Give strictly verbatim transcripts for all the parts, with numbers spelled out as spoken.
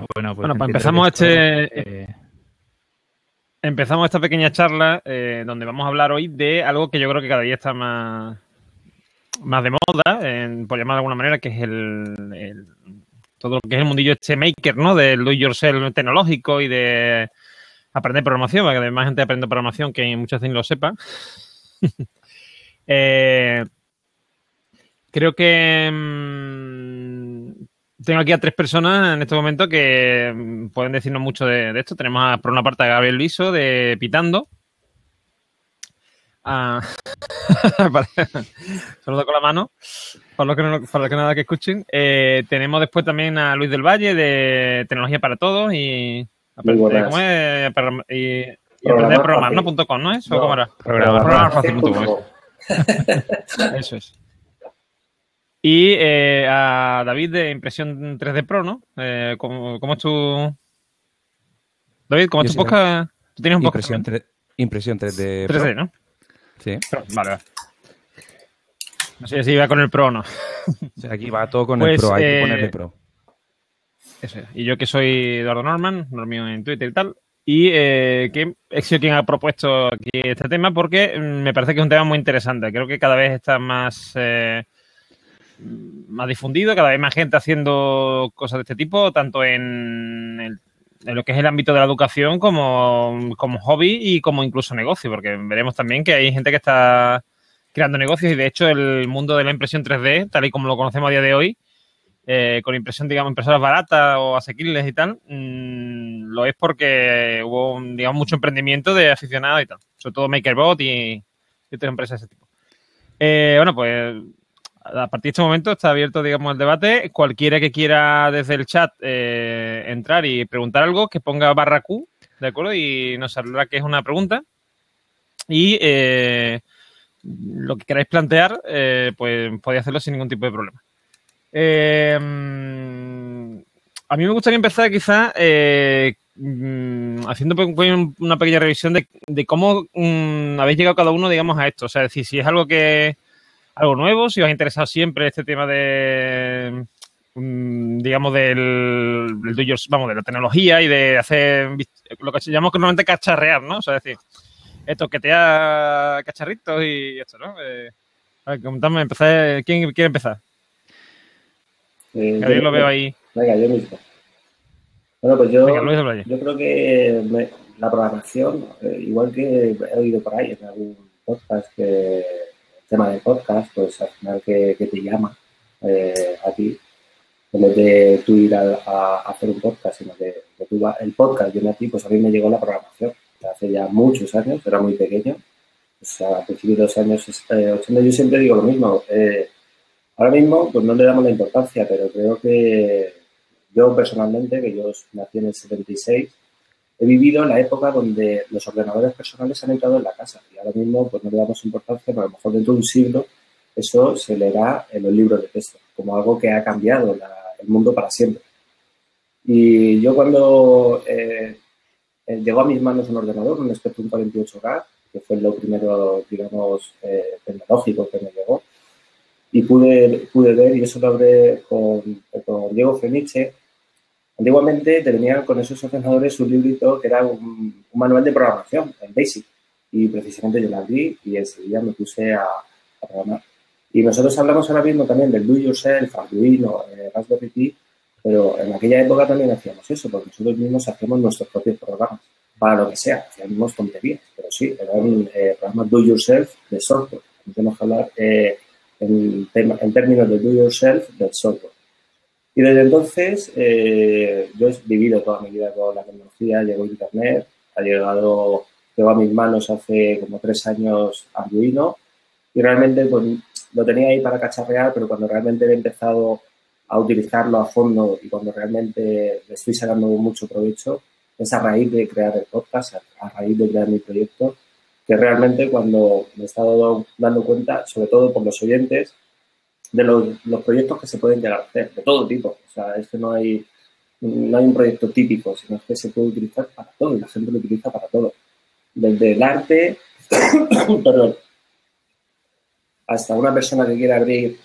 Bueno, pues bueno, pues empezamos esto, este... eh... Empezamos esta pequeña charla eh, donde vamos a hablar hoy de algo que yo creo que cada día está más, más de moda, en, por llamar de alguna manera, que es el, el todo lo que es el mundillo este maker, ¿no? Del do it yourself tecnológico y de aprender programación, para que además gente aprende programación que muchas veces ni lo sepa. eh, creo que mmm, tengo aquí a tres personas en este momento que pueden decirnos mucho de, de esto. Tenemos a, por una parte a Gabriel Liso de Pitando. Ah, saludo con la mano para los que, no, para los que nada que escuchen. Eh, tenemos después también a Luis del Valle de Tecnología para Todos y aprender cómo es y, y aprender a programar, ¿no? Punto com, ¿no es? ¿O no, cómo era? programar fácil punto com. Eso es. Y eh, a David de Impresión tres D Pro, ¿no? Eh, ¿cómo, ¿Cómo es tu David? ¿Cómo es tu podcast? ¿Tú tienes un podcast? Impresión, tre... Impresión tres D tres D, ¿no? Sí. Pero, vale, vale. No sé si va con el Pro o no. O sea, aquí va todo con pues, el Pro, hay eh, que ponerle Pro. Eso es. Y yo que soy Eduardo Norman, Normio en Twitter y tal, y eh, que he sido quien ha propuesto aquí este tema porque me parece que es un tema muy interesante. Creo que cada vez está más, eh, más difundido, cada vez más gente haciendo cosas de este tipo, tanto en, el, en lo que es el ámbito de la educación como, como hobby y como incluso negocio, porque veremos también que hay gente que está creando negocios y de hecho el mundo de la impresión tres D, tal y como lo conocemos a día de hoy, eh, con impresión, digamos, impresoras baratas o asequibles y tal, mmm, lo es porque hubo, digamos, mucho emprendimiento de aficionados y tal, sobre todo MakerBot y, y otras empresas de ese tipo. Eh, bueno, pues a partir de este momento está abierto, digamos, el debate. Cualquiera que quiera desde el chat eh, entrar y preguntar algo, que ponga barra Q, ¿de acuerdo? Y nos saldrá que es una pregunta. Y eh, lo que queráis plantear, eh, pues podéis hacerlo sin ningún tipo de problema. Eh, a mí me gustaría empezar quizás eh, haciendo una pequeña revisión de, de cómo um, habéis llegado cada uno, digamos, a esto. O sea, es decir, si es algo que algo nuevo, si os ha interesado siempre este tema de, um, digamos, del, del do it yourself, vamos, de la tecnología y de hacer lo que llamamos normalmente cacharrear, ¿no? O sea, es decir, esto que te da cacharritos y esto, ¿no? Eh, a ver, comentadme, empezar, ¿quién quiere empezar? Eh, Gabriel yo, lo veo ahí. Venga, yo mismo. Bueno, pues yo, venga, yo creo que me, la programación, eh, igual que he oído por ahí en algún podcast, que el tema de podcast, pues al final que, que te llama eh, a ti, en vez de tú ir a, a hacer un podcast, sino que, que tú vas, el podcast viene a ti, pues a mí me llegó la programación. Hace ya muchos años, era muy pequeño, o sea, a principios de los años eh, ochenta, yo siempre digo lo mismo. Eh, ahora mismo, pues no le damos la importancia, pero creo que yo personalmente, que yo nací en el setenta y seis, he vivido la época donde los ordenadores personales han entrado en la casa y ahora mismo pues no le damos importancia, pero a lo mejor dentro de un siglo eso se leerá en los libros de texto, como algo que ha cambiado la, el mundo para siempre. Y yo cuando eh, llegó a mis manos un ordenador, un Spectrum cuarenta y ocho K, que fue lo primero, digamos, eh, tecnológico que me llegó, y pude, pude ver, y eso lo hablé con, con Diego Feniche. Antiguamente te venían con esos ordenadores un librito que era un, un manual de programación, en BASIC, y precisamente yo lo abrí y enseguida me puse a, a programar. Y nosotros hablamos ahora mismo también del do it yourself, Arduino, eh, Raspberry Pi, pero en aquella época también hacíamos eso, porque nosotros mismos hacíamos nuestros propios programas, para lo que sea, hacíamos tonterías, pero sí, eran eh, programas do it yourself de software. Tenemos que hablar eh, en, en términos de do it yourself del software. Y desde entonces eh, yo he vivido toda mi vida con la tecnología, llegó Internet, ha llegado, llegó a mis manos hace como tres años Arduino y realmente pues, lo tenía ahí para cacharrear, pero cuando realmente he empezado a utilizarlo a fondo y cuando realmente le estoy sacando mucho provecho, es a raíz de crear el podcast, a raíz de crear mi proyecto, que realmente cuando me he estado dando cuenta, sobre todo por los oyentes, de los, los proyectos que se pueden llegar a hacer, de todo tipo. O sea, es que no hay, no hay un proyecto típico, sino que se puede utilizar para todo y la gente lo utiliza para todo. Desde el arte, perdón, hasta una persona que quiere abrir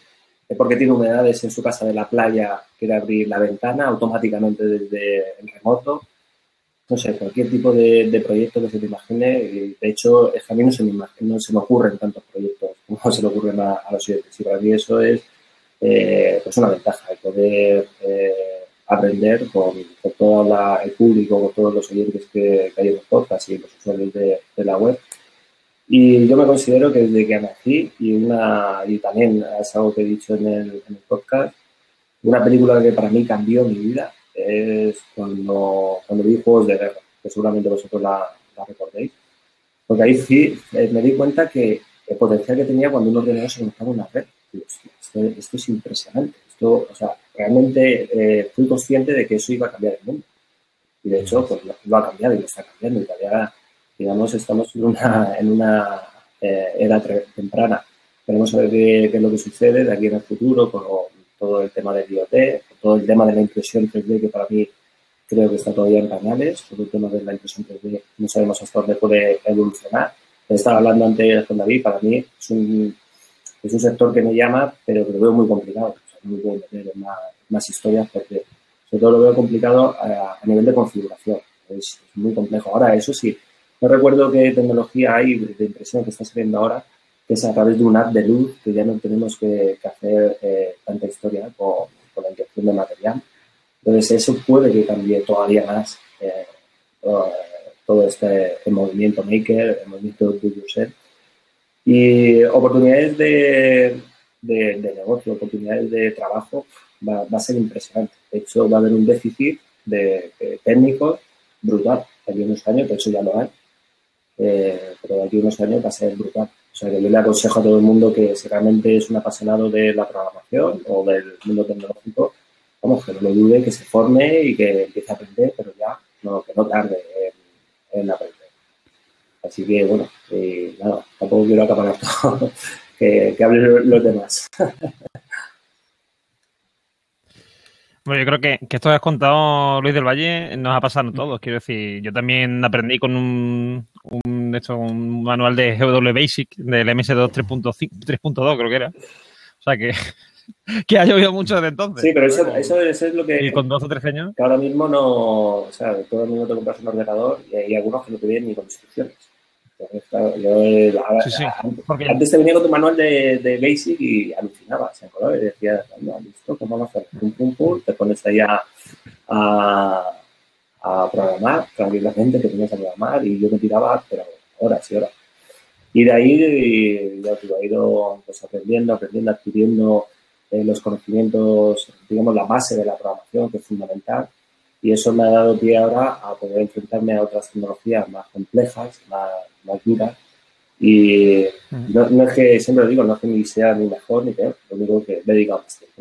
porque tiene humedades en su casa de la playa, quiere abrir la ventana automáticamente desde el remoto. No sé, cualquier tipo de, de proyecto que se te imagine. Y de hecho, es que a mí no se me, imagine, no se me ocurren tantos proyectos como se le ocurren a, a los oyentes. Y para mí eso es eh, pues una ventaja, el poder eh, aprender con, con todo la, el público, con todos los oyentes que, que hay en los podcasts y los usuarios de, de la web. Y yo me considero que desde que nací, y, una, y también es algo que he dicho en el, en el podcast, una película que para mí cambió mi vida es cuando, cuando vi Juegos de Guerra, que seguramente vosotros la, la recordéis. Porque ahí sí eh, me di cuenta que el potencial que tenía cuando un ordenador se conectaba a una red. Digo, esto, esto es impresionante. Esto, o sea, realmente eh, fui consciente de que eso iba a cambiar el mundo. Y de hecho, pues lo ha cambiado y lo está cambiando. Y todavía, digamos, estamos en una, en una eh, era temprana. Queremos saber qué, qué es lo que sucede de aquí en el futuro con todo el tema del IoT, con todo el tema de la impresión tres D, que para mí creo que está todavía en pañales. Todo el tema de la impresión tres D no sabemos hasta dónde puede evolucionar. Estaba hablando antes con David, para mí es un, es un sector que me llama, pero que lo veo muy complicado. O sea, no me puedo meter en más, más historias porque sobre todo lo veo complicado a, a nivel de configuración. Es, es muy complejo. Ahora, eso sí, no recuerdo qué tecnología hay de impresión que está saliendo ahora, que es a través de un app de luz, que ya no tenemos que, que hacer eh, tanta historia con, con la inyección de material. Entonces, eso puede que cambie todavía más eh, todo, todo este el movimiento maker, el movimiento do it yourself. Y oportunidades de, de, de negocio, oportunidades de trabajo, va, va a ser impresionante. De hecho, va a haber un déficit de, de técnicos brutal. De aquí a unos años, de hecho ya lo hay, eh, pero de aquí a unos años va a ser brutal. O sea, que yo le aconsejo a todo el mundo que si realmente es un apasionado de la programación o del mundo tecnológico, vamos, que no lo dude, que se forme y que empiece a aprender, pero ya no, que no tarde en, en aprender. Así que, bueno, eh, nada, tampoco quiero acaparar todo, que, que hablen los demás. Bueno, yo creo que, que esto que has contado, Luis del Valle, nos ha pasado a todos. Quiero decir, yo también aprendí con un, un, esto, un manual de G W Basic del M S dos tres punto dos, creo que era. O sea que, que ha llovido mucho desde entonces. Sí, pero eso, eso, eso es lo que... Y con doce o trece años. Que ahora mismo no... O sea, todo el mundo te compras un ordenador y hay algunos que no te vienen ni con instrucciones. Entonces, claro, yo, ahora, sí, sí, antes, porque... antes te venía con tu manual de, de Basic y alucinabas, ¿se acuerda? Y decías, no, listo, ¿cómo vamos a hacer? Pum, pum, pum, te pones ahí a, a, a programar tranquilamente, te ponías a programar y yo me tiraba, pero horas y horas. Y de ahí ya te he ido pues, aprendiendo, aprendiendo, adquiriendo eh, los conocimientos, digamos, la base de la programación, que es fundamental. Y eso me ha dado pie ahora a poder enfrentarme a otras tecnologías más complejas, más, más duras. Y no, no es que, siempre lo digo, no es que ni sea ni mejor ni peor, lo único que me he dedicado más tiempo.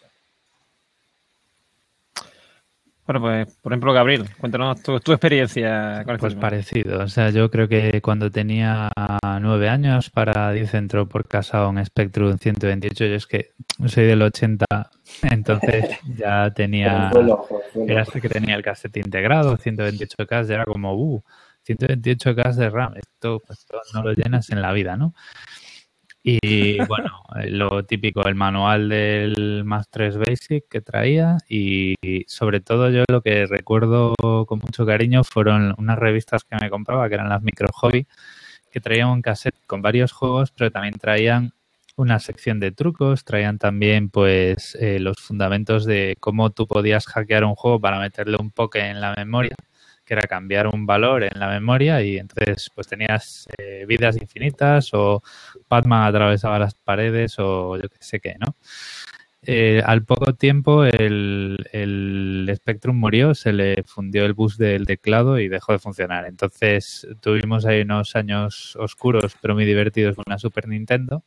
Bueno, pues, por ejemplo, Gabriel, cuéntanos tu, tu experiencia con Pues esto. parecido, o sea, yo creo que cuando tenía nueve años, para diez entró por casa un Spectrum ciento veintiocho, yo es que soy del ochenta, entonces ya tenía, era hasta que tenía el cassette integrado, ciento veintiocho K, ya era como, uh, ciento veintiocho K de RAM, esto pues no lo llenas en la vida, ¿no? Y bueno, lo típico, el manual del Más tres Basic que traía y sobre todo yo lo que recuerdo con mucho cariño fueron unas revistas que me compraba, que eran las Micro Hobby, que traían un cassette con varios juegos, pero también traían una sección de trucos, traían también pues eh, los fundamentos de cómo tú podías hackear un juego para meterle un poke en la memoria, que era cambiar un valor en la memoria y entonces pues tenías eh, vidas infinitas o Batman atravesaba las paredes o yo qué sé qué, ¿no? Eh, al poco tiempo el, el Spectrum murió, se le fundió el bus del teclado y dejó de funcionar. Entonces tuvimos ahí unos años oscuros pero muy divertidos con la Super Nintendo.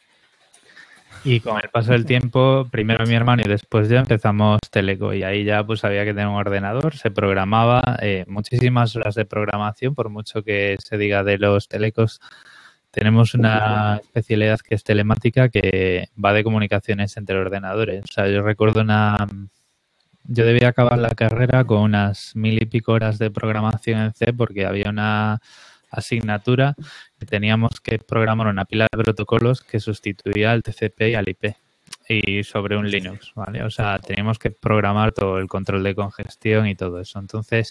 Y con el paso del tiempo, primero mi hermano y después yo empezamos Teleco y ahí ya pues había que tener un ordenador, se programaba eh, muchísimas horas de programación, por mucho que se diga de los telecos. Tenemos una especialidad que es telemática, que va de comunicaciones entre ordenadores. O sea, yo recuerdo una... Yo debía acabar la carrera con unas mil y pico horas de programación en C porque había una asignatura que teníamos que programar una pila de protocolos que sustituía al T C P y al I P. y sobre un Linux, ¿vale? O sea, teníamos que programar todo el control de congestión y todo eso. Entonces,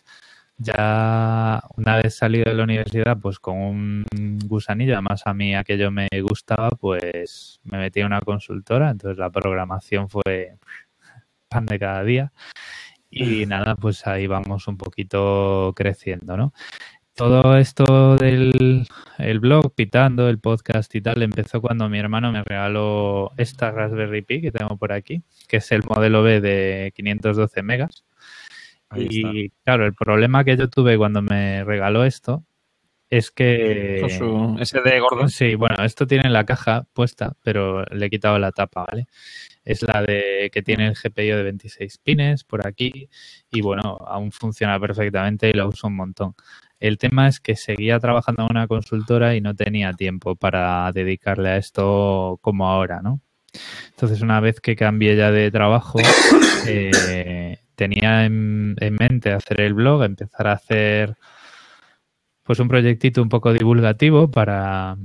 ya una vez salido de la universidad, pues con un gusanillo, además a mí aquello me gustaba, pues me metí en una consultora, entonces la programación fue pan de cada día y nada, pues ahí vamos un poquito creciendo, ¿no? Todo esto del el blog, Pitando, el podcast y tal, empezó cuando mi hermano me regaló esta Raspberry Pi que tengo por aquí, que es el modelo B de quinientos doce megas. Ahí y está. claro, el problema que yo tuve cuando me regaló esto es que... Con su ese de gordo. Sí, bueno, esto tiene la caja puesta, pero le he quitado la tapa, ¿vale? Es la de que tiene el G P I O de veintiséis pines por aquí y bueno, aún funciona perfectamente y lo uso un montón. El tema es que seguía trabajando en una consultora y no tenía tiempo para dedicarle a esto como ahora, ¿no? Entonces, una vez que cambié ya de trabajo, eh, tenía en, en mente hacer el blog, empezar a hacer pues un proyectito un poco divulgativo para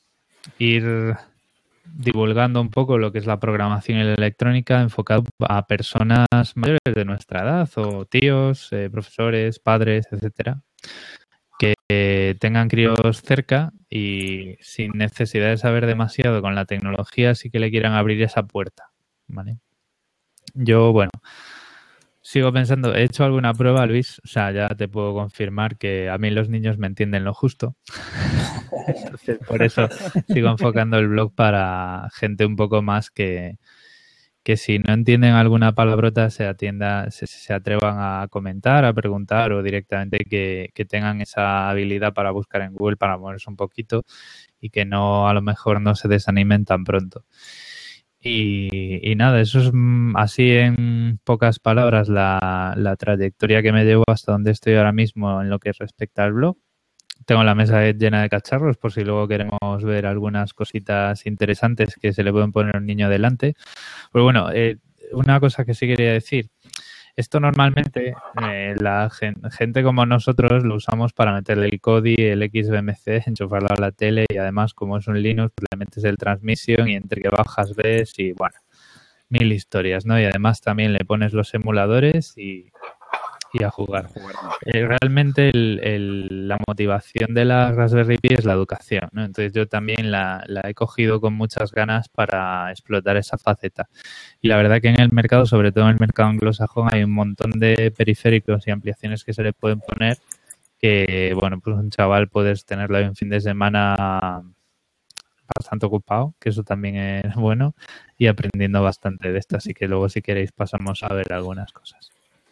ir divulgando un poco lo que es la programación y la electrónica enfocado a personas mayores de nuestra edad o tíos, eh, profesores, padres, etcétera, que eh, tengan críos cerca y sin necesidad de saber demasiado con la tecnología sí que le quieran abrir esa puerta, ¿vale? Yo, bueno, sigo pensando, he hecho alguna prueba, Luis, o sea, ya te puedo confirmar que a mí los niños me entienden lo justo. Entonces, por eso sigo enfocando el blog para gente un poco más que, que si no entienden alguna palabrota se atienda, se, se atrevan a comentar, a preguntar o directamente que, que tengan esa habilidad para buscar en Google, para moverse un poquito y que no, a lo mejor no se desanimen tan pronto. Y, y nada, eso es así en pocas palabras la, la trayectoria que me llevo hasta donde estoy ahora mismo en lo que respecta al blog. Tengo la mesa llena de cacharros por si luego queremos ver algunas cositas interesantes que se le pueden poner a un niño delante. Pero bueno, eh, una cosa que sí quería decir. Esto normalmente eh, la gen- gente como nosotros lo usamos para meterle el Kodi, el X B M C, enchufarlo a la tele y además como es un Linux pues le metes el Transmission y entre que bajas ves y bueno, mil historias, ¿no? Y además también le pones los emuladores y, y a jugar. Eh, realmente el, el, la motivación de la Raspberry Pi es la educación, ¿no? Entonces yo también la, la he cogido con muchas ganas para explotar esa faceta. Y la verdad que en el mercado, sobre todo en el mercado anglosajón, hay un montón de periféricos y ampliaciones que se le pueden poner que, bueno, pues un chaval puedes tenerlo ahí un fin de semana bastante ocupado, que eso también es bueno, y aprendiendo bastante de esto. Así que luego si queréis pasamos a ver algunas cosas.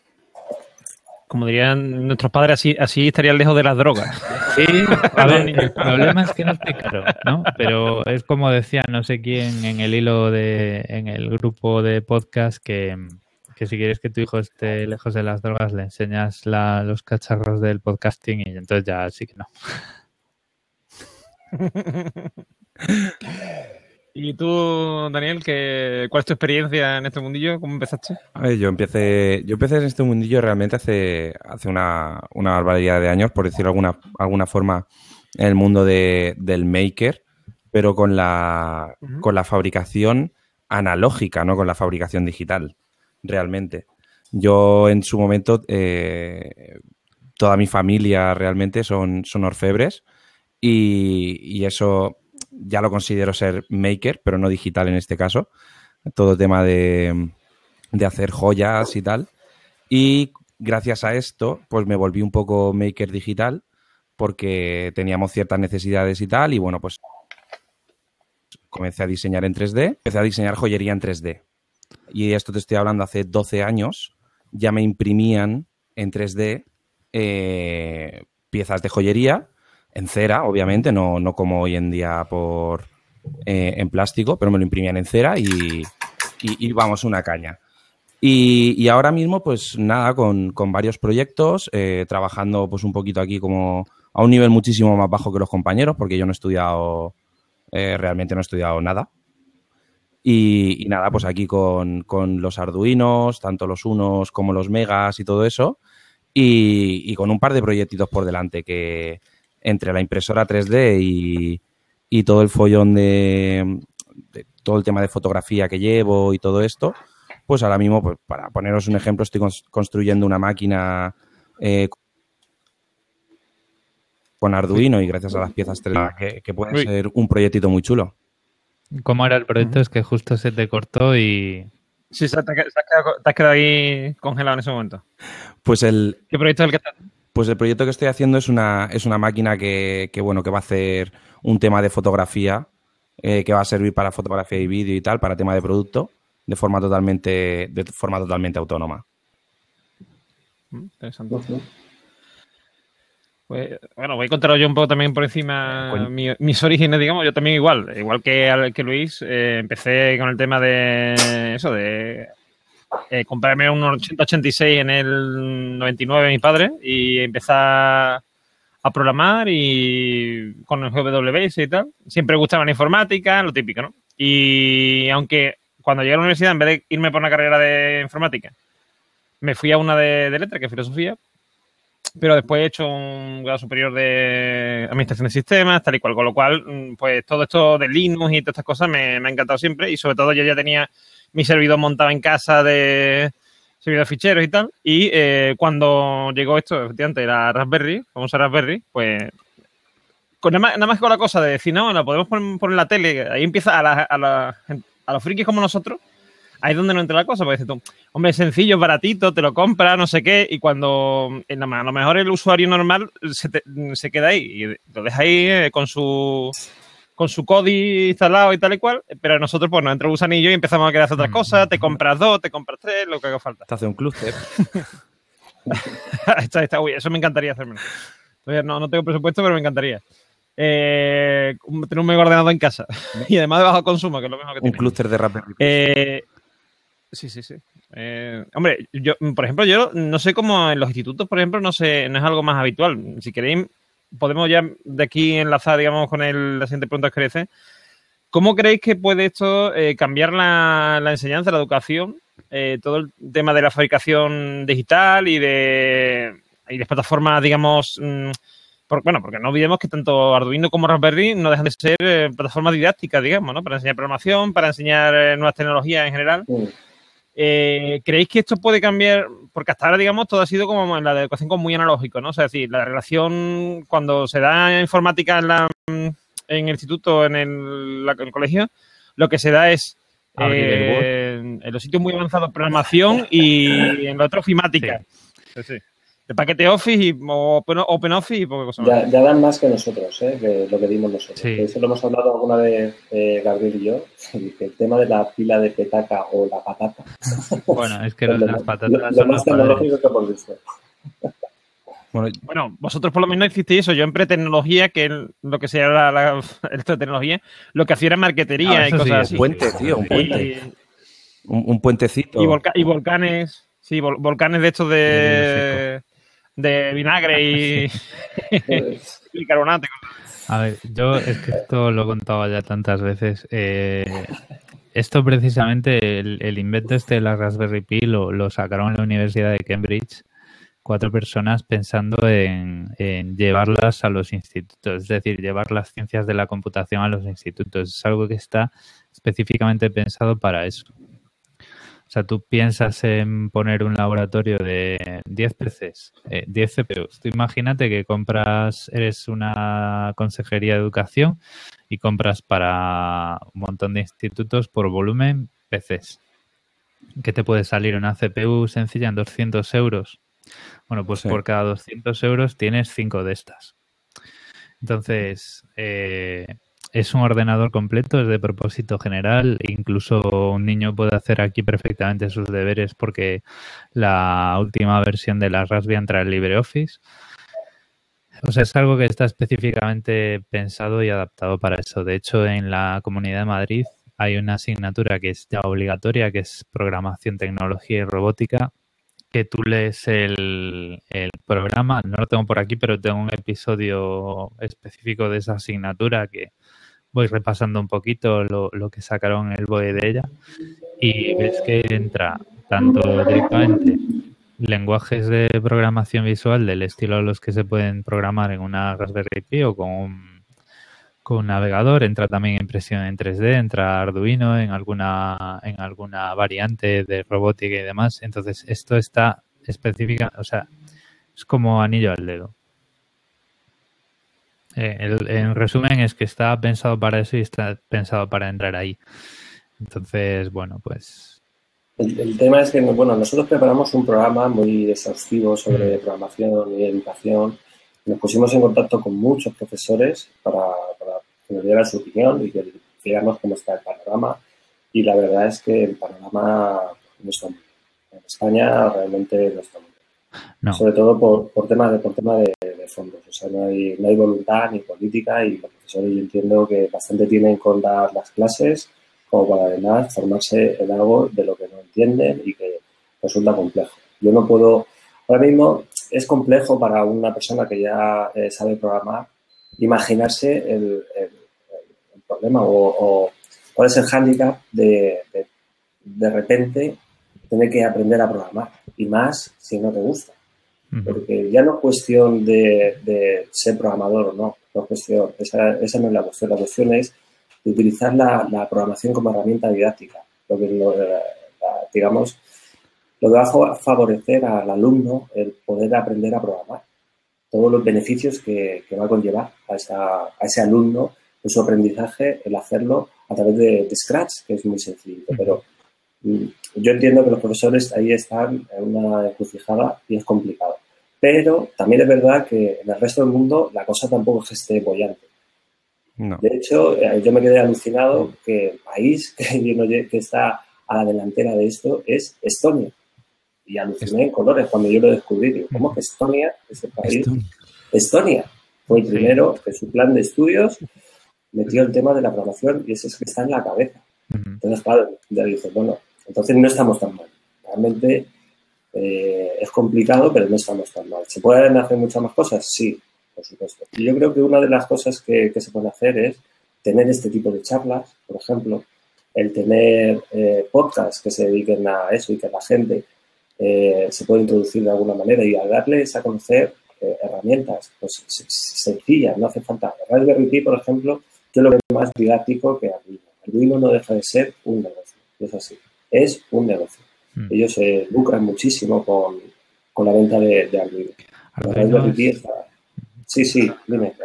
Como dirían nuestros padres, así, así estarían lejos de las drogas. Sí, a ver, el problema es que no es muy caro, ¿no? Pero es como decía no sé quién en el hilo de, en el grupo de podcast que, que si quieres que tu hijo esté lejos de las drogas le enseñas la, los cacharros del podcasting y entonces ya sí que no. ¿Y tú, Daniel, qué, cuál es tu experiencia en este mundillo? ¿Cómo empezaste? A ver, yo empecé, yo empecé en este mundillo realmente hace, hace una, una barbaridad de años, por decirlo de alguna, alguna forma, en el mundo de, del maker, pero con la, uh-huh. con la fabricación analógica, no con la fabricación digital, realmente. Yo en su momento, eh, toda mi familia realmente son, son orfebres y, y eso ya lo considero ser maker, pero no digital en este caso. Todo tema de, de hacer joyas y tal. Y gracias a esto, pues me volví un poco maker digital porque teníamos ciertas necesidades y tal. Y bueno, pues comencé a diseñar en tres D. Empecé a diseñar joyería en tres D. Y esto te estoy hablando hace doce años. Ya me imprimían en tres D eh, piezas de joyería en cera, obviamente, no, no como hoy en día por eh, en plástico, pero me lo imprimían en cera y, y, y vamos, una caña. Y, y ahora mismo, pues nada, con, con varios proyectos, eh, trabajando pues un poquito aquí como a un nivel muchísimo más bajo que los compañeros, porque yo no he estudiado, eh, realmente no he estudiado nada. Y, y nada, pues aquí con, con los Arduinos, tanto los unos como los megas y todo eso, y, y con un par de proyectitos por delante que entre la impresora tres D y, y todo el follón de, de todo el tema de fotografía que llevo y todo esto, pues ahora mismo, pues para poneros un ejemplo, estoy cons- construyendo una máquina eh, con Arduino y gracias a las piezas tres D que, que puede Uy. ser un proyectito muy chulo. ¿Cómo era el proyecto? Ujú. Es que justo se te cortó y... Sí, te has, quedado, te has quedado ahí congelado en ese momento. Pues el, ¿Qué proyecto es el que estás? Pues el proyecto que estoy haciendo es una, es una máquina que, que, bueno, que va a hacer un tema de fotografía, eh, que va a servir para fotografía y vídeo y tal, para tema de producto, de forma totalmente, de forma totalmente autónoma. Interesante. Uh-huh. Pues, bueno, voy a contaros yo un poco también por encima bueno. mi, mis orígenes, digamos. Yo también igual, igual que, que Luis, eh, empecé con el tema de eso, de eh, comprarme un ochenta ochenta y seis en el noventa y nueve mi padre y empezar a programar y con el G W S y tal. Siempre gustaba la informática, lo típico, ¿no? Y aunque cuando llegué a la universidad, en vez de irme por una carrera de informática, me fui a una de, de letras, que es filosofía, pero después he hecho un grado superior de administración de sistemas, tal y cual, con lo cual, pues todo esto de Linux y todas estas cosas me, me ha encantado siempre y sobre todo yo ya tenía mi servidor montado en casa de servidor de ficheros y tal, y eh, cuando llegó esto, efectivamente, la Raspberry, famosa Raspberry, pues con nada, más, nada más que con la cosa de decir, no, la podemos poner, poner en la tele, ahí empieza a, la, a, la, a los frikis como nosotros, ahí es donde no entra la cosa, porque dices tú, hombre, es sencillo, baratito, te lo compras, no sé qué, y cuando a lo mejor el usuario normal se, te, se queda ahí y lo deja ahí eh, con su con su código instalado y tal y cual, pero nosotros pues nos entra el gusanillo y empezamos a querer hacer otras cosas, te compras dos, te compras tres, lo que haga falta. Te hace un clúster. está, está, uy, eso me encantaría hacerme. No, no tengo presupuesto, pero me encantaría. Eh, tener un mega ordenador en casa y además de bajo consumo, que es lo mejor que tiene. Un clúster de Raspberry. Eh, sí, sí, sí. Eh, hombre, yo, por ejemplo, yo no sé cómo en los institutos, por ejemplo, no sé, no es algo más habitual. Si queréis, podemos ya de aquí enlazar, digamos, con el, la siguiente pregunta que queréis hacer. ¿Cómo creéis que puede esto eh, cambiar la, la enseñanza, la educación, eh, todo el tema de la fabricación digital y de, y de plataformas, digamos, mmm, por, bueno, porque no olvidemos que tanto Arduino como Raspberry no dejan de ser eh, plataformas didácticas, digamos, ¿no? Para enseñar programación, para enseñar eh, nuevas tecnologías en general. Sí. Eh, ¿Creéis que esto puede cambiar? Porque hasta ahora, digamos, todo ha sido como en la educación como muy analógico, ¿no? O sea, es decir, la relación cuando se da informática en, la, en el instituto, en el, la, en el colegio, lo que se da es eh, en, en los sitios muy avanzados programación y en los otros ofimática. Sí. Sí, sí. De paquete Office y Open, Open Office y poca cosa más. Ya, ya dan más que nosotros, ¿eh? Que lo que dimos nosotros. Sí. Eso lo hemos hablado alguna vez eh, Gabriel y yo, que el tema de la pila de petaca o la patata. Bueno, es que lo, las patatas lo, son lo más tecnológico que hemos visto. Bueno, bueno, vosotros por lo menos hicisteis eso. Yo en pretecnología, que es lo que se llama la, la, esto de tecnología, lo que hacía era marquetería ah, y cosas sí, así. Un puente, tío, un puente. Y, un, un puentecito. Y, volca y volcanes, sí, vol volcanes de estos de... de vinagre y, y carbonato. A ver, yo es que esto lo he contado ya tantas veces. Eh, esto precisamente, el, el invento este de la Raspberry Pi lo, lo sacaron en la Universidad de Cambridge cuatro personas pensando en, en llevarlas a los institutos, es decir, llevar las ciencias de la computación a los institutos. Es algo que está específicamente pensado para eso. O sea, tú piensas en poner un laboratorio de diez P Cs, eh, diez C P Us. Tú imagínate que compras, eres una consejería de educación y compras para un montón de institutos por volumen P Cs. ¿Qué te puede salir? Una C P U sencilla en doscientos euros. Bueno, pues sí. Por cada doscientos euros tienes cinco de estas. Entonces, eh, es un ordenador completo, es de propósito general, incluso un niño puede hacer aquí perfectamente sus deberes porque la última versión de la Raspberry entra en LibreOffice. O sea, es algo que está específicamente pensado y adaptado para eso. De hecho, en la Comunidad de Madrid hay una asignatura que es ya obligatoria, que es Programación, Tecnología y Robótica, que tú lees el, el programa. No lo tengo por aquí, pero tengo un episodio específico de esa asignatura que voy repasando un poquito lo, lo que sacaron el B O E de ella y ves que entra tanto directamente lenguajes de programación visual del estilo a los que se pueden programar en una Raspberry Pi o con un, con navegador, entra también impresión en tres D, entra Arduino en alguna, en alguna variante de robótica y demás. Entonces, esto está específica, o sea, es como anillo al dedo. Eh, el, en resumen, es que está pensado para eso y está pensado para entrar ahí. Entonces, bueno, pues... El, el tema es que, bueno, nosotros preparamos un programa muy exhaustivo sobre programación y educación. Nos pusimos en contacto con muchos profesores para, para que nos dieran su opinión y que digamos cómo está el panorama. Y la verdad es que el panorama no está muy bien. En España realmente no está muy bien. No. Sobre todo por, por tema, de, por tema de, de fondos. O sea, no hay, no hay voluntad ni política y los profesores yo entiendo que bastante tienen con dar las clases como para además formarse en algo de lo que no entienden y que resulta complejo. Yo no puedo, ahora mismo es complejo para una persona que ya eh, sabe programar imaginarse el, el, el problema o, o cuál es el hándicap de, de de repente tener que aprender a programar y más si no te gusta. Uh-huh. Porque ya no es cuestión de, de ser programador o no, no es cuestión, esa, esa no es la cuestión, la cuestión es de utilizar la, la programación como herramienta didáctica, lo que, lo, la, digamos, lo que va a favorecer al alumno el poder aprender a programar. Todos los beneficios que, que va a conllevar a, esa, a ese alumno en su aprendizaje, el hacerlo a través de, de Scratch, que es muy sencillo. Pero mm, yo entiendo que los profesores ahí están en una encrucijada y es complicado. Pero también es verdad que en el resto del mundo la cosa tampoco es que esté bollante. No. De hecho, yo me quedé alucinado que el país que, que está a la delantera de esto es Estonia. Y aluciné en colores cuando yo lo descubrí. Digo, ¿cómo que Estonia es el país? Estonia, Estonia fue el primero que su plan de estudios metió el tema de la programación y ese es que está en la cabeza. Entonces, claro, ya dices, bueno, entonces no estamos tan mal. Realmente eh, es complicado, pero no estamos tan mal. ¿Se pueden hacer muchas más cosas? Sí. Por supuesto. Y yo creo que una de las cosas que, que se puede hacer es tener este tipo de charlas, por ejemplo, el tener eh, podcasts que se dediquen a eso y que la gente eh, se pueda introducir de alguna manera y a darles a conocer eh, herramientas pues, sencillas, no hace falta. Raspberry Pi, por ejemplo, yo lo veo más didáctico que Arduino. Arduino no deja de ser un negocio, es así, es un negocio. Mm. Ellos se eh, lucran muchísimo con, con la venta de, de Arduino. Arduino Raspberry Pi está... Sí, sí, dime.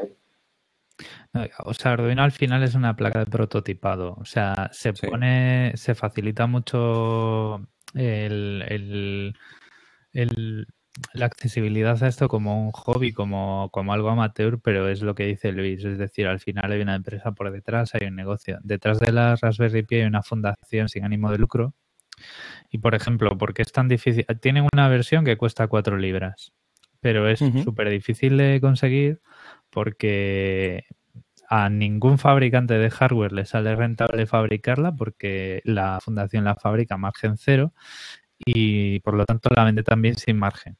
O sea, Arduino al final es una placa de prototipado. O sea, se sí. pone, se facilita mucho el, el, el, la accesibilidad a esto como un hobby, como, como algo amateur, pero es lo que dice Luis. Es decir, al final hay una empresa por detrás, hay un negocio. Detrás de la Raspberry Pi hay una fundación sin ánimo de lucro. Y, por ejemplo, ¿por qué es tan difícil? Tienen una versión que cuesta cuatro libras. Pero es uh-huh. súper difícil de conseguir porque a ningún fabricante de hardware le sale rentable fabricarla porque la fundación la fabrica a margen cero y por lo tanto la vende también sin margen.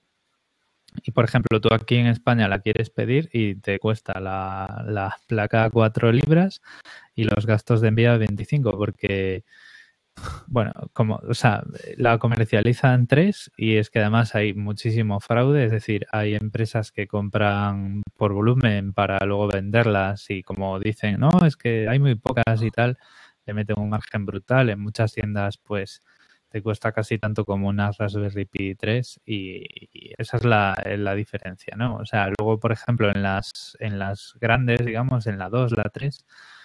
Y por ejemplo, tú aquí en España la quieres pedir y te cuesta la, la placa cuatro libras y los gastos de envío veinticinco porque... Bueno, como, o sea, la comercializan tres y es que además hay muchísimo fraude, es decir, hay empresas que compran por volumen para luego venderlas y como dicen, no, es que hay muy pocas y tal, le meten un margen brutal. En muchas tiendas pues te cuesta casi tanto como una Raspberry Pi tres y, y esa es la, la diferencia, ¿no? O sea, luego, por ejemplo, en las, en las grandes, digamos, en la dos, la tres,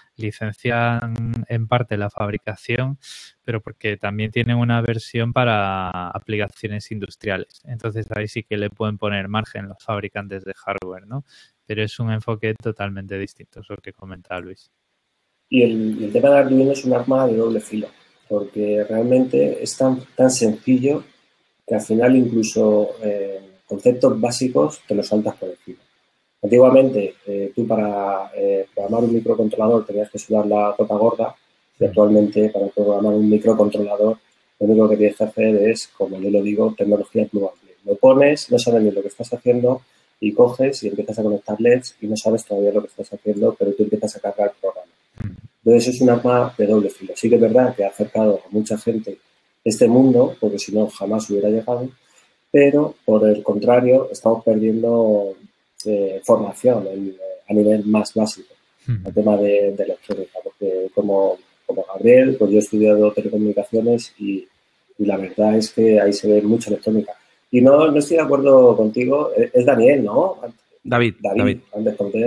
licencian en parte la fabricación, pero porque también tienen una versión para aplicaciones industriales. Entonces ahí sí que le pueden poner margen los fabricantes de hardware, ¿no? Pero es un enfoque totalmente distinto, es lo que comentaba Luis. Y el, el tema de Arduino es un arma de doble filo, porque realmente es tan, tan sencillo que al final incluso eh, conceptos básicos te los saltas por encima. Antiguamente, eh, tú para eh, programar un microcontrolador tenías que sudar la gota gorda y actualmente para programar un microcontrolador lo único que tienes que hacer es, como yo lo digo, tecnología plug and play. Lo pones, no sabes ni lo que estás haciendo y coges y empiezas a conectar L E Ds y no sabes todavía lo que estás haciendo, pero tú empiezas a cargar el programa. Entonces es un arma de doble filo. Sí que es verdad que ha acercado a mucha gente este mundo, porque si no jamás hubiera llegado, pero por el contrario estamos perdiendo... Eh, formación en, a nivel más básico. el tema de, de electrónica, porque como, como Gabriel, pues yo he estudiado telecomunicaciones y, y la verdad es que ahí se ve mucha electrónica. Y no, no estoy de acuerdo contigo, es Daniel, ¿no? David. David, David. antes conté.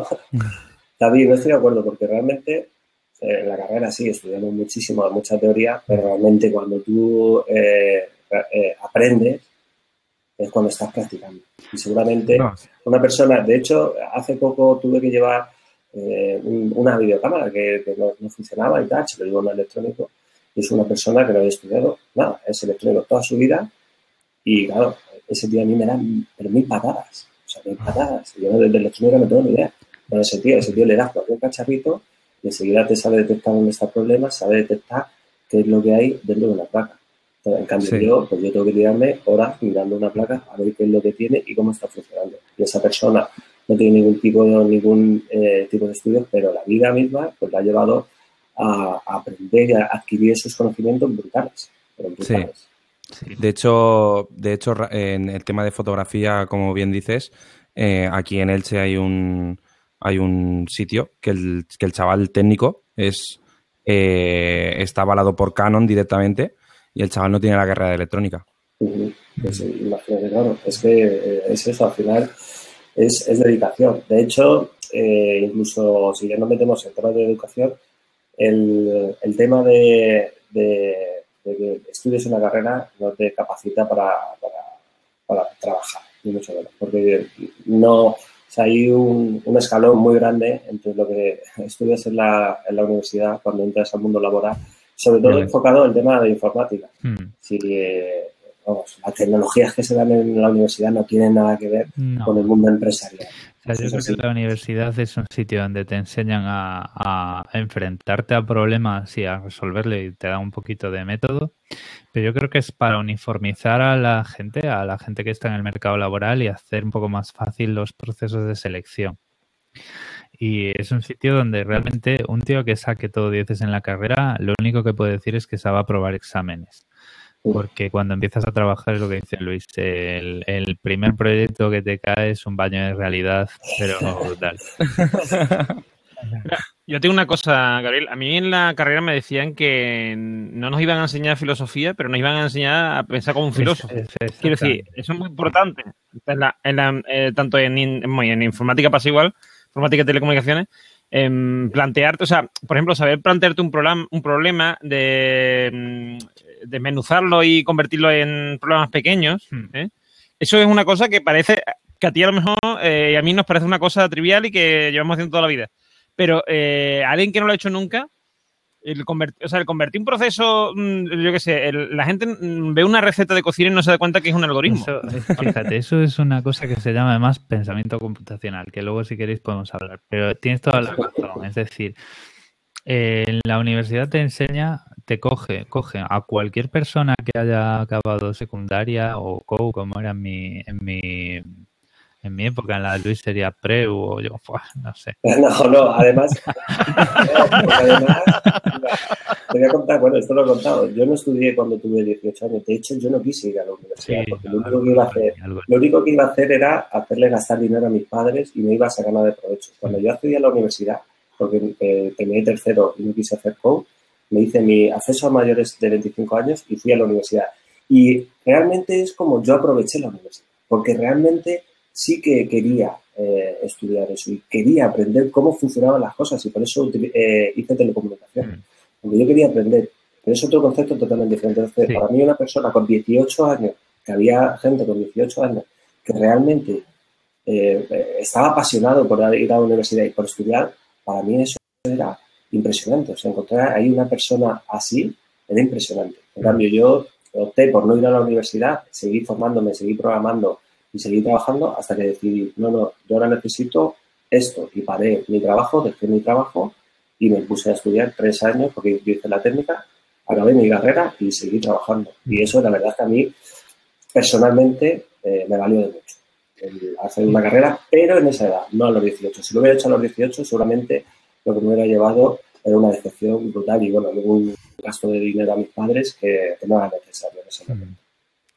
David, no estoy de acuerdo porque realmente eh, en la carrera sí estudiamos muchísimo, mucha teoría, pero realmente cuando tú eh, eh, aprendes es cuando estás practicando. Y seguramente no. una persona, de hecho, hace poco tuve que llevar eh, un, una videocámara que, que no, no funcionaba y tal, se lo llevó un electrónico y es una persona que no había estudiado nada, es electrónico toda su vida y claro, ese tío a mí me da mil patadas, o sea, mil patadas. Yo desde electrónica no tengo ni idea. Pero ese tío, ese tío le das cualquier cacharrito y enseguida te sabe detectar dónde está el problema, sabe detectar qué es lo que hay dentro de una placa. Entonces, en cambio, sí. yo, pues yo tengo que tirarme horas mirando una placa a ver qué es lo que tiene y cómo está funcionando. Y esa persona no tiene ningún tipo de, ningún, eh, tipo de estudios, pero la vida misma pues la ha llevado a, a aprender y a adquirir esos conocimientos brutales. brutales. Sí. Sí. De hecho, de hecho, en el tema de fotografía, como bien dices, eh, aquí en Elche hay un hay un sitio que el, que el chaval técnico es eh, está avalado por Canon directamente y el chaval no tiene la carrera de electrónica. Uh-huh. Pues, imagínate, claro, es que eh, es eso, al final es, es dedicación. De hecho, eh, incluso si ya nos metemos en temas de educación, el, el tema de, de, de que estudies una carrera no te capacita para, para, para trabajar, ni mucho menos, porque no... O sea, hay un, un escalón muy grande entre lo que estudias en la, en la universidad cuando entras al mundo laboral, sobre todo sí. enfocado en el tema de informática. Mm. Si, eh, vamos, las tecnologías que se dan en la universidad no tienen nada que ver no. con el mundo empresarial. O sea, yo creo así. que la universidad es un sitio donde te enseñan a, a enfrentarte a problemas y a resolverle y te da un poquito de método. Pero yo creo que es para uniformizar a la gente, a la gente que está en el mercado laboral y hacer un poco más fácil los procesos de selección. Y es un sitio donde realmente un tío que saque todo dieces en la carrera, lo único que puede decir es que sabe aprobar exámenes. Porque cuando empiezas a trabajar es lo que dice Luis, el, el primer proyecto que te cae es un baño de realidad, pero brutal. Yo tengo una cosa, Gabriel. A mí en la carrera me decían que no nos iban a enseñar filosofía, pero nos iban a enseñar a pensar como un filósofo. Es, es, Quiero decir, eso es muy importante. En la, en la, eh, tanto en, en, en informática pasa igual, informática y telecomunicaciones, eh, plantearte, o sea, por ejemplo, saber plantearte un, programa, un problema de... desmenuzarlo y convertirlo en problemas pequeños, ¿eh? Eso es una cosa que parece que a ti a lo mejor eh, y a mí nos parece una cosa trivial y que llevamos haciendo toda la vida. Pero eh, alguien que no lo ha hecho nunca, el convertir, o sea, el convertir un proceso, yo qué sé, el, la gente ve una receta de cocina y no se da cuenta que es un algoritmo. Eso, fíjate, eso es una cosa que se llama además pensamiento computacional, que luego si queréis podemos hablar. Pero tienes toda la razón, es decir, eh, en la universidad te enseña, te coge, coge a cualquier persona que haya acabado secundaria o C O U, como era en mi, en mi, en mi época, en la de Luis sería Preu o yo, no sé. No, no, además, además, te voy a contar, bueno, esto lo he contado, yo no estudié cuando tuve dieciocho años, de hecho yo no quise ir a la universidad, sí, porque no, lo, único que iba a hacer, lo único que iba a hacer era hacerle gastar dinero a mis padres y no iba a sacar nada de provecho. Cuando yo accedí a la universidad, porque eh, terminé tercero y no quise hacer C O U, me hice mi acceso a mayores de veinticinco años y fui a la universidad. Y realmente es como yo aproveché la universidad, porque realmente sí que quería eh, estudiar eso y quería aprender cómo funcionaban las cosas y por eso eh, hice telecomunicaciones. Mm. Porque yo quería aprender, pero es otro concepto totalmente diferente. Entonces, sí. Para mí una persona con dieciocho años, que había gente con dieciocho años que realmente eh, estaba apasionado por ir a la universidad y por estudiar, para mí eso era impresionante. O sea, encontrar ahí una persona así era impresionante. En cambio, yo opté por no ir a la universidad, seguí formándome, seguí programando y seguí trabajando hasta que decidí, no, no, yo ahora necesito esto. Y paré mi trabajo, dejé mi trabajo y me puse a estudiar tres años porque yo hice la técnica, acabé mi carrera y seguí trabajando. Y eso, la verdad, que a mí personalmente eh, me valió de mucho. El hacer una carrera, pero en esa edad, no a los dieciocho. Si lo hubiera hecho a los dieciocho, seguramente lo que me hubiera llevado era una decepción brutal y, bueno, un gasto de dinero a mis padres que, que no era necesario en ese momento.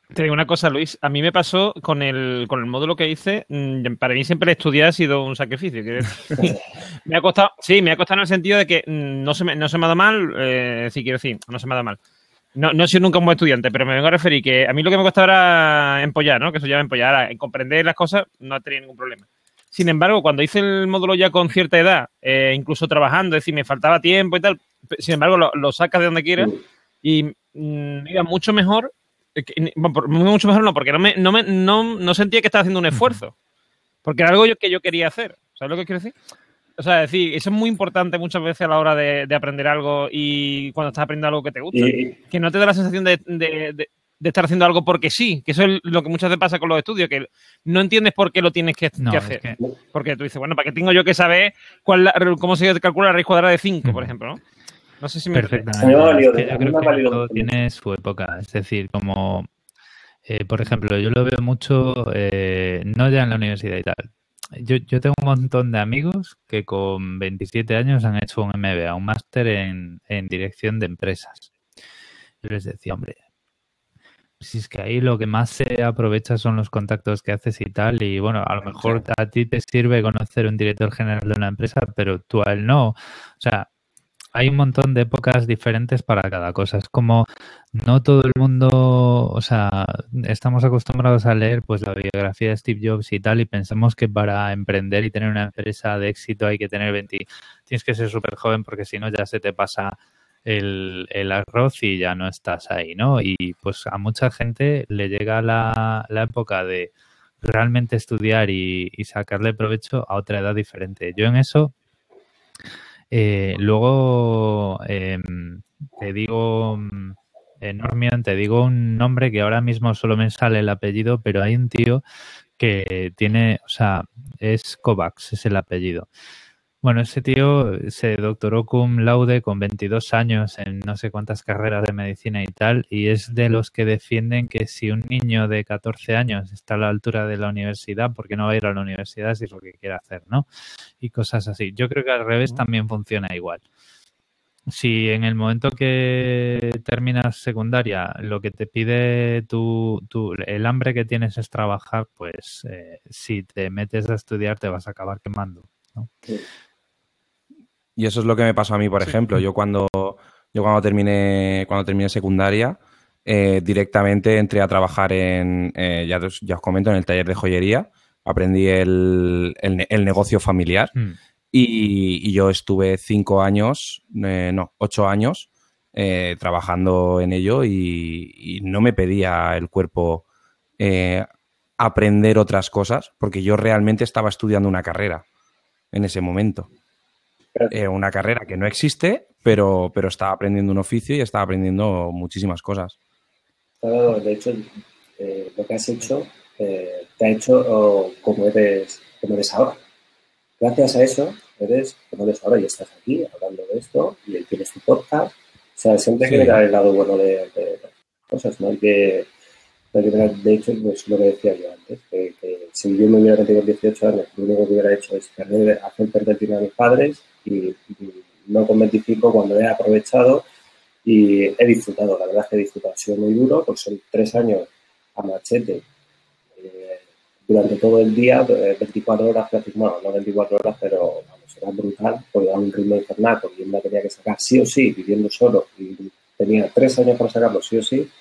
Te digo una cosa, Luis. A mí me pasó con el, con el módulo que hice. Para mí siempre estudiar ha sido un sacrificio. Me ha costado, sí, me ha costado en el sentido de que no se me, no se me ha dado mal. Eh, sí, quiero decir, no se me ha dado mal. No, no he sido nunca un buen estudiante, pero me vengo a referir que a mí lo que me costaba era empollar, ¿no? Que eso ya empollar, en comprender las cosas no tenía ningún problema. Sin embargo, cuando hice el módulo ya con cierta edad, eh, incluso trabajando, es decir, me faltaba tiempo y tal, sin embargo, lo, lo sacas de donde quieras y mm, iba mucho mejor. Mucho mejor no, porque no, me, no, me, no, no sentía que estaba haciendo un esfuerzo. Porque era algo yo, que yo quería hacer. ¿Sabes lo que quiero decir? O sea, es decir, eso es muy importante muchas veces a la hora de, de aprender algo y cuando estás aprendiendo algo que te gusta. Y... Que no te da la sensación de, de, de, de estar haciendo algo porque sí. Que eso es lo que muchas veces pasa con los estudios, que no entiendes por qué lo tienes que, no, que hacer. Es que... Porque tú dices, bueno, ¿para qué tengo yo que saber cuál la, cómo se calcula la raíz cuadrada de cinco, uh-huh. por ejemplo, ¿no? No sé si me... Perfectamente. Es que yo creo que todo tiene su época. Es decir, como... Eh, por ejemplo, yo lo veo mucho, eh, no ya en la universidad y tal. Yo, yo tengo un montón de amigos que con veintisiete años han hecho un M B A, un máster en, en dirección de empresas. Yo les decía, hombre, si es que ahí lo que más se aprovecha son los contactos que haces y tal, y bueno, a lo mejor a ti te sirve conocer un director general de una empresa, pero tú a él no. O sea, hay un montón de épocas diferentes para cada cosa. Es como no todo el mundo, o sea, estamos acostumbrados a leer pues la biografía de Steve Jobs y tal y pensamos que para emprender y tener una empresa de éxito hay que tener veinte, tienes que ser súper joven porque si no ya se te pasa el, el arroz y ya no estás ahí, ¿no? Y pues a mucha gente le llega la, la época de realmente estudiar y, y sacarle provecho a otra edad diferente. Yo en eso... Eh, luego eh, te digo, eh, Normion, te digo un nombre que ahora mismo solo me sale el apellido, pero hay un tío que tiene, o sea, es Kovacs, es el apellido. Bueno, ese tío se doctoró cum laude con veintidós años en no sé cuántas carreras de medicina y tal, y es de los que defienden que si un niño de catorce años está a la altura de la universidad, ¿por qué no va a ir a la universidad si es lo que quiere hacer, ¿no? Y cosas así. Yo creo que al revés también funciona igual. Si en el momento que terminas secundaria lo que te pide tu, tu el hambre que tienes es trabajar, pues eh, si te metes a estudiar te vas a acabar quemando, ¿no? Sí. Y eso es lo que me pasó a mí, por sí. ejemplo. Yo cuando yo cuando terminé cuando terminé secundaria, eh, directamente entré a trabajar en, eh, ya, os, ya os comento, en el taller de joyería. Aprendí el, el, el negocio familiar mm. y, y yo estuve cinco años, eh, no, ocho años eh, trabajando en ello y, y no me pedía el cuerpo eh, aprender otras cosas porque yo realmente estaba estudiando una carrera en ese momento. Eh, una carrera que no existe, pero, pero estaba aprendiendo un oficio y estaba aprendiendo muchísimas cosas. Claro, de hecho, eh, lo que has hecho eh, te ha hecho oh, como, eres, como eres ahora. Gracias a eso, eres como eres ahora y estás aquí hablando de esto y tienes tu podcast. O sea, siempre hay que mirar el lado bueno de, de las cosas, ¿no? Hay que, hay que mirar, de hecho, pues lo que decía yo antes, que, que si yo me hubiera metido con dieciocho años, lo único que hubiera hecho es perder, hacer perder tiempo a mis padres. Y, y no con veinticinco cuando he aprovechado y he disfrutado, la verdad es que he disfrutado, ha sido muy duro, porque son tres años a machete eh, durante todo el día, eh, veinticuatro horas, bueno, no veinticuatro horas, pero vamos, era brutal, porque era un ritmo infernal, porque yo me la tenía que sacar sí o sí, viviendo solo, y tenía tres años para sacarlo sí o sí,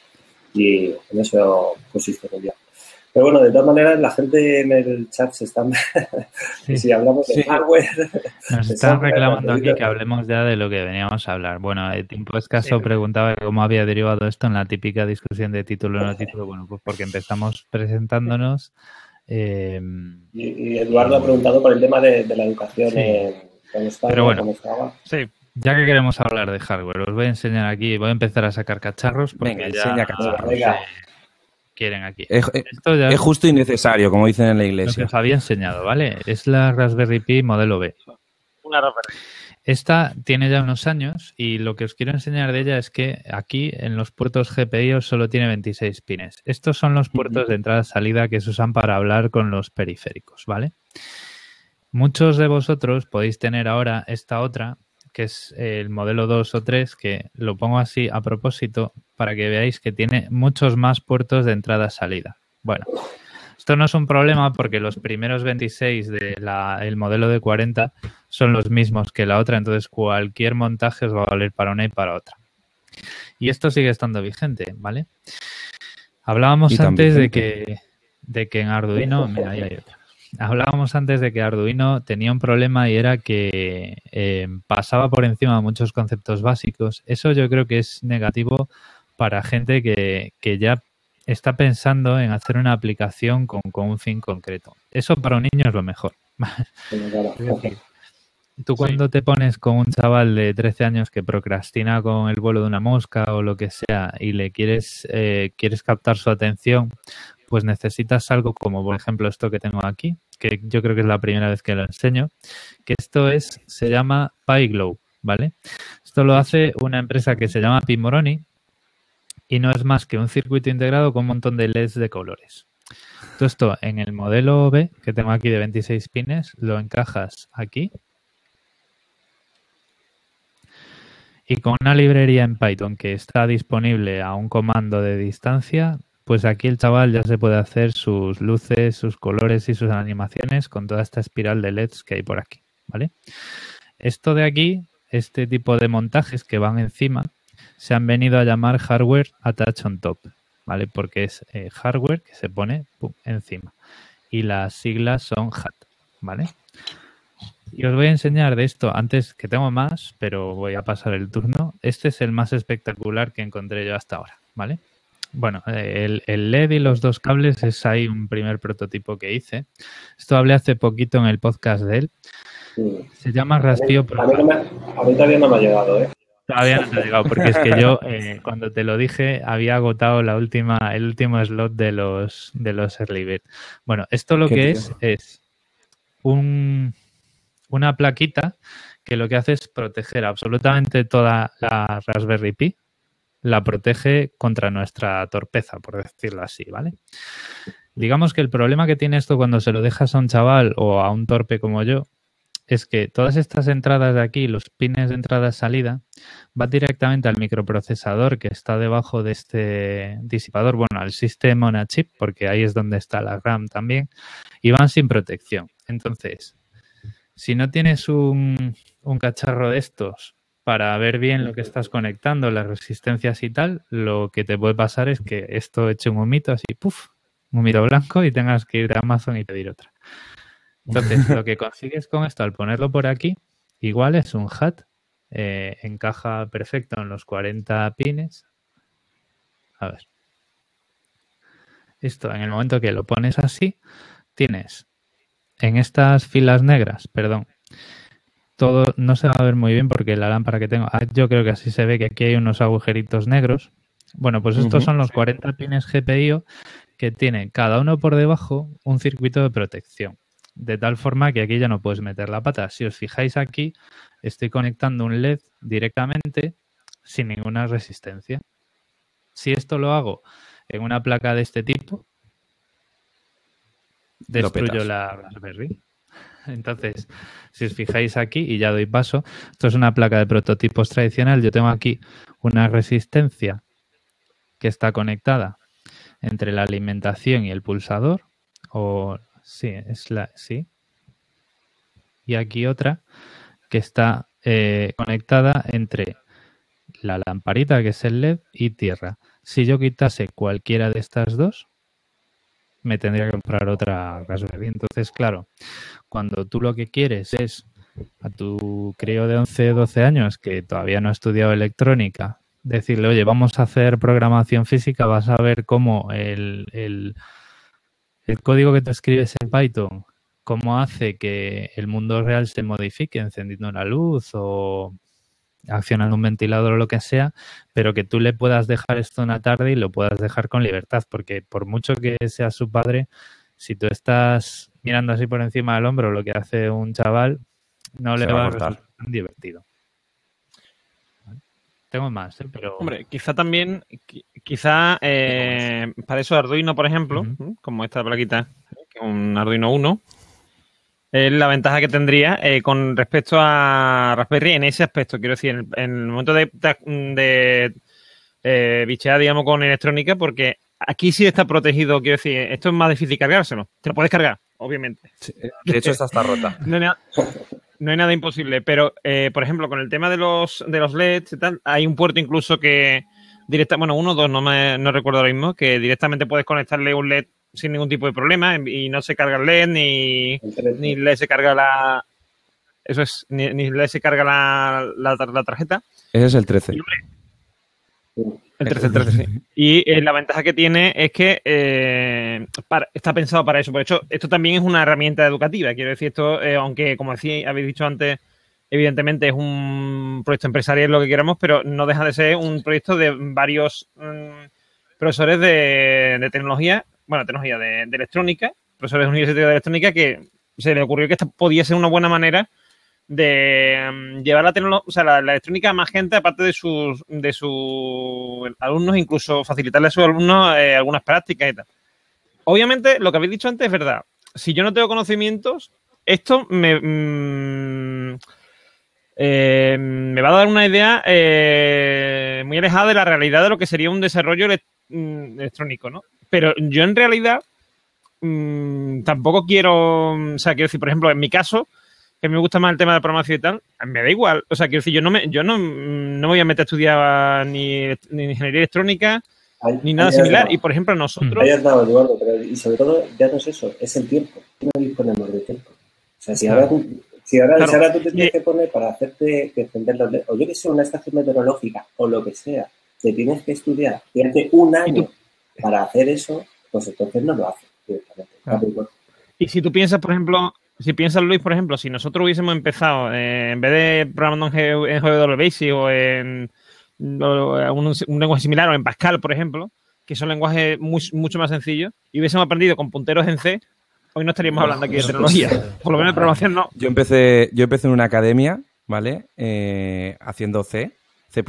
y en eso consiste el día. Pero bueno, de todas maneras, la gente en el chat se está... Sí. Si hablamos de sí. hardware... Nos están reclamando aquí que hablemos ya de lo que veníamos a hablar. Bueno, el tiempo escaso sí. preguntaba cómo había derivado esto en la típica discusión de título o no título. Bueno, pues porque empezamos presentándonos... Eh, y, y Eduardo y... ha preguntado por el tema de, de la educación sí. en cómo estaba, Pero bueno, cómo estaba. Sí. Ya que queremos hablar de hardware, os voy a enseñar aquí, voy a empezar a sacar cacharros. Porque venga, ya enseña cacharros. Venga. Quieren aquí. Es, Esto ya es justo y necesario, como dicen en la iglesia. Lo que os había enseñado, ¿vale? Es la Raspberry Pi modelo B. Una Raspberry. Esta tiene ya unos años y lo que os quiero enseñar de ella es que aquí en los puertos G P I O solo tiene veintiséis pines. Estos son los puertos de entrada-salida que se usan para hablar con los periféricos, ¿vale? Muchos de vosotros podéis tener ahora esta otra que es el modelo dos o tres, que lo pongo así a propósito para que veáis que tiene muchos más puertos de entrada-salida. Bueno, esto no es un problema porque los primeros veintiséis del modelo de cuarenta son los mismos que la otra, entonces cualquier montaje os va a valer para una y para otra. Y esto sigue estando vigente, ¿vale? Hablábamos antes de que, de que en Arduino... Mira, ahí hay otra. Hablábamos antes de que Arduino tenía un problema y era que eh, pasaba por encima de muchos conceptos básicos. Eso yo creo que es negativo para gente que, que ya está pensando en hacer una aplicación con, con un fin concreto. Eso para un niño es lo mejor. Es decir, tú cuando sí. te pones con un chaval de trece años que procrastina con el vuelo de una mosca o lo que sea y le quieres, eh, quieres captar su atención, pues necesitas algo como, por ejemplo, esto que tengo aquí, que yo creo que es la primera vez que lo enseño, que esto es, se llama PyGlow, ¿vale? Esto lo hace una empresa que se llama Pimoroni y no es más que un circuito integrado con un montón de L E Ds de colores. Todo esto en el modelo B, que tengo aquí de veintiséis pines, lo encajas aquí y con una librería en Python que está disponible a un comando de distancia, pues aquí el chaval ya se puede hacer sus luces, sus colores y sus animaciones con toda esta espiral de L E Ds que hay por aquí, ¿vale? Esto de aquí, este tipo de montajes que van encima, se han venido a llamar Hardware Attach on Top, ¿vale? Porque es eh, hardware que se pone pum, encima. Y las siglas son H A T, ¿vale? Y os voy a enseñar de esto, antes que tengo más, pero voy a pasar el turno. Este es el más espectacular que encontré yo hasta ahora, ¿vale? Bueno, el, el L E D y los dos cables es ahí un primer prototipo que hice. Esto hablé hace poquito en el podcast de él. Sí. Se llama Raspio Pro. A mí, no me, a mí todavía no me ha llegado, ¿eh? Todavía no te ha llegado, porque es que yo, eh, cuando te lo dije, había agotado la última, el último slot de los, de los Early Bird. Bueno, esto lo que tío? es, es un, una plaquita que lo que hace es proteger absolutamente toda la Raspberry Pi. La protege contra nuestra torpeza, por decirlo así, ¿vale? Digamos que el problema que tiene esto cuando se lo dejas a un chaval o a un torpe como yo es que todas estas entradas de aquí, los pines de entrada-salida, van directamente al microprocesador que está debajo de este disipador, bueno, al System on a Chip, porque ahí es donde está la RAM también, y van sin protección. Entonces, si no tienes un, un cacharro de estos para ver bien lo que estás conectando, las resistencias y tal, lo que te puede pasar es que esto eche un humito así, puff, un humito blanco y tengas que ir a Amazon y pedir otra. Entonces, lo que consigues con esto al ponerlo por aquí, igual es un H A T, eh, encaja perfecto en los cuarenta pines. A ver. Esto, en el momento que lo pones así, tienes en estas filas negras, perdón, todo no se va a ver muy bien porque la lámpara que tengo, ah, yo creo que así se ve que aquí hay unos agujeritos negros. Bueno, pues estos uh-huh. son los cuarenta pines G P I O que tienen cada uno por debajo un circuito de protección. De tal forma que aquí ya no puedes meter la pata. Si os fijáis aquí, estoy conectando un L E D directamente sin ninguna resistencia. Si esto lo hago en una placa de este tipo, destruyo la Raspberry. Entonces, si os fijáis aquí, y ya doy paso, esto es una placa de prototipos tradicional. Yo tengo aquí una resistencia que está conectada entre la alimentación y el pulsador, o sí, es la sí. Y aquí otra que está eh, conectada entre la lamparita, que es el L E D, y tierra. Si yo quitase cualquiera de estas dos, me tendría que comprar otra Raspberry. Entonces, claro, cuando tú lo que quieres es a tu crío de once, doce años que todavía no ha estudiado electrónica, decirle, oye, vamos a hacer programación física, vas a ver cómo el, el, el código que tú escribes en Python, cómo hace que el mundo real se modifique encendiendo una luz o accionando un ventilador o lo que sea, pero que tú le puedas dejar esto una tarde y lo puedas dejar con libertad, porque por mucho que sea su padre, si tú estás mirando así por encima del hombro lo que hace un chaval, no le va a resultar tan divertido. ¿Vale? Tengo más, ¿eh? Pero... Hombre, quizá también, quizá eh, para eso Arduino, por ejemplo, uh-huh. como esta plaquita, que es un Arduino uno, Es la ventaja que tendría eh, con respecto a Raspberry en ese aspecto. Quiero decir, en el, en el momento de, de, de eh, bichear, digamos, con electrónica, porque aquí sí está protegido. Quiero decir, esto es más difícil cargárselo. Te lo puedes cargar, obviamente. Sí, de hecho, esta está rota. No hay nada, no hay nada imposible, pero, eh, por ejemplo, con el tema de los, de los L E Ds y tal, hay un puerto incluso que directa, bueno, uno o dos, no, me, no recuerdo ahora mismo, que directamente puedes conectarle un L E D sin ningún tipo de problema y no se carga el L E D ni, ni L E D se carga la... Eso es, ni, ni L E D se carga la, la, la tarjeta. Ese es el trece. Y, hombre, el trece, el trece, sí. Y eh, la ventaja que tiene es que eh, para, está pensado para eso. Por hecho, esto también es una herramienta educativa. Quiero decir, esto, eh, aunque como decía, habéis dicho antes, evidentemente es un proyecto empresarial, lo que queramos, pero no deja de ser un proyecto de varios mmm, profesores de, de tecnología, bueno, tecnología de, de electrónica, profesores universitarios de electrónica, que se le ocurrió que esta podía ser una buena manera de um, llevar la tecnología, o sea, la, la electrónica a más gente, aparte de sus de sus alumnos, incluso facilitarle a sus alumnos eh, algunas prácticas y tal. Obviamente, lo que habéis dicho antes es verdad. Si yo no tengo conocimientos, esto me... Mmm, Eh, me va a dar una idea eh, muy alejada de la realidad de lo que sería un desarrollo ele electrónico, ¿no? Pero yo en realidad mmm, tampoco quiero, o sea, quiero decir, por ejemplo, en mi caso, que me gusta más el tema de programación y tal, me da igual, o sea, quiero decir, yo no me, yo no, no me voy a meter a estudiar ni, ni ingeniería electrónica Ahí, ni nada similar, y por ejemplo nosotros... Ahí has dado, Eduardo, pero y sobre todo ya no es eso, es el tiempo, no disponemos de tiempo. O sea, si ahora... Si ahora, claro. si ahora tú te tienes que poner para hacerte que encender los L E D, o yo que sé, una estación meteorológica, o lo que sea, te tienes que estudiar, fíjate, un año para hacer eso, pues entonces no lo haces directamente. Claro. Y si tú piensas, por ejemplo, si piensas, Luis, por ejemplo, si nosotros hubiésemos empezado, eh, en vez de programando en G W Basic o en o un, un lenguaje similar, o en Pascal, por ejemplo, que son lenguajes muy, mucho más sencillos, y hubiésemos aprendido con punteros en C, hoy no estaríamos hablando aquí de tecnología. Por lo menos de programación no. Yo empecé, yo empecé en una academia, ¿vale? Eh, haciendo C, C++,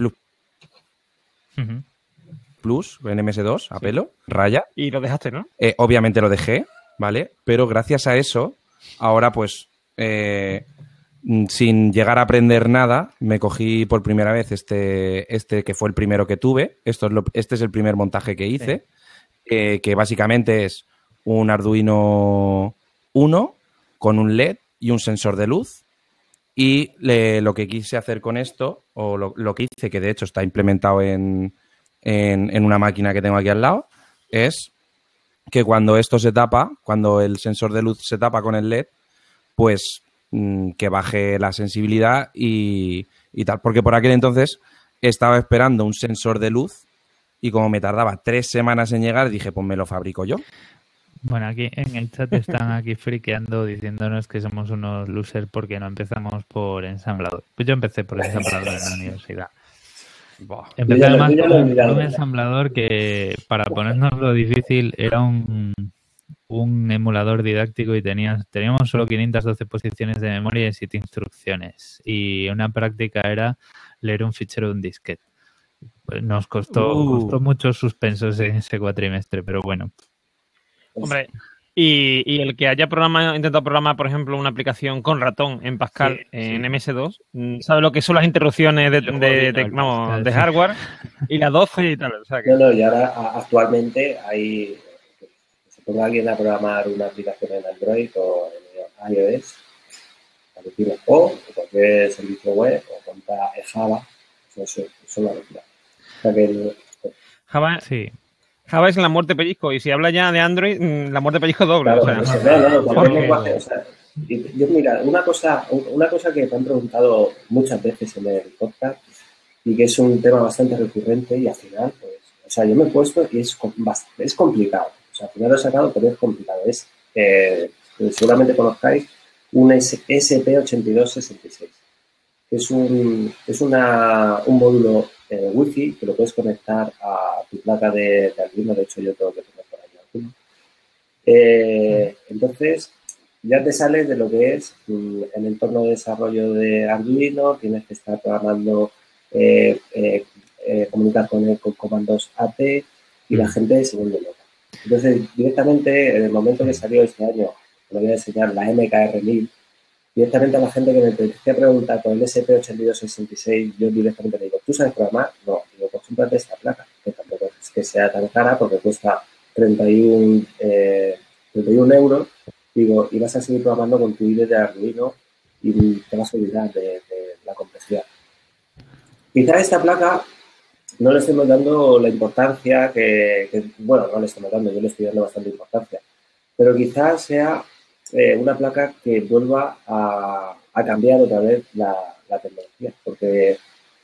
uh-huh. Plus, en M S dos, a sí. pelo, raya. Y lo dejaste, ¿no? Eh, obviamente lo dejé, ¿vale? Pero gracias a eso, ahora pues, eh, sin llegar a aprender nada, me cogí por primera vez este, este que fue el primero que tuve. Esto es lo, este es el primer montaje que hice, sí. eh, que básicamente es un Arduino uno con un L E D y un sensor de luz. Y le, lo que quise hacer con esto, o lo, lo que hice, que de hecho está implementado en, en, en una máquina que tengo aquí al lado, es que cuando esto se tapa, cuando el sensor de luz se tapa con el L E D, pues mmm, que baje la sensibilidad y, y tal. Porque por aquel entonces estaba esperando un sensor de luz y como me tardaba tres semanas en llegar, dije, pues me lo fabrico yo. Bueno, aquí en el chat están aquí friqueando diciéndonos que somos unos losers porque no empezamos por ensamblador. Pues yo empecé por ensamblador en la universidad. Boah. Empecé además con un, un ensamblador que, para ponernos lo difícil, era un, un emulador didáctico y tenías, teníamos solo quinientas doce posiciones de memoria y siete instrucciones. Y una práctica era leer un fichero de un disquete. Nos costó, uh. costó muchos suspensos en ese cuatrimestre, pero bueno. Hombre, y, y el que haya programado, intentado programar, por ejemplo, una aplicación con ratón en Pascal, sí, en sí. M S dos, sabe lo que son las interrupciones de, de, de, de, vamos, Pascal, de hardware sí. y la doce y tal. O sea que... No, no, y ahora actualmente hay, se ponga alguien a programar una aplicación en Android o en iOS, o cualquier servicio web, o contra Java, eso es una locura. O sea que el, Java, sí. Java es la muerte pellizco, y si habla ya de Android, la muerte pellizco doble. Claro, o sea, no, sé, no, no, no, porque... lenguaje, o sea, yo, mira, una cosa, una cosa que me han preguntado muchas veces en el podcast y que es un tema bastante recurrente y al final, pues, o sea, yo me he puesto y es, es complicado. O sea, al final lo he sacado, pero es complicado. Es, eh, seguramente conozcáis un S P ochenta y dos sesenta y seis. Es un, es una, un módulo eh, Wi-Fi que lo puedes conectar a tu placa de, de Arduino. De hecho, yo tengo que tener por ahí Arduino. Eh, entonces, ya te sales de lo que es mm, el entorno de desarrollo de Arduino. Tienes que estar programando, eh, eh, eh, comunicar con él con comandos A T y la gente se vuelve loca. Entonces, directamente, en el momento que salió este año le voy a enseñar la M K R mil, directamente a la gente que me te pregunta con el S P ochenta y dos sesenta y seis, yo directamente le digo, ¿tú sabes programar? No, digo, pues cómprate esta placa, que tampoco es que sea tan cara porque cuesta treinta y uno euros, digo, y vas a seguir programando con tu I D E de Arduino y te vas a olvidar de, de la complejidad. Quizá esta placa no le estemos dando la importancia que, que, bueno, no le estamos dando, yo le estoy dando bastante importancia, pero quizás sea eh, una placa que vuelva a, a cambiar otra vez la, la tecnología, porque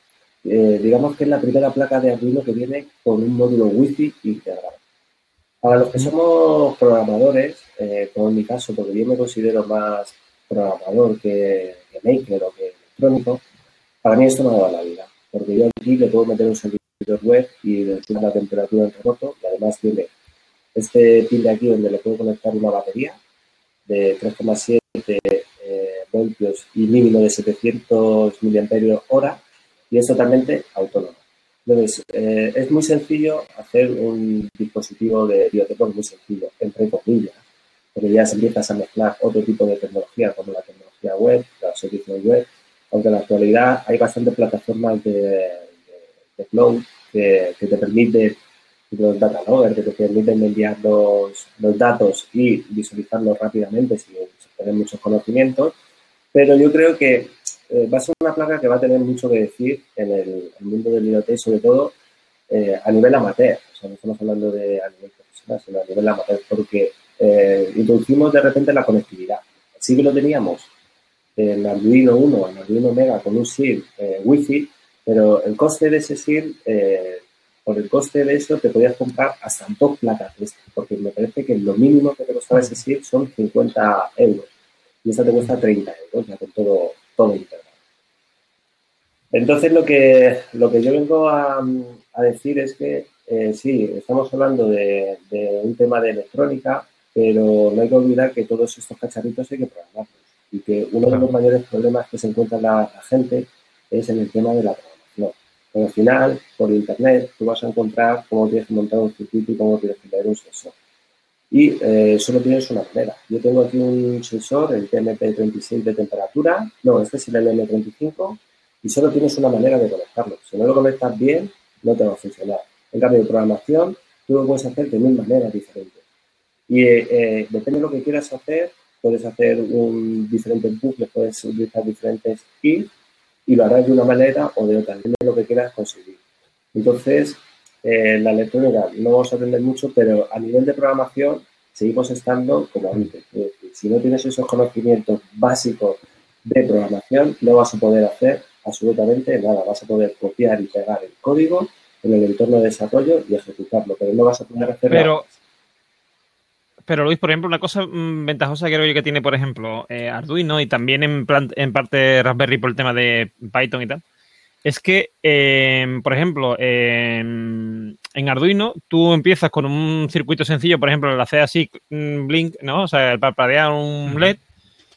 eh, digamos que es la primera placa de Arduino que viene con un módulo Wi-Fi integrado. Para los que somos programadores, eh, como en mi caso, porque yo me considero más programador que, que maker o que electrónico, para mí esto me ha dado la vida, porque yo aquí le puedo meter un servidor web y le subo la temperatura en remoto y además tiene este pin de aquí donde le puedo conectar una batería de tres coma siete eh, voltios y mínimo de setecientos miliamperios hora y es totalmente autónomo. Entonces, eh, es muy sencillo hacer un dispositivo de biotecón, muy sencillo, entre comillas, porque ya se empiezas a mezclar otro tipo de tecnología como la tecnología web, los servicios web, aunque en la actualidad hay bastantes plataformas de, de, de cloud que, que te permiten, los data logger, que te permiten enviar los, los datos y visualizarlos rápidamente sin tener muchos conocimientos, pero yo creo que eh, va a ser una placa que va a tener mucho que decir en el, el mundo del IoT, sobre todo eh, a nivel amateur, o sea, no estamos hablando de a nivel profesional, sino a nivel amateur, porque eh, introducimos de repente la conectividad. Sí que lo teníamos en Arduino uno, en Arduino Mega con un S I R eh, Wi-Fi, pero el coste de ese S I R, eh, por el coste de eso, te podías comprar hasta dos placas de este, porque me parece que lo mínimo que te costaba ese S I R son cincuenta euros y esta te cuesta treinta euros, ya con todo, todo integrado. Entonces, lo que, lo que yo vengo a, a decir es que eh, sí, estamos hablando de, de un tema de electrónica, pero no hay que olvidar que todos estos cacharritos hay que programarlos. Y que uno de los mayores problemas que se encuentra la, la gente es en el tema de la programación. Pero al final, por internet, tú vas a encontrar cómo tienes que montar un circuito y cómo tienes que leer un sensor. Y eh, solo tienes una manera. Yo tengo aquí un sensor, el T M P treinta y seis de temperatura. No, este es el L M treinta y cinco. Y solo tienes una manera de conectarlo. Si no lo conectas bien, no te va a funcionar. En cambio, de programación, tú lo puedes hacer de mil maneras diferentes. Y eh, eh, depende de lo que quieras hacer, puedes hacer un diferente bucle, puedes utilizar diferentes if y lo harás de una manera o de otra, depende de lo que quieras conseguir. Entonces, eh, la electrónica no vamos a aprender mucho, pero a nivel de programación seguimos estando como antes. Es decir, si no tienes esos conocimientos básicos de programación, no vas a poder hacer absolutamente nada. Vas a poder copiar y pegar el código en el entorno de desarrollo y ejecutarlo, pero no vas a poder hacer pero... nada. Pero Luis, por ejemplo, una cosa mmm, ventajosa que creo yo que tiene, por ejemplo, eh, Arduino y también en, plan, en parte Raspberry por el tema de Python y tal, es que, eh, por ejemplo, eh, en Arduino tú empiezas con un circuito sencillo, por ejemplo, el hacer así, blink, ¿no? O sea, el parpadear un L E D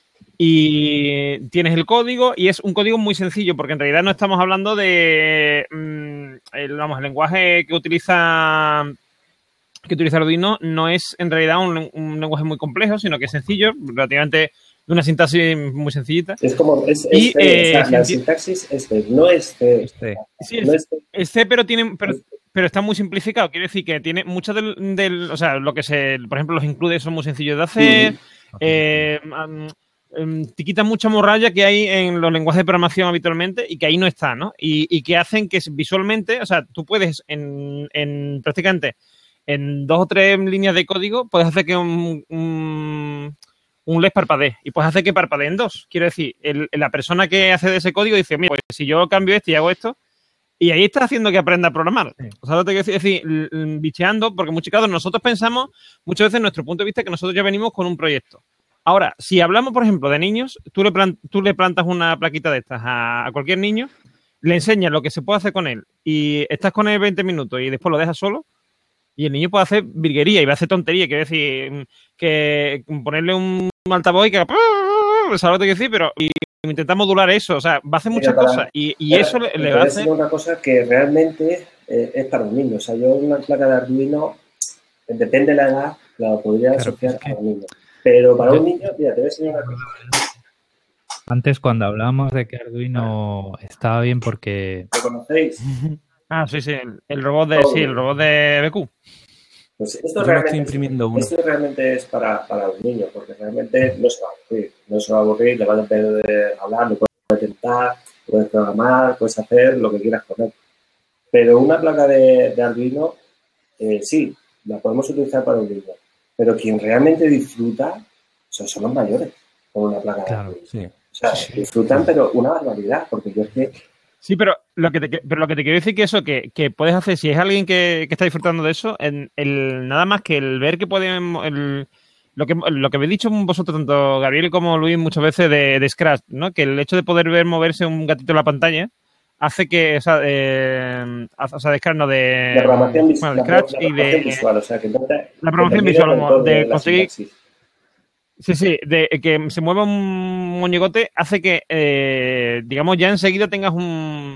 y tienes el código y es un código muy sencillo porque en realidad no estamos hablando de, mmm, el, vamos, el lenguaje que utiliza... que utiliza Arduino no es en realidad un, un lenguaje muy complejo, sino que es sencillo, relativamente de una sintaxis muy sencillita. Es como, es, y, es C, eh, o sea, la sintaxis es C, no es C. Este. Sí, es, no es C. es C, pero tiene, pero, pero está muy simplificado. Quiere decir que tiene mucho del, del, o sea, lo que se, por ejemplo, los includes son muy sencillos de hacer. Uh-huh. eh, um, um, te quitan mucha morralla que hay en los lenguajes de programación habitualmente y que ahí no está, ¿no? Y, y que hacen que visualmente, o sea, tú puedes en, en prácticamente en dos o tres líneas de código puedes hacer que un, un, un L E D parpadee y puedes hacer que parpadee en dos. Quiero decir, el, la persona que hace de ese código dice, mira, pues si yo cambio esto y hago esto, y ahí estás haciendo que aprenda a programar. Sí. O sea, lo que quiero decir, es decir, bicheando, porque muchos casos nosotros pensamos, muchas veces nuestro punto de vista, que nosotros ya venimos con un proyecto. Ahora, si hablamos, por ejemplo, de niños, tú le, plant, tú le plantas una plaquita de estas a, a cualquier niño, le enseñas lo que se puede hacer con él y estás con él veinte minutos y después lo dejas solo, y el niño puede hacer virguería y va a hacer tontería, quiero decir, que ponerle un altavoz y que... ¿Sabes lo que te quiero decir? Pero y intentar modular eso, o sea, va a hacer muchas para, cosas y, y eso le, le va a hacer... una cosa que realmente eh, es para un niño. O sea, yo una placa de Arduino, depende de la edad, la podría claro, asociar es que... a un niño. Pero para un niño, mira, te voy a enseñar una cosa. Antes, cuando hablábamos de que Arduino estaba bien porque... ¿Lo conocéis? Ah, sí, sí, el, el robot de, sí, el robot de B Q. Pues esto, Yo realmente, estoy imprimiendo uno. esto realmente es para, para un niño, porque realmente no se va a aburrir. No se va a aburrir, le va a depender de hablar, le puedes tentar, puedes programar, puedes hacer lo que quieras con él. Pero una placa de, de Arduino, eh, sí, la podemos utilizar para un niño. Pero quien realmente disfruta, o sea, son los mayores con una placa Claro, de Arduino. Sí. O sea, Sí. disfrutan, pero una barbaridad, porque yo es que... Sí, pero lo que te, pero lo que te quiero decir que eso, que, que puedes hacer, si es alguien que, que está disfrutando de eso, en, el, nada más que el ver que pueden, el, lo que lo que habéis dicho vosotros, tanto Gabriel como Luis, muchas veces de, de Scratch, ¿no? Que el hecho de poder ver moverse un gatito en la pantalla hace que, o sea, eh, o sea de Scratch, no, de, La programación, vis bueno, de la, Scratch la y programación de... visual, o sea, que no te, La programación que visual, con como todo de la conseguir... sintaxis. Sí, sí, de que se mueva un moñigote hace que, eh, digamos, ya enseguida tengas un...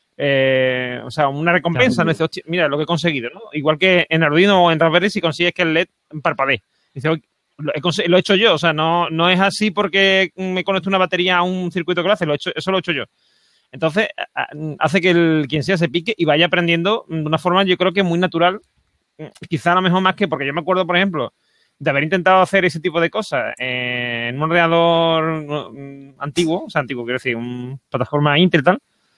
Eh, o sea, una recompensa, Claro. ¿no? Dice, mira lo que he conseguido, ¿no? Igual que en Arduino o en Raspberry, si consigues que el L E D parpadee. Dice, lo he, lo he hecho yo, o sea, no, no es así porque me conecto una batería a un circuito que lo hace, lo he hecho, eso lo he hecho yo. Entonces, hace que el, quien sea se pique y vaya aprendiendo de una forma, yo creo que muy natural, quizá a lo mejor más que, porque yo me acuerdo, por ejemplo, de haber intentado hacer ese tipo de cosas en un ordenador antiguo, o sea, antiguo, quiero decir, una plataforma Intel y tal,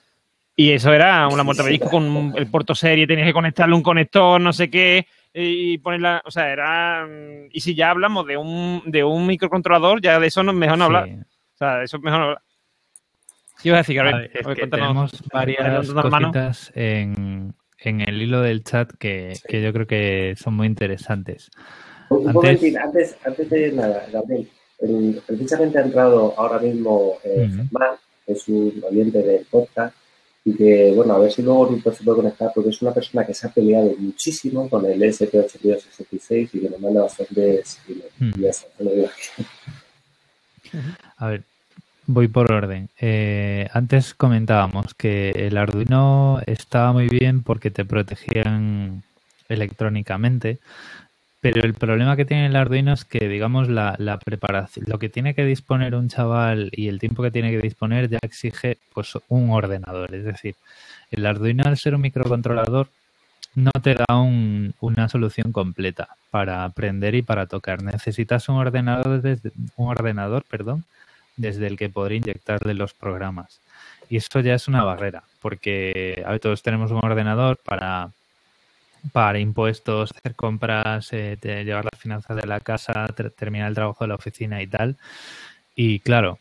y eso era una muerte de disco con el puerto serie, tenías que conectarle un conector, no sé qué, y ponerla, o sea, era... Y si ya hablamos de un, de un microcontrolador, ya de eso no es mejor no hablar. Sí. O sea, de eso es mejor no hablar. ¿Qué ibas a decir, Gabriel? A ver, es A ver, que cuéntanos. tenemos varias cositas en, en el hilo del chat que, Sí. que yo creo que son muy interesantes. Un Antes, momentín, antes, antes de nada, Gabriel, el, precisamente ha entrado ahora mismo eh, uh-huh. Germán, que es un oyente del podcast, y que, bueno, a ver si luego se puede conectar, porque es una persona que se ha peleado muchísimo con el E S P ochenta y dos sesenta y seis y que nos manda bastantes emails. Uh-huh. Y eso, lo digo aquí. A ver, voy por orden. Eh, antes comentábamos que el Arduino estaba muy bien porque te protegían electrónicamente, pero el problema que tiene el Arduino es que, digamos, la, la preparación, lo que tiene que disponer un chaval y el tiempo que tiene que disponer ya exige pues un ordenador. Es decir, el Arduino, al ser un microcontrolador, no te da un, una solución completa para aprender y para tocar. Necesitas un ordenador, desde, un ordenador, perdón, desde el que poder inyectarle los programas. Y eso ya es una barrera, porque a ver, todos tenemos un ordenador para... para impuestos, hacer compras, eh, de llevar las finanzas de la casa, ter- terminar el trabajo de la oficina y tal. Y claro,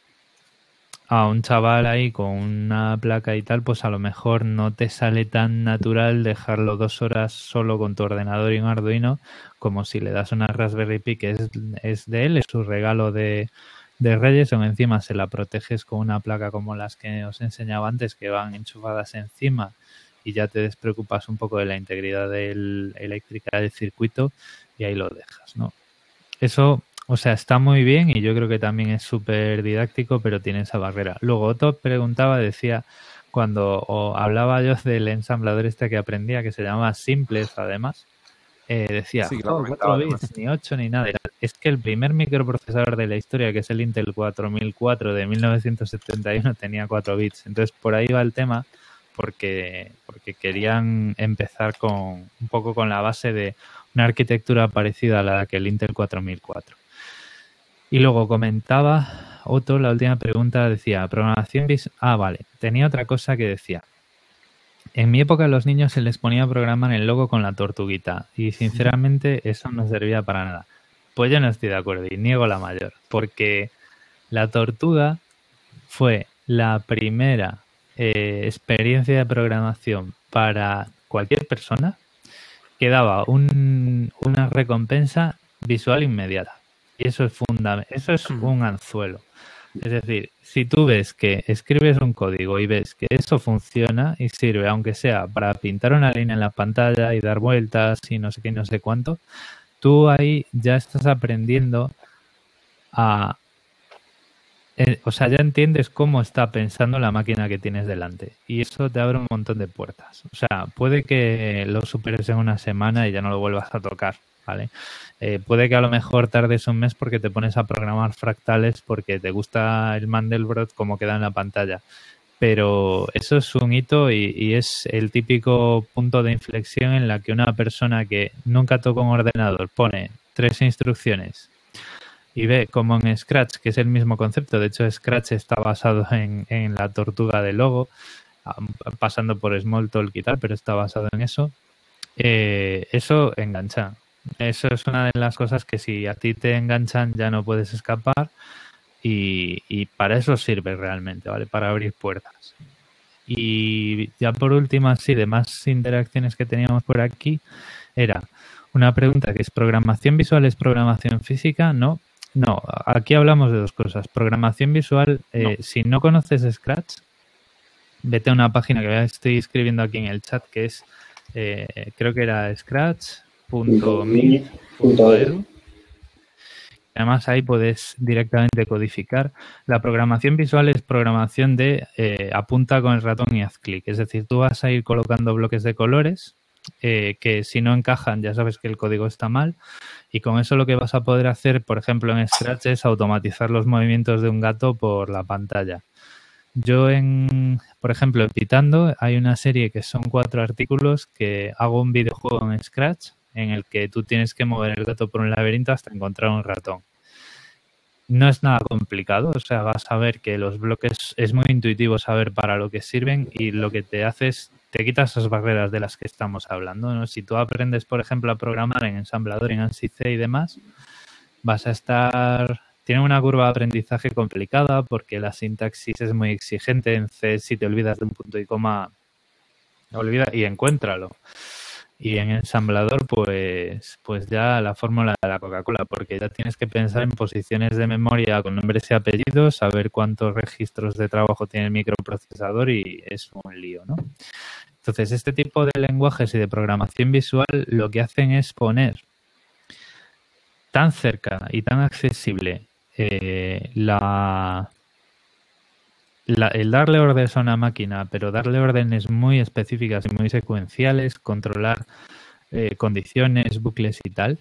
a un chaval ahí con una placa y tal, pues a lo mejor no te sale tan natural dejarlo dos horas solo con tu ordenador y un Arduino, como si le das una Raspberry Pi que es, es de él, es su regalo de, de Reyes, o encima se la proteges con una placa como las que os enseñaba antes, que van enchufadas encima, y ya te despreocupas un poco de la integridad del, eléctrica del circuito y ahí lo dejas, ¿no? Eso, o sea, está muy bien y yo creo que también es súper didáctico, pero tiene esa barrera. Luego Otto preguntaba, decía, cuando o hablaba yo del ensamblador este que aprendía, que se llamaba Simples, además, eh, decía, sí, oh, cuatro bits, ni ocho ni nada. Es que el primer microprocesador de la historia, que es el Intel cuatro mil cuatro de mil novecientos setenta y uno, tenía cuatro bits. Entonces, por ahí va el tema. Porque, porque querían empezar con un poco con la base de una arquitectura parecida a la que el Intel cuatro mil cuatro. Y luego comentaba Otto, la última pregunta decía, programación vis... Ah, vale, tenía otra cosa que decía. En mi época a los niños se les ponía a programar el logo con la tortuguita y sinceramente eso no servía para nada. Pues yo no estoy de acuerdo y niego la mayor, porque la tortuga fue la primera Eh, experiencia de programación para cualquier persona que daba un, una recompensa visual inmediata. Y eso es fundamental, eso es un anzuelo. Es decir, si tú ves que escribes un código y ves que eso funciona y sirve, aunque sea para pintar una línea en la pantalla y dar vueltas y no sé qué, no sé cuánto, tú ahí ya estás aprendiendo a... Eh, o sea, ya entiendes cómo está pensando la máquina que tienes delante y eso te abre un montón de puertas. O sea, puede que lo superes en una semana y ya no lo vuelvas a tocar, ¿vale? Eh, puede que a lo mejor tardes un mes porque te pones a programar fractales porque te gusta el Mandelbrot como queda en la pantalla. Pero eso es un hito y, y es el típico punto de inflexión en la que una persona que nunca tocó un ordenador pone tres instrucciones y ve como en Scratch, que es el mismo concepto, de hecho Scratch está basado en, en la tortuga de Logo, pasando por Smalltalk y tal, pero está basado en eso. Eh, eso engancha. Eso es una de las cosas que si a ti te enganchan ya no puedes escapar. Y, y para eso sirve realmente, ¿vale? Para abrir puertas. Y ya por último, así, de más interacciones que teníamos por aquí, era una pregunta que es ¿programación visual es programación física? No, no, aquí hablamos de dos cosas. Programación visual, eh, no. Si no conoces Scratch, vete a una página que estoy escribiendo aquí en el chat, que es, eh, creo que era scratch punto mit punto edu. Además, ahí puedes directamente codificar. La programación visual es programación de eh, apunta con el ratón y haz clic. Es decir, tú vas a ir colocando bloques de colores eh, que si no encajan ya sabes que el código está mal. Y con eso lo que vas a poder hacer, por ejemplo, en Scratch es automatizar los movimientos de un gato por la pantalla. Yo, en, por ejemplo, en Pitando hay una serie que son cuatro artículos que hago un videojuego en Scratch en el que tú tienes que mover el gato por un laberinto hasta encontrar un ratón. No es nada complicado, o sea, vas a ver que los bloques es muy intuitivo saber para lo que sirven y lo que te hace es, te quitas esas barreras de las que estamos hablando, ¿no? Si tú aprendes, por ejemplo, a programar en ensamblador, en ANSI C y demás, vas a estar... Tiene una curva de aprendizaje complicada porque la sintaxis es muy exigente. En C, si te olvidas de un punto y coma, olvida y encuéntralo. Y en ensamblador, pues, pues ya la fórmula de la Coca-Cola, porque ya tienes que pensar en posiciones de memoria con nombres y apellidos, saber cuántos registros de trabajo tiene el microprocesador y es un lío, ¿no? Entonces, este tipo de lenguajes y de programación visual lo que hacen es poner tan cerca y tan accesible eh, la... La, el darle órdenes a una máquina, pero darle órdenes muy específicas y muy secuenciales, controlar eh, condiciones, bucles y tal,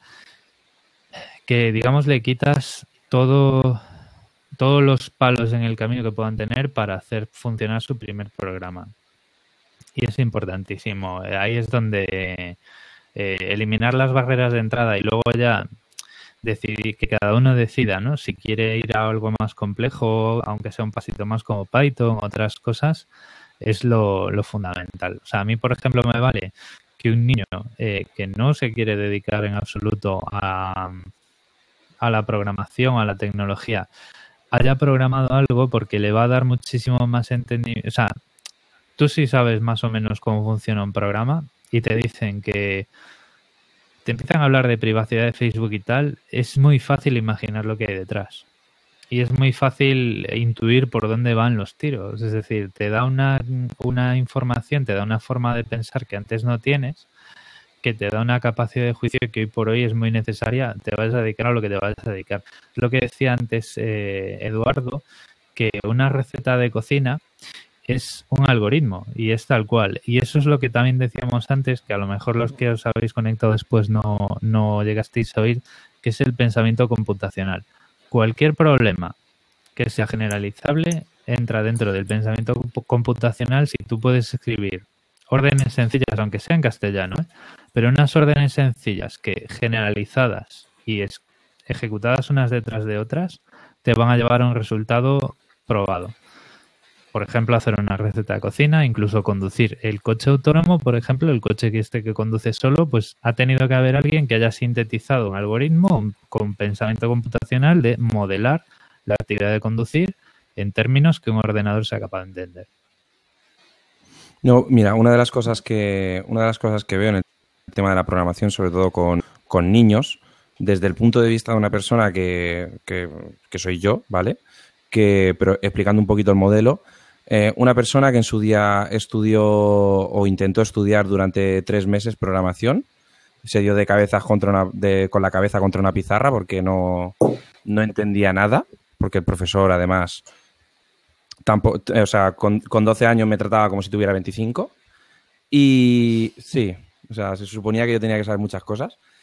que digamos le quitas todo, todos los palos en el camino que puedan tener para hacer funcionar su primer programa. Y es importantísimo. Ahí es donde eh, eliminar las barreras de entrada y luego ya decidir que cada uno decida, ¿no? Si quiere ir a algo más complejo, aunque sea un pasito más como Python, otras cosas, es lo, lo fundamental. O sea, a mí, por ejemplo, me vale que un niño eh, que no se quiere dedicar en absoluto a, a la programación, a la tecnología, haya programado algo porque le va a dar muchísimo más entendimiento. O sea, tú sí sabes más o menos cómo funciona un programa y te dicen que te empiezan a hablar de privacidad de Facebook y tal, es muy fácil imaginar lo que hay detrás. Y es muy fácil intuir por dónde van los tiros. Es decir, te da una, una información, te da una forma de pensar que antes no tienes, que te da una capacidad de juicio que hoy por hoy es muy necesaria. Te vas a dedicar a lo que te vayas a dedicar. Lo que decía antes eh, Eduardo, que una receta de cocina es un algoritmo y es tal cual. Y eso es lo que también decíamos antes, que a lo mejor los que os habéis conectado después no, no llegasteis a oír, que es el pensamiento computacional. Cualquier problema que sea generalizable entra dentro del pensamiento computacional si tú puedes escribir órdenes sencillas, aunque sea en castellano, ¿eh? Pero unas órdenes sencillas que generalizadas y es, ejecutadas unas detrás de otras te van a llevar a un resultado probado. Por ejemplo, hacer una receta de cocina, incluso conducir el coche autónomo, por ejemplo, el coche que este que conduce solo, pues ha tenido que haber alguien que haya sintetizado un algoritmo con pensamiento computacional de modelar la actividad de conducir en términos que un ordenador sea capaz de entender. No, mira, una de las cosas que una de las cosas que veo en el tema de la programación, sobre todo con, con niños, desde el punto de vista de una persona que, que, que soy yo, ¿vale? Que, pero explicando un poquito el modelo. Eh, una persona que en su día estudió o intentó estudiar durante tres meses programación, se dio de cabeza contra una, de, con la cabeza contra una pizarra porque no, no entendía nada, porque el profesor además, tampoco, o sea, con, con doce años me trataba como si tuviera veinticinco y sí, o sea, se suponía que yo tenía que saber muchas cosas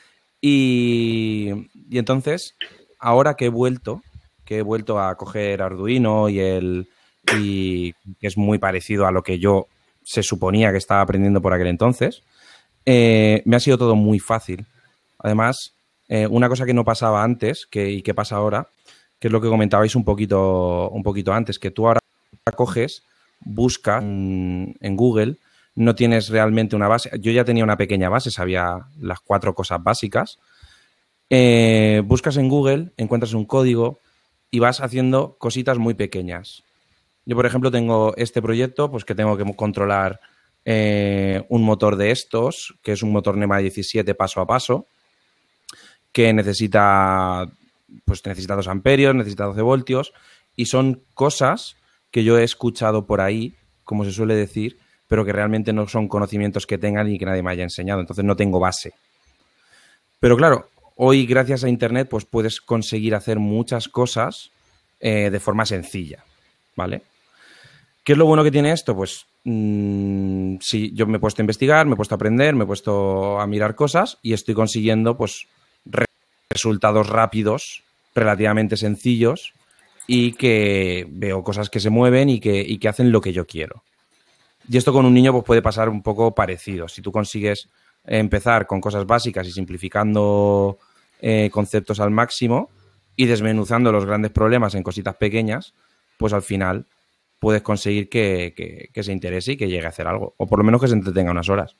Y, y entonces, ahora que he vuelto, que he vuelto a coger Arduino y el y que es muy parecido a lo que yo se suponía que estaba aprendiendo por aquel entonces, eh, me ha sido todo muy fácil. Además, eh, una cosa que no pasaba antes que, y que pasa ahora, que es lo que comentabais un poquito, un poquito antes, que tú ahora coges, buscas en, en Google, no tienes realmente una base. Yo ya tenía una pequeña base, sabía las cuatro cosas básicas. Eh, buscas en Google, encuentras un código y vas haciendo cositas muy pequeñas. Yo, por ejemplo, tengo este proyecto, pues que tengo que controlar eh, un motor de estos, que es un motor NEMA diecisiete paso a paso, que necesita, pues necesita dos amperios, necesita doce voltios, y son cosas que yo he escuchado por ahí, como se suele decir, pero que realmente no son conocimientos que tengan y que nadie me haya enseñado. Entonces no tengo base. Pero claro, hoy gracias a Internet pues puedes conseguir hacer muchas cosas eh, de forma sencilla, ¿vale? ¿Qué es lo bueno que tiene esto? Pues mmm, sí, yo me he puesto a investigar, me he puesto a aprender, me he puesto a mirar cosas y estoy consiguiendo pues re- resultados rápidos, relativamente sencillos y que veo cosas que se mueven y que, y que hacen lo que yo quiero. Y esto con un niño pues puede pasar un poco parecido. Si tú consigues empezar con cosas básicas y simplificando eh, conceptos al máximo y desmenuzando los grandes problemas en cositas pequeñas, pues al final puedes conseguir que, que, que se interese y que llegue a hacer algo. O por lo menos que se entretenga unas horas.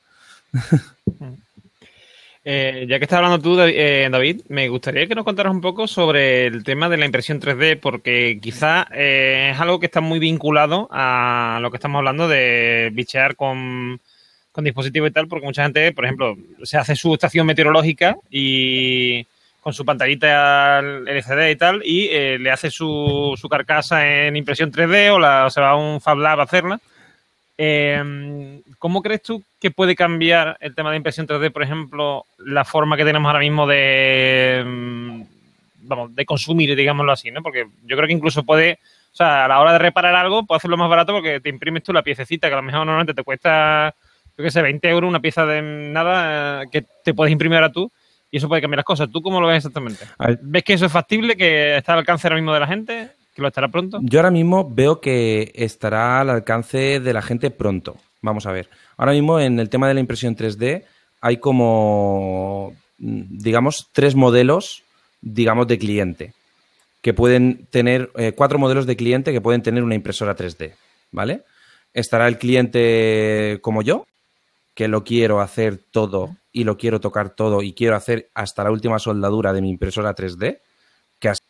Eh, ya que estás hablando tú, eh, David, me gustaría que nos contaras un poco sobre el tema de la impresión tres D, porque quizá eh, es algo que está muy vinculado a lo que estamos hablando de bichear con, con dispositivos y tal, porque mucha gente, por ejemplo, se hace su estación meteorológica y con su pantallita L C D y tal, y eh, le hace su, su carcasa en impresión tres D o, la, o se va a un Fab Lab a hacerla. Eh, ¿Cómo crees tú que puede cambiar el tema de impresión tres D, por ejemplo, la forma que tenemos ahora mismo de, vamos, de consumir, digámoslo así, ¿no? Porque yo creo que incluso puede, o sea, a la hora de reparar algo, puede hacerlo más barato porque te imprimes tú la piececita, que a lo mejor normalmente te cuesta, yo qué sé, veinte euros una pieza de nada, que te puedes imprimir ahora tú, y eso puede cambiar las cosas. ¿Tú cómo lo ves exactamente? ¿Ves que eso es factible, que está al alcance ahora mismo de la gente? ¿Que lo estará pronto? Yo ahora mismo veo que estará al alcance de la gente pronto. Vamos a ver. Ahora mismo en el tema de la impresión tres D hay como, digamos, tres modelos, digamos, de cliente. Que pueden tener, eh, cuatro modelos de cliente que pueden tener una impresora tres D, ¿vale? Estará el cliente como yo, que lo quiero hacer todo y lo quiero tocar todo y quiero hacer hasta la última soldadura de mi impresora tres D, que ha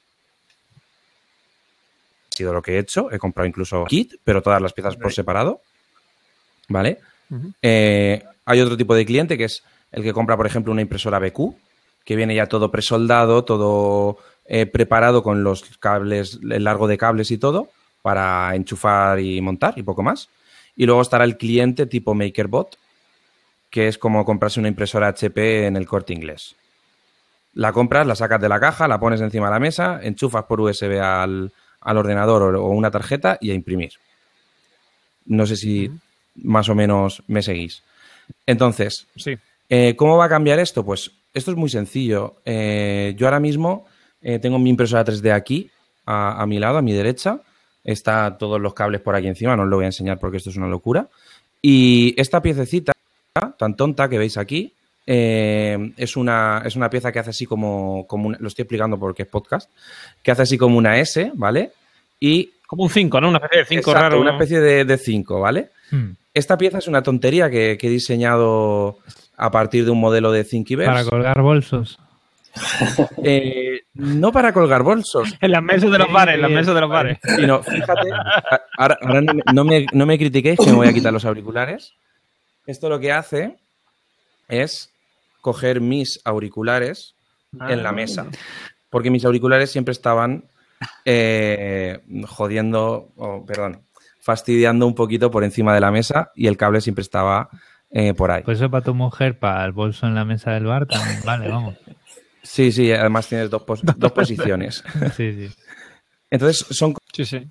sido lo que he hecho. He comprado incluso kit, pero todas las piezas por separado, ¿vale? Uh-huh. Eh, hay otro tipo de cliente que es el que compra, por ejemplo, una impresora B Q, que viene ya todo presoldado, todo eh, preparado con los cables, el largo de cables y todo, para enchufar y montar y poco más. Y luego estará el cliente tipo MakerBot, que es como comprarse una impresora H P en el Corte Inglés. La compras, la sacas de la caja, la pones encima de la mesa, enchufas por U S B al, al ordenador o una tarjeta y a imprimir. No sé si uh-huh. más o menos me seguís. Entonces, sí. eh, ¿cómo va a cambiar esto? Pues esto es muy sencillo. Eh, yo ahora mismo eh, tengo mi impresora tres D aquí, a, a mi lado, a mi derecha. Está todos los cables por aquí encima, no os lo voy a enseñar porque esto es una locura. Y esta piececita, tan tonta que veis aquí, eh, es, una, es una pieza que hace así como, como una, lo estoy explicando porque es podcast, que hace así como una S, ¿vale? Y como un cinco, ¿no? Una especie de cinco exacto, raro. Una especie de cinco, ¿vale? Hmm. Esta pieza es una tontería que, que he diseñado a partir de un modelo de Thingiverse. Para colgar bolsos. Eh, no para colgar bolsos. En las mesas de los bares, en las mesas de los bares. Sino, fíjate, ahora, ahora no, me, no, me, no me critiquéis que me voy a quitar los auriculares. Esto lo que hace es coger mis auriculares ah, en la mesa. Porque mis auriculares siempre estaban eh, jodiendo, oh, perdón, fastidiando un poquito por encima de la mesa y el cable siempre estaba eh, por ahí. Pues eso para tu mujer, para el bolso en la mesa del bar también, vale, vamos. Sí, sí, además tienes dos, pos dos posiciones. Sí, sí. Entonces son sí, sí.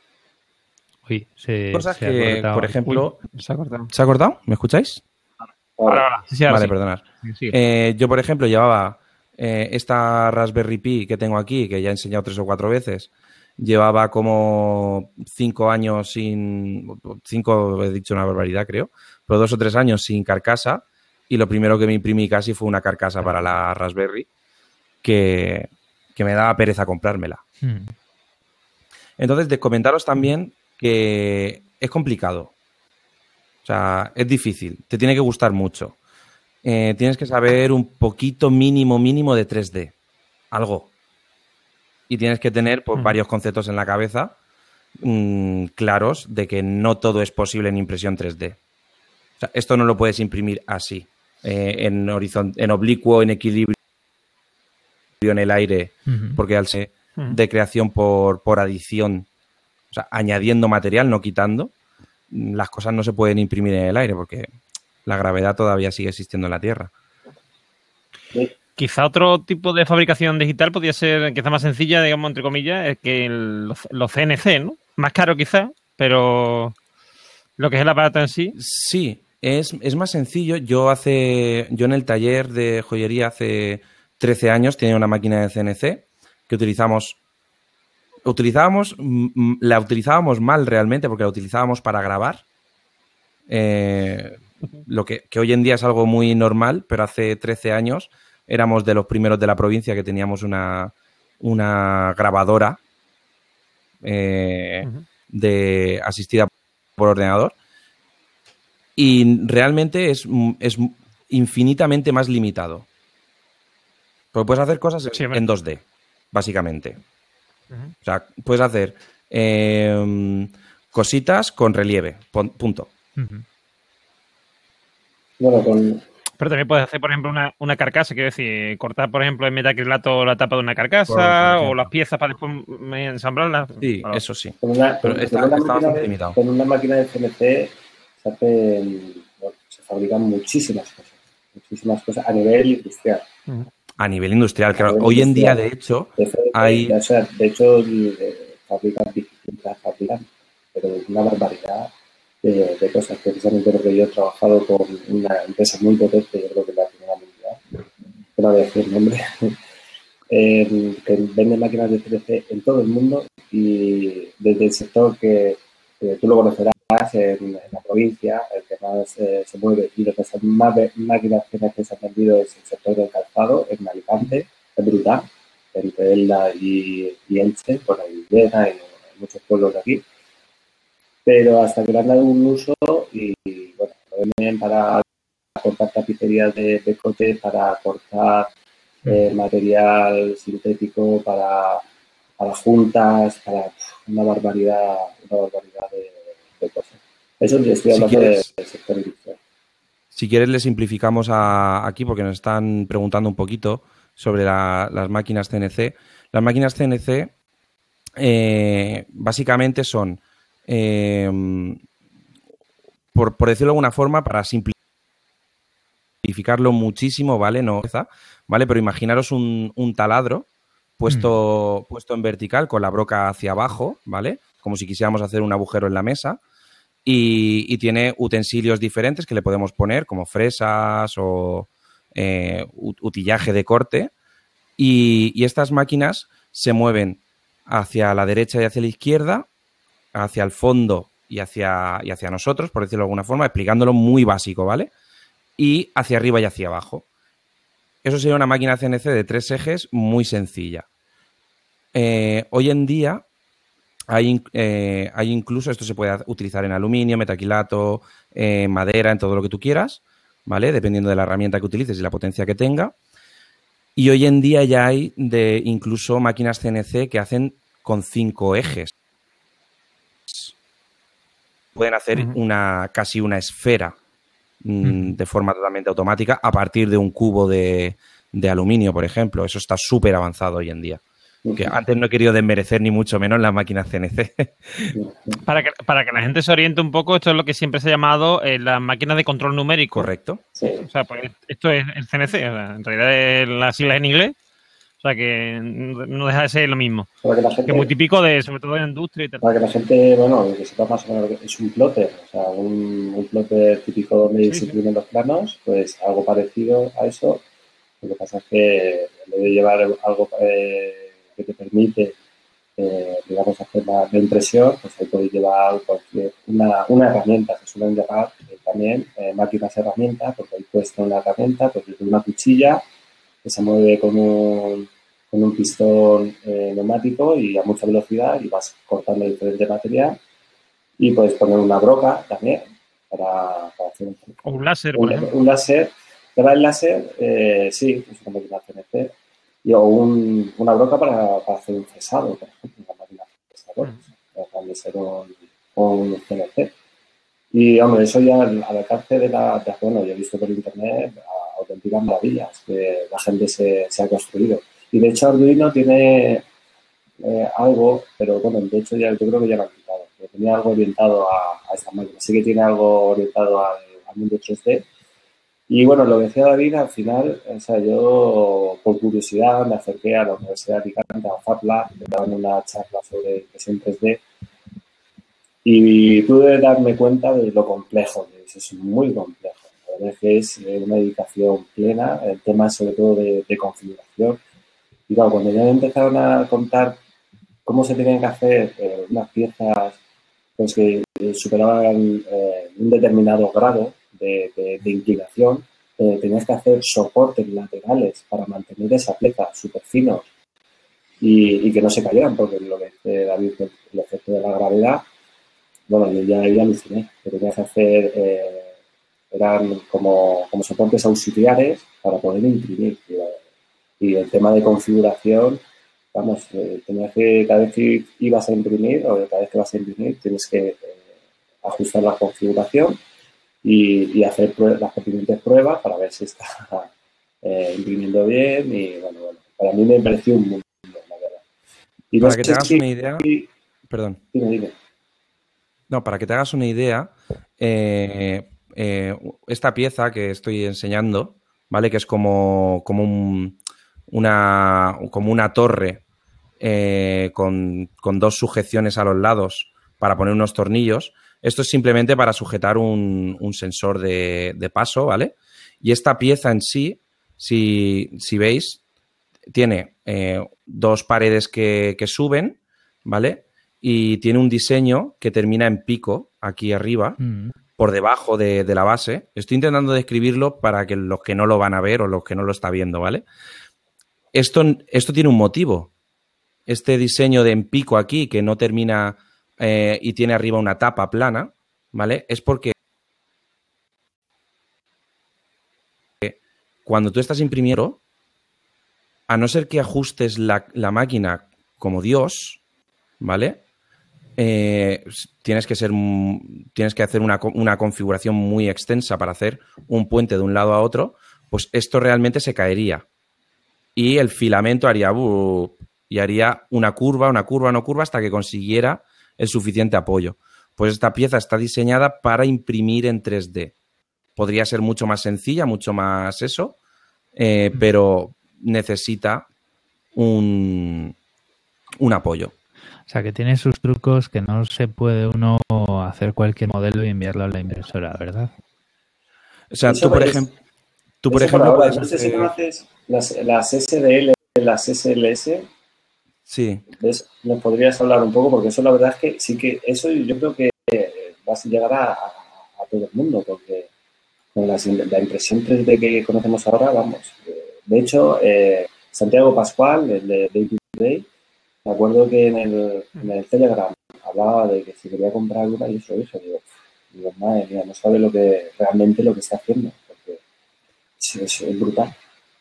Uy, se, cosas se que, ha cortado. por ejemplo... Uy, se ha cortado. ¿Se ha cortado? ¿Me escucháis? Ahora, ahora. Sí, ahora vale, sí. perdonad. Sí. Eh, yo, por ejemplo, llevaba eh, esta Raspberry Pi que tengo aquí, que ya he enseñado tres o cuatro veces. Llevaba como cinco años sin... Cinco, he dicho una barbaridad, creo. Pero dos o tres años sin carcasa. Y lo primero que me imprimí casi fue una carcasa para la Raspberry que, que me daba pereza comprármela. Hmm. Entonces, de comentaros también que es complicado. O sea, es difícil. Te tiene que gustar mucho. Eh, tienes que saber un poquito mínimo, mínimo de tres D. Algo. Y tienes que tener pues, Uh-huh. varios conceptos en la cabeza mmm, claros de que no todo es posible en impresión tres D. O sea, esto no lo puedes imprimir así. Eh, en, horizont- en oblicuo, en equilibrio, en el aire, Uh-huh. porque al ser de creación por, por adición, o sea, añadiendo material, no quitando, las cosas no se pueden imprimir en el aire porque la gravedad todavía sigue existiendo en la Tierra. Quizá otro tipo de fabricación digital podría ser quizá más sencilla, digamos, entre comillas, es que el, los, los C N C, ¿no? Más caro quizá, pero lo que es el aparato en sí. Sí, es, es más sencillo. Yo hace, yo en el taller de joyería hace trece años tenía una máquina de C N C que utilizamos, utilizábamos, la utilizábamos mal realmente porque la utilizábamos para grabar. Eh, lo que, que hoy en día es algo muy normal, pero hace trece años éramos de los primeros de la provincia que teníamos una, una grabadora eh, uh-huh. de, asistida por ordenador y realmente es, es infinitamente más limitado. Porque puedes hacer cosas sí, en dos D, básicamente. Uh-huh. O sea, puedes hacer eh, cositas con relieve, punto. Uh-huh. Bueno, con... Pero también puedes hacer, por ejemplo, una, una carcasa, quiero decir, cortar, por ejemplo, en metacrilato la tapa de una carcasa o las piezas para después ensamblarlas. Sí, bueno, eso sí. Con una, Pero con, está, con una está máquina bastante de, limitado. Con una máquina de C N C se hacen, bueno, se fabrican muchísimas cosas, muchísimas cosas a nivel industrial. Uh-huh. A nivel industrial, claro. Nivel Hoy industrial. en día, de hecho, de, de, hay... De, o sea, de hecho, de, fabrican distintas, fabrican, pero una barbaridad de, de cosas. Precisamente porque yo he trabajado con una empresa muy potente, yo creo que la primera mundial, que no voy a decir el nombre, eh, que vende máquinas de C N C en todo el mundo y desde el sector que, que tú lo conocerás en, en la provincia, el que más eh, se mueve y lo que son más máquinas C N C se han vendido es el sector del calzado, en Alicante, es brutal, entre Elda y, y Elche, por ahí Viena y en muchos pueblos de aquí. Pero hasta que le han dado un uso y, bueno, lo venden para cortar tapicerías de, de coche, para cortar eh, material sintético, para, para juntas, para una barbaridad, una barbaridad de, de cosas. Eso le estoy hablando si quieres, del sector industrial. Si quieres le simplificamos a, aquí porque nos están preguntando un poquito sobre la, las máquinas C N C. Las máquinas C N C eh, básicamente son Eh, por, por decirlo de alguna forma, para simplificarlo muchísimo, ¿vale? No, ¿vale? Pero imaginaros un, un taladro puesto, mm. puesto en vertical con la broca hacia abajo, ¿vale? Como si quisiéramos hacer un agujero en la mesa y, y tiene utensilios diferentes que le podemos poner, como fresas o eh, utillaje de corte y, y estas máquinas se mueven hacia la derecha y hacia la izquierda, hacia el fondo y hacia, y hacia nosotros, por decirlo de alguna forma, explicándolo muy básico, ¿vale? Y hacia arriba y hacia abajo. Eso sería una máquina C N C de tres ejes muy sencilla. Eh, hoy en día hay, eh, hay incluso, esto se puede utilizar en aluminio, metacrilato, eh, madera, en todo lo que tú quieras, ¿vale? Dependiendo de la herramienta que utilices y la potencia que tenga. Y hoy en día ya hay de incluso máquinas C N C que hacen con cinco ejes. Pueden hacer uh-huh. una casi una esfera mm, uh-huh. de forma totalmente automática a partir de un cubo de, de aluminio, por ejemplo. Eso está súper avanzado hoy en día. Uh-huh. Que antes no he querido desmerecer ni mucho menos las máquinas C N C. Para que, para que la gente se oriente un poco, esto es lo que siempre se ha llamado eh, las máquinas de control numérico. Correcto. Sí. O sea, pues esto es el C N C, o sea, en realidad es las siglas en inglés. O sea que no deja de ser lo mismo. Para que la gente, que es muy típico de, sobre todo de la industria y tal. Para que la gente, bueno, que sepa más o menos es un plotter, o sea, un, un plotter típico donde sí, se imprimen sí. los planos, pues algo parecido a eso. Lo que pasa es que en vez de llevar algo eh, que te permite, eh, digamos, hacer la, la impresión, pues ahí podéis llevar cualquier, una, una herramienta, se suelen llamar eh, también eh, máquinas herramientas, porque ahí puedes tener una herramienta, pues desde una cuchilla que se mueve con un, con un pistón eh, neumático y a mucha velocidad y vas cortando diferente material y puedes poner una broca también para, para hacer un, o un láser, un, por ejemplo. Un láser. Para el láser, eh, sí, es una máquina C N C. Y, o un, una broca para, para hacer un cesado, por ejemplo, una máquina cesadora. Mm. De ser un, un C N C. Y, hombre, eso ya al alcance de la... De, bueno, yo he visto por internet a, auténticas maravillas que la gente se, se ha construido. Y, de hecho, Arduino tiene eh, algo, pero, bueno, de hecho, ya, yo creo que ya lo han quitado. Tenía algo orientado a, a esta máquina. Sí que tiene algo orientado al, al mundo tres D. Y, bueno, lo que decía David, al final, o sea, yo, por curiosidad, me acerqué a la Universidad de Alicante, a FabLab, que daban una charla sobre impresión tres D. Y pude darme cuenta de lo complejo que es, es muy complejo. La verdad es que es una dedicación plena, el tema sobre todo de, de configuración. Y claro, cuando ya me empezaron a contar cómo se tenían que hacer eh, unas piezas pues, que eh, superaban eh, un determinado grado de, de, de inclinación, eh, tenías que hacer soportes laterales para mantener esa pieza súper finos y, y que no se cayeran, porque lo que dice David, el efecto de la gravedad. Bueno, yo ya, ya aluciné, que tenías que hacer, eh, eran como, como soportes auxiliares para poder imprimir. Y, y el tema de configuración, vamos, eh, tenías que, cada vez que ibas a imprimir o cada vez que vas a imprimir, tienes que eh, ajustar la configuración y, y hacer pruebas, las pertinentes pruebas para ver si está eh, imprimiendo bien. Y bueno, bueno, para mí me pareció un mundo, la verdad. Y para no que te hagas si, una idea, y, perdón. Dime, dime. No, para que te hagas una idea, eh, eh, esta pieza que estoy enseñando, ¿vale? Que es como, como, un, una, como una torre eh, con, con dos sujeciones a los lados para poner unos tornillos. Esto es simplemente para sujetar un, un sensor de, de paso, ¿vale? Y esta pieza en sí, si, si veis, tiene eh, dos paredes que, que suben, ¿vale? Y tiene un diseño que termina en pico aquí arriba, mm. por debajo de, de la base. Estoy intentando describirlo para que los que no lo van a ver o los que no lo está viendo, ¿vale? Esto, esto tiene un motivo. Este diseño de en pico aquí, que no termina eh, y tiene arriba una tapa plana, ¿vale? Es porque cuando tú estás imprimiendo, a no ser que ajustes la, la máquina como Dios, ¿vale? Eh, tienes que ser tienes que hacer una, una configuración muy extensa para hacer un puente de un lado a otro, pues esto realmente se caería y el filamento haría uh, y haría una curva, una curva, una curva hasta que consiguiera el suficiente apoyo. Pues esta pieza está diseñada para imprimir en tres D. Podría ser mucho más sencilla, mucho más eso, eh, pero necesita un, un apoyo. O sea, que tiene sus trucos que no se puede uno hacer cualquier modelo y enviarlo a la impresora, ¿verdad? O sea, tú, por ejemplo... Tú, por ejemplo, por puedes no sé hacer... si conoces las, las S D L, las S L S. Sí. ¿Ves? ¿Nos podrías hablar un poco? Porque eso la verdad es que sí que... Eso yo creo que va a llegar a, a, a todo el mundo, porque con las, la impresión tres D que conocemos ahora, vamos... De hecho, eh, Santiago Pascual, el de Day to Day, me acuerdo que en el, en el Telegram hablaba de que si quería comprar una y eso, eso, digo, digo, madre mía, no sabe lo que realmente lo que está haciendo, porque es, es, es brutal.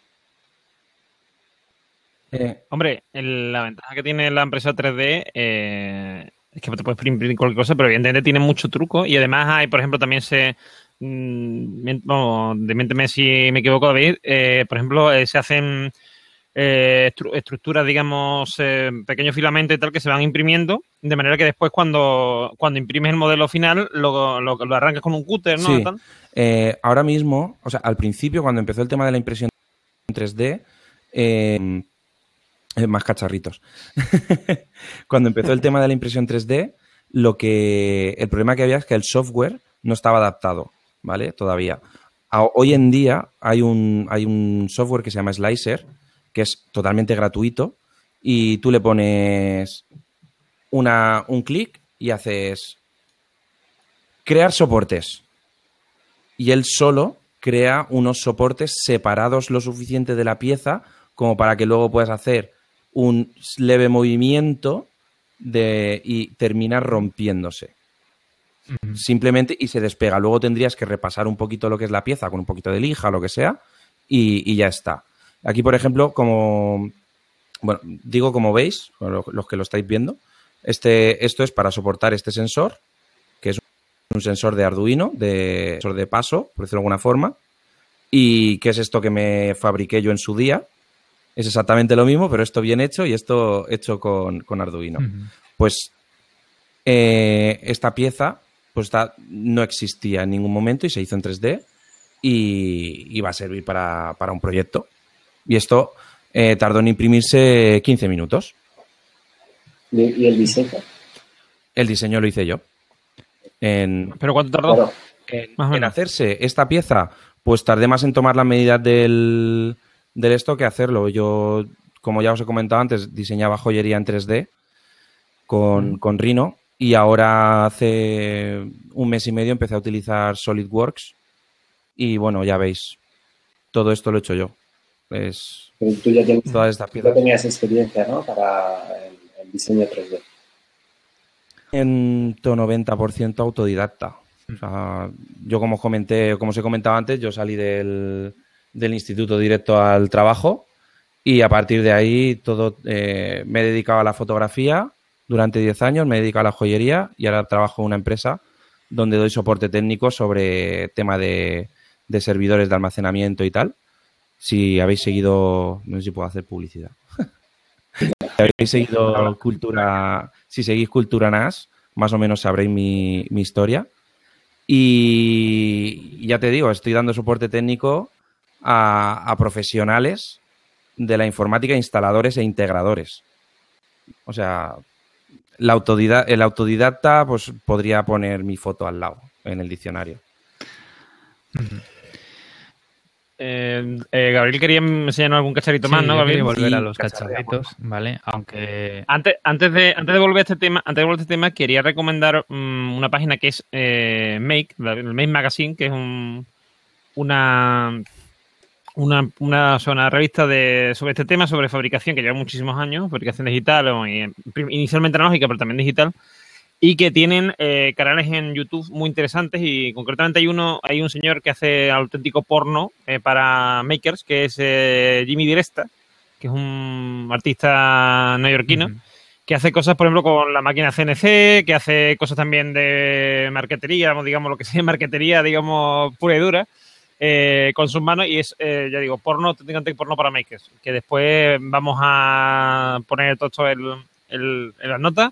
Eh, hombre, el, la ventaja que tiene la impresora tres D eh, es que te puedes imprimir cualquier cosa, pero evidentemente tiene mucho truco y además hay, por ejemplo, también se... Mmm, bueno, deménteme si me equivoco, David, eh, por ejemplo, eh, se hacen... Eh, estru estructuras, digamos, eh, pequeños filamentos y tal que se van imprimiendo, de manera que después cuando, cuando imprimes el modelo final lo, lo, lo arrancas con un cúter, ¿no? Sí. Eh, ahora mismo, o sea, al principio cuando empezó el tema de la impresión en tres D, eh, Eh, más cacharritos. Cuando empezó el tema de la impresión tres D, lo que el problema que había es que el software no estaba adaptado, ¿vale? Todavía. A, hoy en día hay un, hay un software que se llama Slicer, que es totalmente gratuito, y tú le pones una, un clic y haces crear soportes. Y él solo crea unos soportes separados lo suficiente de la pieza como para que luego puedas hacer un leve movimiento de, y terminar rompiéndose. Uh-huh. Simplemente y se despega. Luego tendrías que repasar un poquito lo que es la pieza con un poquito de lija o lo que sea y, y ya está. Aquí, por ejemplo, como bueno, digo como veis, los que lo estáis viendo, este, esto es para soportar este sensor, que es un sensor de Arduino, de sensor de paso, por decirlo de alguna forma, y que es esto que me fabriqué yo en su día. Es exactamente lo mismo, pero esto bien hecho y esto hecho con, con Arduino. Uh-huh. Pues eh, esta pieza pues está, no existía en ningún momento y se hizo en tres D y, y va a servir para, para un proyecto. Y esto eh, tardó en imprimirse quince minutos. ¿Y, y el diseño? El diseño lo hice yo. En, ¿Pero cuánto tardó? Claro. En, en hacerse esta pieza, pues tardé más en tomar las medidas del... del esto que hacerlo. Yo, como ya os he comentado antes, diseñaba joyería en tres D con, con Rhino y ahora hace un mes y medio empecé a utilizar SolidWorks y bueno, ya veis, todo esto lo he hecho yo. Es, Pero tú ya, tienes, todas estas tú ya tenías experiencia, ¿no? Para el, el diseño tres D. En noventa por ciento autodidacta. O sea, yo como os comenté, como os he comentado antes, yo salí del... del instituto directo al trabajo y a partir de ahí todo eh, me he dedicado a la fotografía durante diez años, me he dedicado a la joyería y ahora trabajo en una empresa donde doy soporte técnico sobre tema de, de servidores de almacenamiento y tal. Si habéis seguido, no sé si puedo hacer publicidad. Si habéis seguido cultura, si seguís Cultura N A S, más o menos sabréis mi, mi historia. Y ya te digo, estoy dando soporte técnico A, a profesionales de la informática, instaladores e integradores. O sea, la autodidacta, el autodidacta pues podría poner mi foto al lado en el diccionario. Eh, eh, Gabriel quería enseñarnos algún cacharrito sí, más, ¿no, Gabriel? Volver sí, a los cacharritos, ¿vale? Aunque antes, antes de antes de volver a este tema, antes de volver a este tema, quería recomendar um, una página que es eh, Make, el Make Magazine, que es un una Una, una, una revista de, sobre este tema, sobre fabricación, que lleva muchísimos años, fabricación digital, o, y, inicialmente analógica, pero también digital, y que tienen eh, canales en YouTube muy interesantes y concretamente hay uno, hay un señor que hace auténtico porno eh, para makers, que es eh, Jimmy Diresta, que es un artista neoyorquino, uh-huh. que hace cosas, por ejemplo, con la máquina C N C, que hace cosas también de marquetería, digamos, lo que sea marquetería, digamos, pura y dura, Eh, con sus manos y es, eh, ya digo, porno, técnicamente porno para makers, que después vamos a poner todo esto en, en, en las notas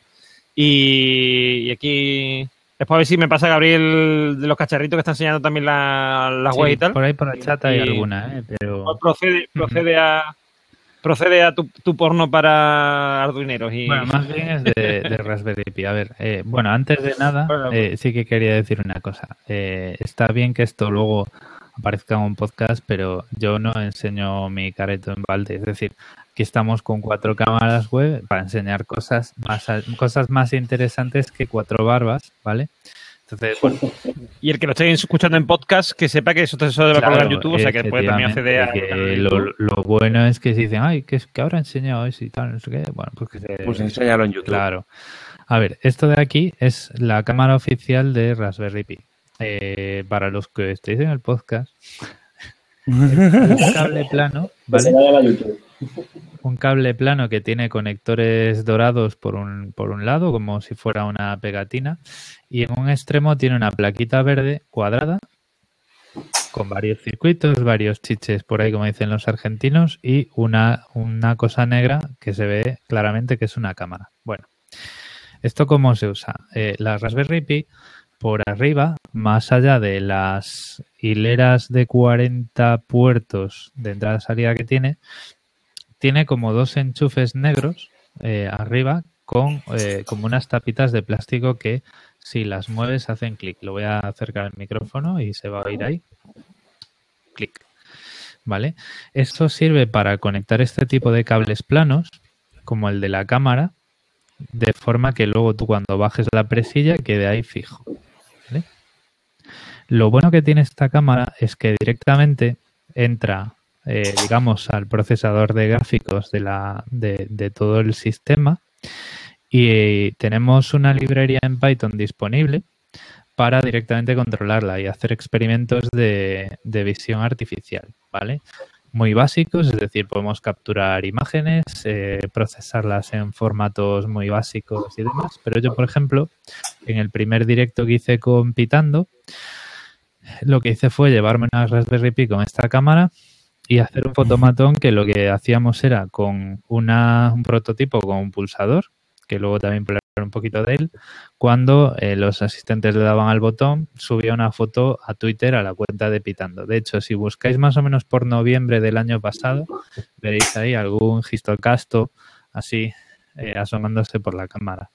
y, y aquí después a ver si me pasa Gabriel de los cacharritos que está enseñando también la, las sí, web y tal. Por ahí por el chat hay y, alguna, ¿eh? Pero procede, procede a procede a tu, tu porno para arduineros y... Bueno, más bien es de, de Raspberry Pi. A ver, eh, bueno, antes de nada bueno, eh, sí que quería decir una cosa. Eh, está bien que esto luego aparezca en un podcast, pero yo no enseño mi careto en balde. Es decir, aquí estamos con cuatro cámaras web para enseñar cosas más cosas más interesantes que cuatro barbas, ¿vale? Entonces, bueno. Y el que lo esté escuchando en podcast, que sepa que eso se debe claro, colgar en YouTube, o sea que después también accede a... Que lo, lo bueno es que si dicen, ay, que, que ahora he enseñado eso y tal, no sé qué, bueno, pues que se... Pues enséñalo en YouTube. Claro. A ver, esto de aquí es la cámara oficial de Raspberry Pi. Eh, para los que estéis en el podcast, un cable plano, ¿vale? Un cable plano que tiene conectores dorados por un, por un lado, como si fuera una pegatina, y en un extremo tiene una plaquita verde cuadrada con varios circuitos, varios chiches por ahí, como dicen los argentinos, y una, una cosa negra que se ve claramente que es una cámara. Bueno, ¿esto cómo se usa? Eh, la Raspberry Pi por arriba, más allá de las hileras de cuarenta puertos de entrada y salida que tiene, tiene como dos enchufes negros eh, arriba con eh, como unas tapitas de plástico que si las mueves hacen clic. Lo voy a acercar al micrófono y se va a oír ahí. Clic. ¿Vale? Esto sirve para conectar este tipo de cables planos, como el de la cámara, de forma que luego tú cuando bajes la presilla quede ahí fijo. ¿Vale? Lo bueno que tiene esta cámara es que directamente entra, eh, digamos, al procesador de gráficos de, la, de, de todo el sistema. Y tenemos una librería en Python disponible para directamente controlarla y hacer experimentos de, de visión artificial, ¿vale? Muy básicos, es decir, podemos capturar imágenes, eh, procesarlas en formatos muy básicos y demás. Pero yo, por ejemplo, en el primer directo que hice con Pitando, lo que hice fue llevarme una Raspberry Pi con esta cámara y hacer un fotomatón que lo que hacíamos era con una, un prototipo con un pulsador, que luego también hablar un poquito de él, cuando eh, los asistentes le daban al botón, subía una foto a Twitter a la cuenta de Pitando. De hecho, si buscáis más o menos por noviembre del año pasado, veréis ahí algún histocasto así eh, asomándose por la cámara.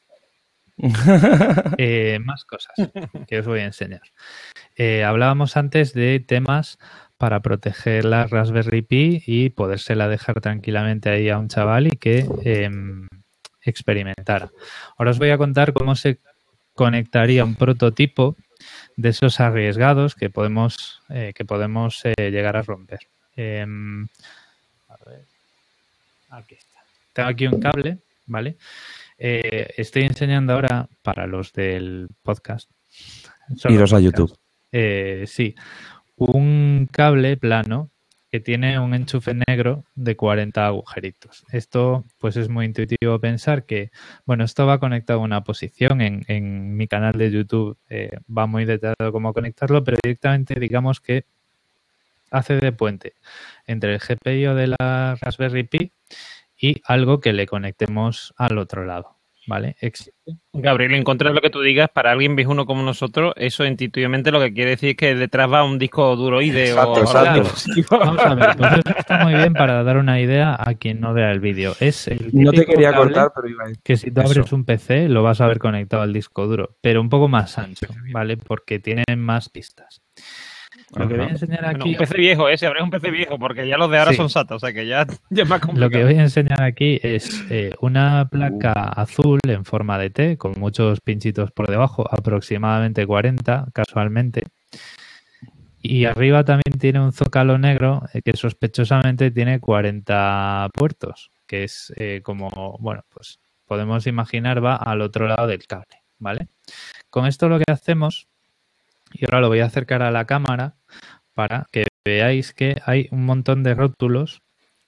eh, más cosas que os voy a enseñar. Eh, hablábamos antes de temas para proteger la Raspberry Pi y podérsela dejar tranquilamente ahí a un chaval y que eh, experimentara. Ahora os voy a contar cómo se conectaría un prototipo de esos arriesgados que podemos, eh, que podemos eh, llegar a romper. Eh, a ver. Aquí está. Tengo aquí un cable, ¿vale? Eh, estoy enseñando ahora para los del podcast. Iros a YouTube. Eh, sí, un cable plano que tiene un enchufe negro de cuarenta agujeritos. Esto pues es muy intuitivo pensar que, bueno, esto va conectado a una posición. En, en mi canal de YouTube eh, va muy detallado cómo conectarlo, pero directamente digamos que hace de puente entre el G P I O de la Raspberry Pi y algo que le conectemos al otro lado. ¿Vale? Existe. Gabriel, en contra de lo que tú digas, para alguien viejuno como nosotros, eso intuitivamente lo que quiere decir es que detrás va un disco duroide o exacto. Vamos a ver, pues eso está muy bien para dar una idea a quien no vea el vídeo. Es el no te quería cortar, pero iba a decir que si tú eso. abres un P C lo vas a ver conectado al disco duro, pero un poco más ancho, ¿vale? Porque tiene más pistas. Lo que voy a enseñar aquí... Bueno, un P C viejo, ese, habrá un P C viejo, porque ya los de ahora sí. son S A T, o sea que ya, ya es más complicado. Lo que voy a enseñar aquí es eh, una placa azul en forma de T, con muchos pinchitos por debajo, aproximadamente cuarenta, casualmente. Y arriba también tiene un zócalo negro eh, que sospechosamente tiene cuarenta puertos, que es eh, como, bueno, pues podemos imaginar va al otro lado del cable, ¿vale? Con esto lo que hacemos... Y ahora lo voy a acercar a la cámara para que veáis que hay un montón de rótulos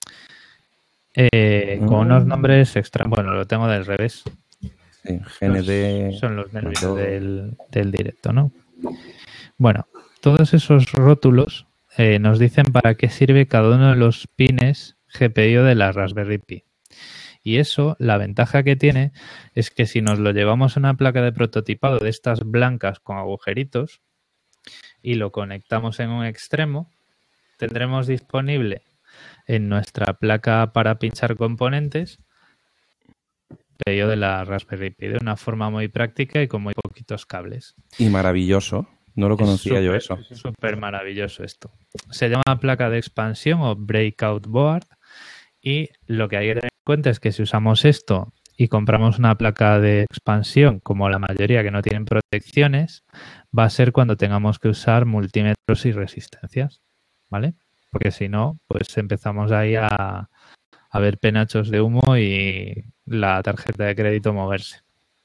eh, con unos nombres extra. Bueno, lo tengo del revés. Sí, G N D. Son los nervios del, del directo, ¿no? Bueno, todos esos rótulos eh, nos dicen para qué sirve cada uno de los pines G P I O de la Raspberry Pi. Y eso, la ventaja que tiene es que si nos lo llevamos a una placa de prototipado de estas blancas con agujeritos, y lo conectamos en un extremo, tendremos disponible en nuestra placa para pinchar componentes P I O de la Raspberry Pi de una forma muy práctica y con muy poquitos cables. Y maravilloso. No lo conocía super, yo eso. Súper maravilloso esto. Se llama placa de expansión o breakout board y lo que hay que tener en cuenta es que si usamos esto y compramos una placa de expansión, como la mayoría que no tienen protecciones, va a ser cuando tengamos que usar multímetros y resistencias, ¿vale? Porque si no, pues empezamos ahí a, a ver penachos de humo y la tarjeta de crédito moverse.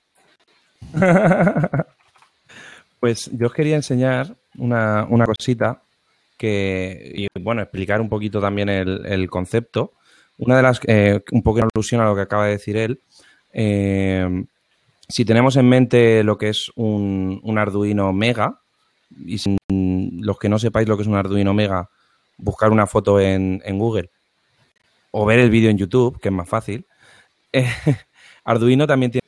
Pues yo os quería enseñar una, una cosita que, y bueno, explicar un poquito también el, el concepto. Una de las, eh, un poco en alusión a lo que acaba de decir él, eh, si tenemos en mente lo que es un, un Arduino Mega, y sin los que no sepáis lo que es un Arduino Mega, buscar una foto en, en Google o ver el vídeo en YouTube, que es más fácil, eh, Arduino también tiene,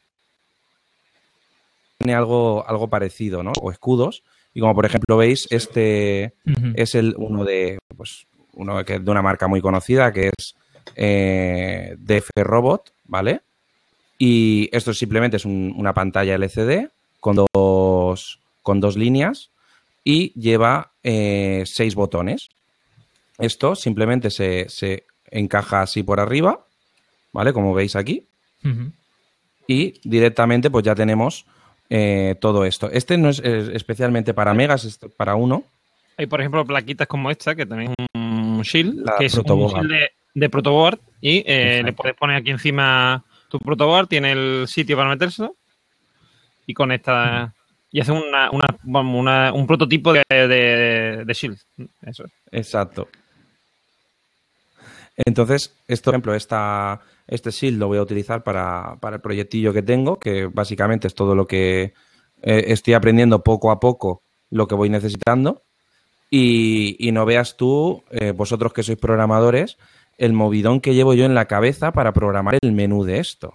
tiene algo, algo parecido, ¿no? O escudos, y como por ejemplo veis, este uh-huh. es el uno de, pues, uno que es de una marca muy conocida, que es eh, D F Robot, ¿vale? Y esto simplemente es un, una pantalla L C D con dos, con dos líneas y lleva eh, seis botones. Esto simplemente se, se encaja así por arriba, ¿vale? Como veis aquí. Uh-huh. Y directamente pues ya tenemos eh, todo esto. Este no es, es especialmente para megas, es para uno. Hay, por ejemplo, plaquitas como esta, que también es un shield, La que es protoboard. un shield de, de protoboard y eh, le puedes poner aquí encima tu protoboard, tiene el sitio para metérselo y conecta y hace una, una, una, un prototipo de, de, de shield. Eso es. Exacto. Entonces, esto, por ejemplo, esta, este shield lo voy a utilizar para, para el proyectillo que tengo, que básicamente es todo lo que eh, estoy aprendiendo poco a poco, lo que voy necesitando. Y, y no veas tú, eh, vosotros que sois programadores, el movidón que llevo yo en la cabeza para programar el menú de esto.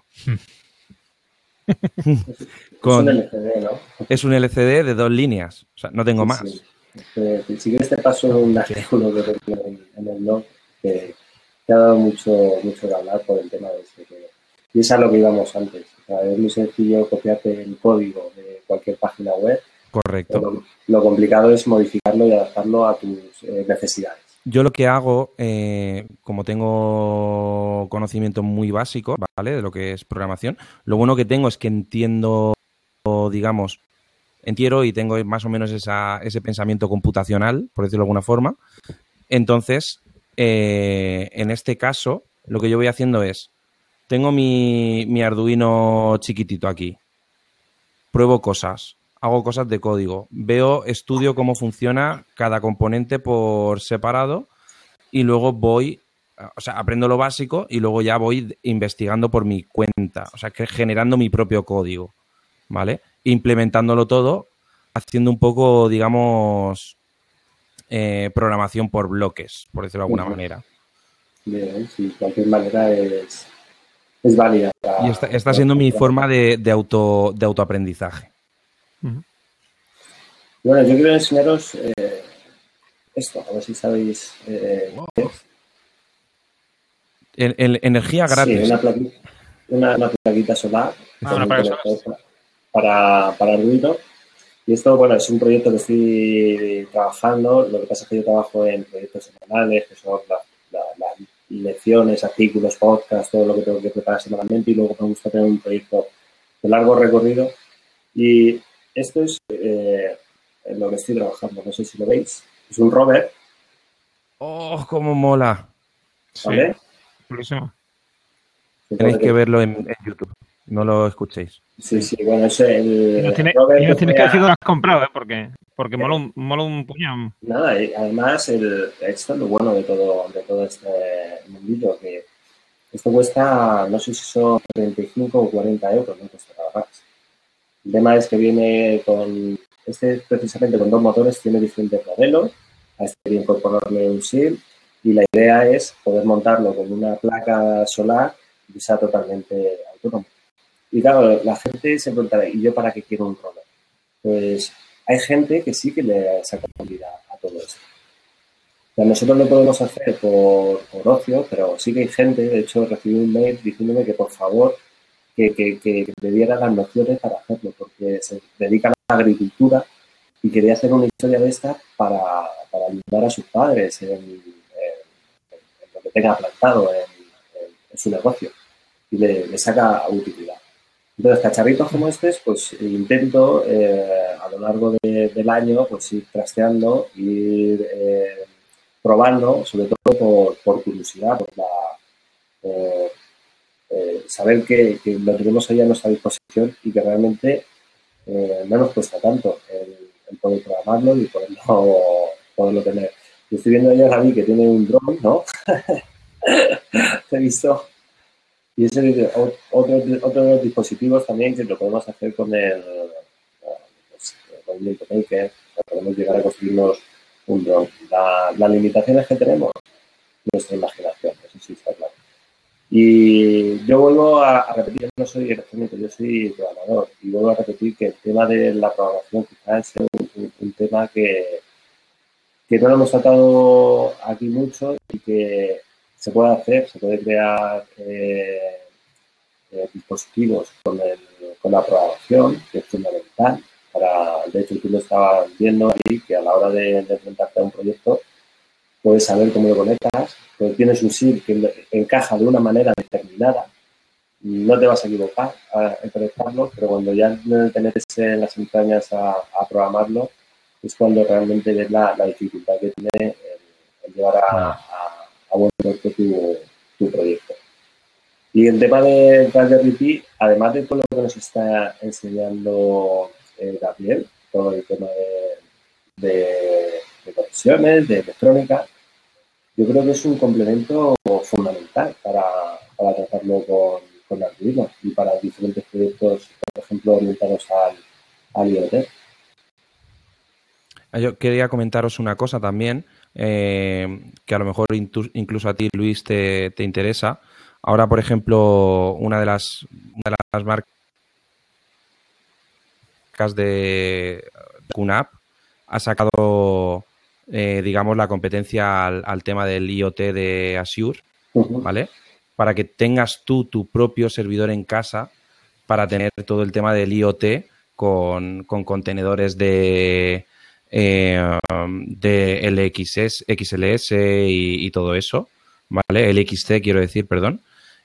Con, es un L C D, ¿no? Es un L C D de dos líneas, o sea, no tengo sí, más. Sí. Este, si quieres te paso un artículo que tengo en, en el blog que te ha dado mucho, mucho de hablar por el tema de este. Que, y es a lo que íbamos antes. O sea, es muy sencillo copiarte el código de cualquier página web. Correcto. Lo, lo complicado es modificarlo y adaptarlo a tus eh, necesidades. Yo lo que hago, eh, como tengo conocimiento muy básico, ¿vale? De lo que es programación, lo bueno que tengo es que entiendo, digamos, entiendo y tengo más o menos esa, ese pensamiento computacional, por decirlo de alguna forma. Entonces, eh, en este caso, lo que yo voy haciendo es, tengo mi, mi Arduino chiquitito aquí, pruebo cosas, hago cosas de código, veo, estudio cómo funciona cada componente por separado y luego voy, o sea, aprendo lo básico y luego ya voy investigando por mi cuenta, o sea, que generando mi propio código, ¿vale? Implementándolo todo, haciendo un poco, digamos, eh, programación por bloques, por decirlo de alguna uh-huh. manera. Bien, sí, de cualquier manera es, es válida. Para, y está, está siendo para, mi para... forma de, de, auto, de autoaprendizaje. Uh-huh. Bueno, yo quiero enseñaros eh, esto, a ver si sabéis. Eh, wow. el, el, energía gratis. Sí, una plaquita, una, una plaquita solar ah, una para, para, para Arduino. Y esto, bueno, es un proyecto que estoy trabajando. Lo que pasa es que yo trabajo en proyectos semanales, que son las la, la lecciones, artículos, podcasts, todo lo que tengo que preparar semanalmente. Y luego me gusta tener un proyecto de largo recorrido. Y esto es eh, en lo que estoy trabajando. No sé si lo veis. Es un rover. ¡Oh, cómo mola! ¿Vale? Sí. Tenéis que verlo en, en YouTube. No lo escuchéis. Sí, sí, bueno, eso es el... Y nos tienes tiene, tiene que decir dónde lo has comprado, ¿eh? Porque, porque mola, un, mola un puñado. Nada, y además, el, esto es lo bueno de todo, de todo este mundillo, que esto cuesta, no sé si son treinta y cinco o cuarenta euros, no cuesta nada más. El tema es que viene con, este precisamente con dos motores, tiene diferentes modelos, a este quería incorporarle un S I M, y la idea es poder montarlo con una placa solar y sea totalmente autónomo. Y claro, la gente se preguntará, ¿y yo para qué quiero un rover? Pues hay gente que sí que le saca utilidad a todo esto. O sea, nosotros lo podemos hacer por, por ocio, pero sí que hay gente, de hecho recibí un mail diciéndome que por favor que, que, que le diera las nociones para hacerlo, porque se dedica a la agricultura y quería hacer una historia de esta para, para ayudar a sus padres en, en, en lo que tenga plantado en, en, en su negocio y le, le saca utilidad. Entonces, cacharritos como estos, pues intento eh, a lo largo de, del año pues ir trasteando, ir eh, probando, sobre todo por, por curiosidad, por la, eh, eh, saber que, que lo tenemos ahí a nuestra disposición y que realmente eh, no nos cuesta tanto el, el poder programarlo y poderlo, poderlo tener. Yo estoy viendo ya a Javi que tiene un drone, ¿no? Te he visto. Y ese es otro, otro de los dispositivos también que lo podemos hacer con el, pues, con el Maker, podemos llegar a construirnos un drone. La, las limitaciones que tenemos, nuestra imaginación, eso sí está claro. Y yo vuelvo a, a repetir, yo no soy electrónico, yo soy programador, y vuelvo a repetir que el tema de la programación quizás es un, un, un tema que, que no lo hemos tratado aquí mucho y que se puede hacer, se puede crear eh, eh, dispositivos con, el, con la programación, que es fundamental. Para, de hecho, tú lo estabas viendo ahí, que a la hora de, de enfrentarte a un proyecto, puedes saber cómo lo conectas, pues tienes un S I D que encaja de una manera determinada, no te vas a equivocar al conectarlo, pero cuando ya te metes en las entrañas a, a programarlo, es cuando realmente ves la, la dificultad que tiene el, el llevar a, a, a buen puerto tu, tu proyecto. Y el tema de Raspberry Pi, además de todo lo que nos está enseñando eh, Gabriel, todo el tema de, de, de conexiones, de electrónica, yo creo que es un complemento fundamental para, para tratarlo con, con Arduino y para diferentes proyectos, por ejemplo, orientados al, al IoT. Yo quería comentaros una cosa también, eh, que a lo mejor incluso a ti, Luis, te, te interesa. Ahora, por ejemplo, una de las, una de las marcas de QNAP ha sacado, eh, digamos, la competencia al, al tema del IoT de Azure, uh-huh. ¿vale? Para que tengas tú tu propio servidor en casa para tener todo el tema del IoT con, con contenedores de, eh, de L X S, X L S y, y todo eso, ¿vale? L X C, quiero decir, perdón.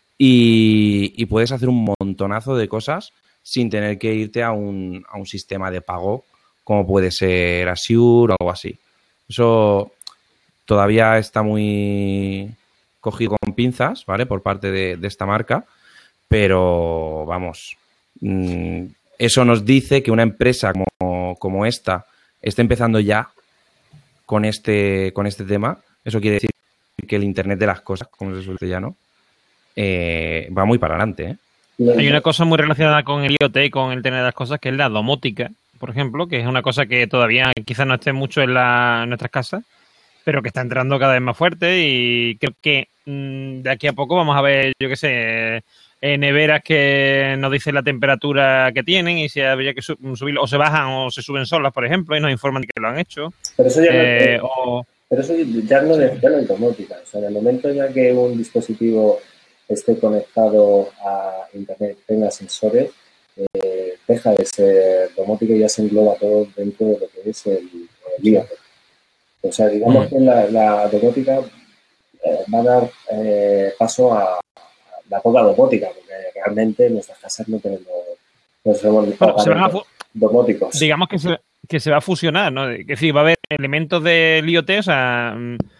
Y, y puedes hacer un montonazo de cosas sin tener que irte a un, a un sistema de pago como puede ser Azure o algo así. Eso todavía está muy cogido con pinzas, ¿vale? Por parte de, de esta marca, pero vamos, mmm, eso nos dice que una empresa como, como esta está empezando ya con este, con este tema. Eso quiere decir que el Internet de las cosas, como se suele decir ya, ¿no? Eh, va muy para adelante, ¿eh? Hay una cosa muy relacionada con el IoT y con el Internet de las cosas, que es la domótica, por ejemplo, que es una cosa que todavía quizás no esté mucho en, la, en nuestras casas, pero que está entrando cada vez más fuerte y creo que mmm, de aquí a poco vamos a ver, yo qué sé, eh, neveras que nos dicen la temperatura que tienen y si habría que subir, o se bajan o se suben solas, por ejemplo, y nos informan que lo han hecho. Pero eso ya eh, no, o... pero eso ya no, es, ya no es domótica. O sea, en el momento ya que un dispositivo esté conectado a Internet, tenga sensores, eh, deja de ser domótica y ya se engloba todo dentro de lo que es el, el IoT. O sea, digamos mm. que la, la domótica eh, va a dar eh, paso a, a la poca domótica, porque realmente en nuestras casas no tenemos, no tenemos bueno, se van a fu- domóticos. Digamos que se, que se va a fusionar, ¿no? Es decir, va a haber elementos del IoT, o sea,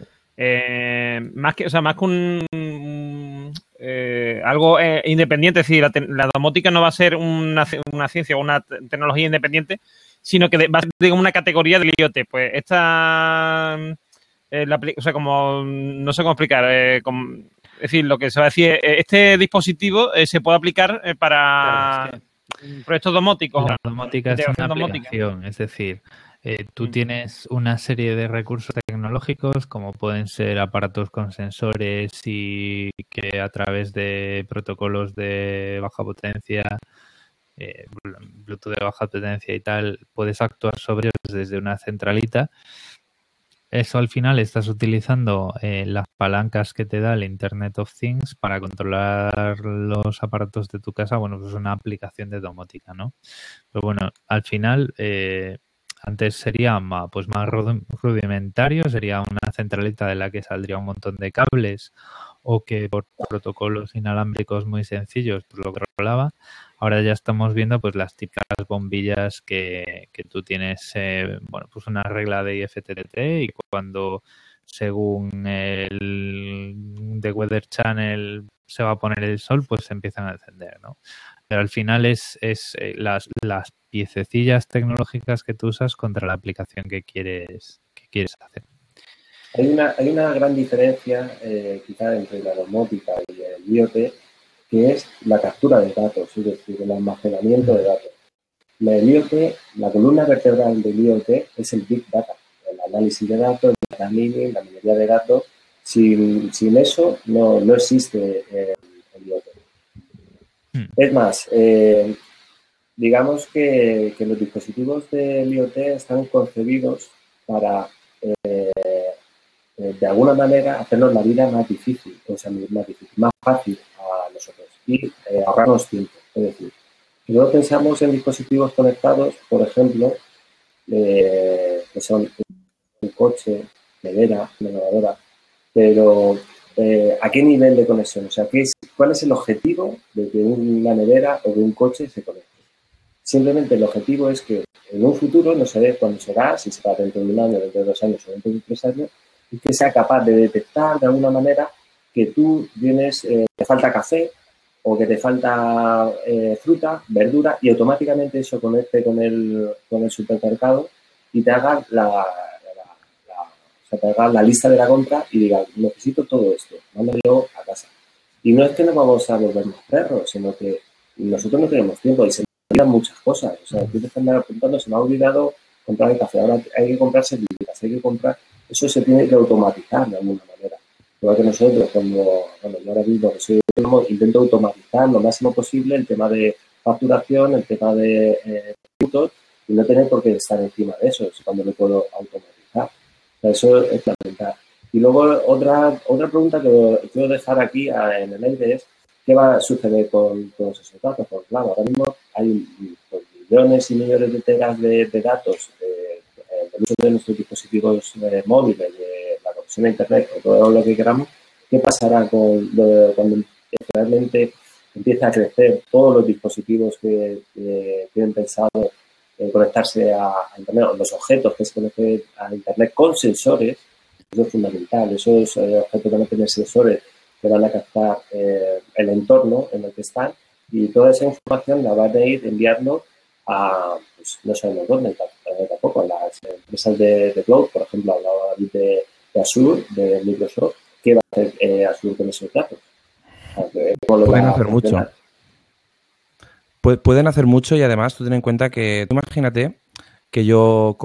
eh, más que, o sea, más que un Eh, algo eh, independiente, es decir, la, te- la domótica no va a ser una, una ciencia o una te- tecnología independiente, sino que de, va a ser, digamos, una categoría del IoT. Pues esta, eh, la, o sea, como, no sé cómo explicar, eh, como, es decir, lo que se va a decir, eh, este dispositivo eh, se puede aplicar eh, para claro, es que proyectos domóticos. La domótica es una aplicación, domótica. Es decir, Eh, tú mm. tienes una serie de recursos tecnológicos como pueden ser aparatos con sensores y que a través de protocolos de baja potencia, eh, Bluetooth de baja potencia y tal, puedes actuar sobre ellos desde una centralita. Eso al final estás utilizando eh, las palancas que te da el Internet of Things para controlar los aparatos de tu casa. Bueno, pues es una aplicación de domótica, ¿no? Pero bueno, al final... Eh, Antes sería más, pues más rudimentario, sería una centralita de la que saldría un montón de cables o que por protocolos inalámbricos muy sencillos pues lo controlaba. Ahora ya estamos viendo pues las típicas bombillas que, que tú tienes, eh, bueno, pues una regla de I F T T T y cuando según el The Weather Channel se va a poner el sol, pues se empiezan a encender, ¿no? Pero al final es, es eh, las, las piececillas tecnológicas que tú usas contra la aplicación que quieres, que quieres hacer. Hay una, hay una gran diferencia eh, quizá entre la domótica y el IoT, que es la captura de datos, es decir, el almacenamiento de datos. El IoT, la columna vertebral del IoT es el Big Data, el análisis de datos, el data mining, la minería de datos. Sin, sin eso no, no existe el, el IoT. Es más, eh, digamos que, que los dispositivos del IoT están concebidos para eh, eh, de alguna manera, hacernos la vida más difícil, o sea, más difícil, más fácil a nosotros y eh, ahorrarnos tiempo. Es decir, si luego pensamos en dispositivos conectados, por ejemplo, eh, que son un coche, nevera, una lavadora, pero eh, ¿a qué nivel de conexión? O sea, ¿qué es, ¿cuál es el objetivo de que una nevera o de un coche se conecte? Simplemente el objetivo es que en un futuro, no sé cuándo será, si será dentro de un año, dentro de dos años o dentro de tres años, y que sea capaz de detectar de alguna manera que tú tienes, eh, te falta café o que te falta eh, fruta, verdura, y automáticamente eso conecte con el, con el supermercado y te haga la, la, la, o sea, te haga la lista de la compra y diga, necesito todo esto, mándalo a casa. Y no es que no vamos a volvernos perros, sino que nosotros no tenemos tiempo y se nos olvidan muchas cosas. O sea, tú te estás apuntando, se me ha olvidado comprar el café, ahora hay que comprar servilletas, hay que comprar... Eso se tiene que automatizar de alguna manera. Igual que nosotros, cuando, bueno, yo ahora mismo que soy autónomo, intento automatizar lo máximo posible el tema de facturación, el tema de eh, tributos, y no tener por qué estar encima de eso, es cuando lo puedo automatizar. O sea, eso es fundamental. Y luego otra otra pregunta que quiero dejar aquí en el aire es ¿qué va a suceder con todos esos datos? Porque claro, ahora mismo hay pues, millones y millones de teras de, de datos eh, del uso de nuestros dispositivos eh, móviles, de la conexión a Internet o todo lo que queramos. ¿Qué pasará con, de, cuando realmente empieza a crecer todos los dispositivos que, que tienen pensado eh, conectarse a, a Internet, o los objetos que se conecten a Internet con sensores? Eso es fundamental. Esos eh, objetos van a tener sensores que van a captar eh, el entorno en el que están y toda esa información la van a ir enviando a, pues, no sabemos dónde eh, tampoco, a las empresas de, de cloud, por ejemplo, hablaba de, de Azure, de Microsoft, ¿qué va a hacer eh, Azure con esos datos? O sea, Pueden hacer mucho. Pueden hacer mucho y además tú ten en cuenta que, tú imagínate que yo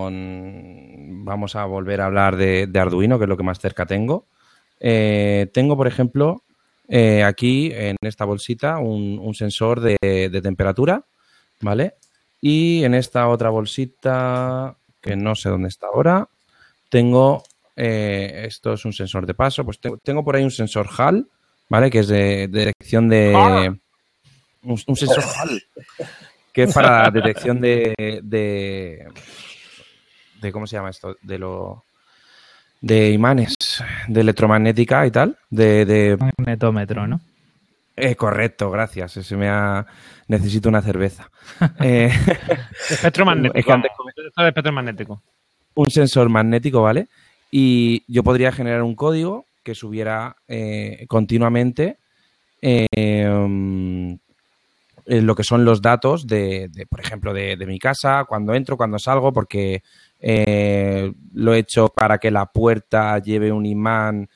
con, vamos a volver a hablar de, de Arduino, que es lo que más cerca tengo, eh, tengo, por ejemplo, eh, aquí en esta bolsita un, un sensor de, de temperatura, ¿vale? Y en esta otra bolsita, que no sé dónde está ahora, tengo, eh, esto es un sensor de paso, pues tengo, tengo por ahí un sensor H A L, ¿vale? Que es de, de detección de... Un, un sensor H A L, que es para detección de, de, de... ¿Cómo se llama esto? De lo... de imanes, de electromagnética y tal, de... de... magnetómetro, ¿no? Eh, correcto, gracias. Se me ha... Necesito una cerveza. eh... espectro magnético. Es que antes... de espectro magnético. Un sensor magnético, ¿vale? Y yo podría generar un código que subiera eh, continuamente eh, um, lo que son los datos de, de por ejemplo, de, de mi casa, cuando entro, cuando salgo, porque eh, lo he hecho para que la puerta lleve un imán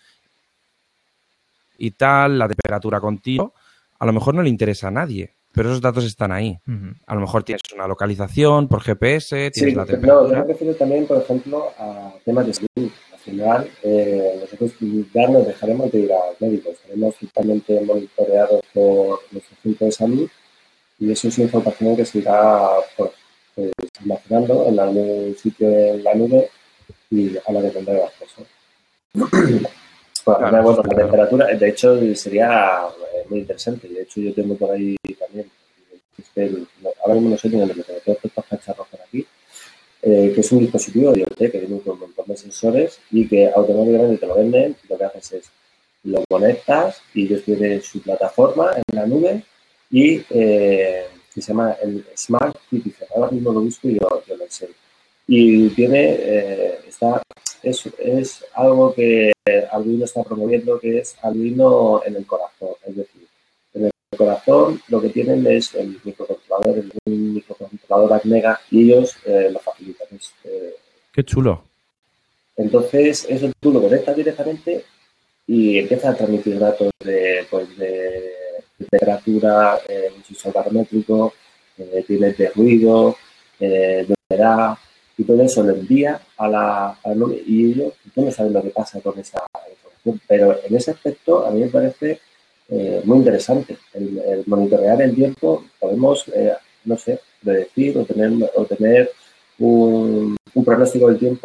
y tal, la temperatura continua. A lo mejor no le interesa a nadie, pero esos datos están ahí. Uh-huh. A lo mejor tienes una localización por G P S, tienes sí, la temperatura. No, yo me refiero también, por ejemplo, a temas de salud. Al final, eh, nosotros ya nos dejaremos de ir a médicos, estaremos totalmente monitoreados por nuestro centro de salud y eso es información que se irá pues, pues, almacenando en algún sitio en la nube y a la que tendrá acceso. Bueno, claro, bueno, la temperatura, de hecho, sería eh, muy interesante. De hecho, yo tengo por ahí también, es que el, ahora mismo no sé, tengo todos estos cacharros por aquí, eh, que es un dispositivo de IoT que tiene un montón de sensores y que automáticamente te lo venden. Lo que haces es, lo conectas y ellos tienen su plataforma en la nube y eh, que se llama el Smart Citizen. Ahora mismo lo busco y yo, yo lo enseño. Y tiene, eh, está, es, es algo que Arduino está promoviendo, que es Arduino en el corazón. Es decir, en el corazón lo que tienen es el microcontrolador, el microcontrolador Atmega, y ellos eh, lo facilitan. Es, eh, ¡qué chulo! Entonces, eso tú lo conectas directamente y empieza a transmitir datos de, pues, de, de temperatura, eh, un sensor barométrico, eh, tienes de ruido, eh, de humedad, y todo eso lo envía a la, a la nube y ellos no saben lo que pasa con esa información. Pero en ese aspecto a mí me parece eh, muy interesante. El, el monitorear el tiempo, podemos, eh, no sé, predecir o tener, o tener un, un pronóstico del tiempo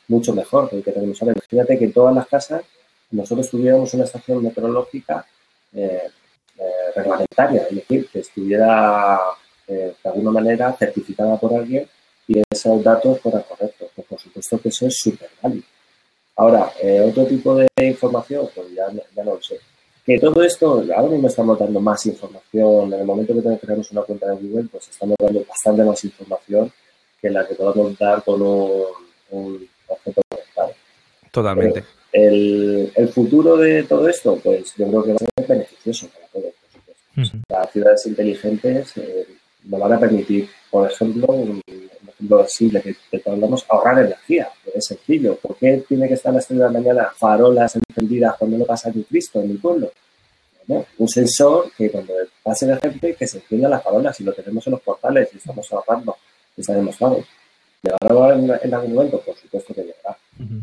mucho mejor que el que tenemos ahora. Imagínate que en todas las casas nosotros tuviéramos una estación meteorológica eh, eh, reglamentaria, es decir, que estuviera eh, de alguna manera certificada por alguien y esos datos fueran correctos. Pues por supuesto que eso es súper válido. Ahora, eh, otro tipo de información, pues ya, ya no lo sé. Que todo esto, ahora mismo estamos dando más información. En el momento que tenemos una cuenta de Google, pues estamos dando bastante más información que la que podamos dar con un, un objeto conectado. Totalmente. Pero el, el futuro de todo esto, pues yo creo que va a ser beneficioso para todos, por supuesto. Uh-huh. Las ciudades inteligentes eh, nos van a permitir, por ejemplo, un, un ejemplo simple que, que hablamos, ahorrar energía. Es sencillo. ¿Por qué tiene que estar a las tres de la mañana farolas encendidas cuando no pasa ni Cristo en mi pueblo? ¿No? Un sensor que cuando pase la gente que se encienda las farolas y lo tenemos en los portales y estamos ahorrando, está demostrado. ¿Llegará en, en algún momento? Por supuesto que llegará. Uh-huh.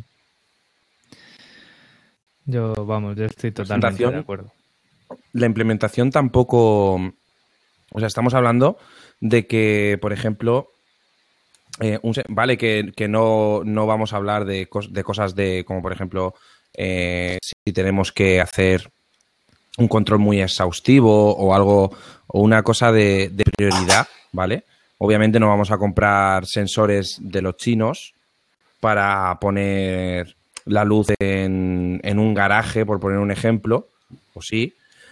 Yo, vamos, yo estoy totalmente de acuerdo. La implementación tampoco... O sea, estamos hablando de que, por ejemplo, eh, un, vale que, que no, no vamos a hablar de, cos, de cosas de, como por ejemplo, eh, si tenemos que hacer un control muy exhaustivo o algo, o una cosa de, de prioridad, ¿vale? Obviamente no vamos a comprar sensores de los chinos para poner la luz en, en un garaje, por poner un ejemplo, o sí,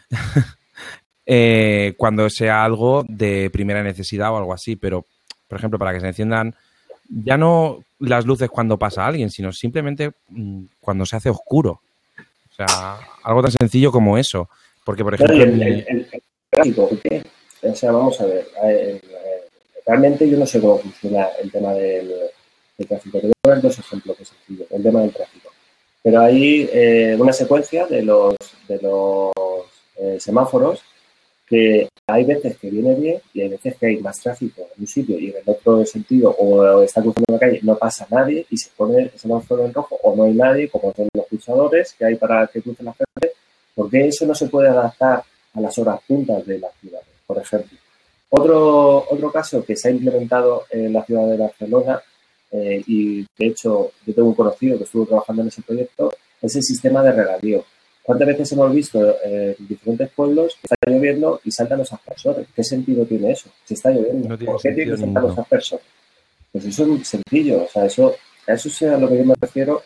eh, cuando sea algo de primera necesidad o algo así, pero, por ejemplo, para que se enciendan ya no las luces cuando pasa alguien, sino simplemente cuando se hace oscuro. O sea, algo tan sencillo como eso. Porque, por ejemplo... El, el, el, el tráfico, ¿qué? O sea, vamos a ver. Eh, eh, realmente yo no sé cómo funciona el tema del, del tráfico. Te voy a dar dos ejemplos que es sencillo. El tema del tráfico. Pero hay eh, una secuencia de los, de los eh, semáforos que hay veces que viene bien y hay veces que hay más tráfico en un sitio y en el otro sentido o está cruzando la calle, no pasa nadie y se pone el semáforo en rojo o no hay nadie, como son los pulsadores que hay para que crucen la gente, porque eso no se puede adaptar a las horas puntas de las ciudades, por ejemplo. Otro, otro caso que se ha implementado en la ciudad de Barcelona eh, y de hecho yo tengo un conocido que estuvo trabajando en ese proyecto, es el sistema de regadío. ¿Cuántas veces hemos visto eh, en diferentes pueblos que está lloviendo y saltan los aspersores? ¿Qué sentido tiene eso? Si está lloviendo, no ¿por qué tiene que saltar los aspersores? Pues eso es sencillo. O sea, eso, a eso es a lo que yo me refiero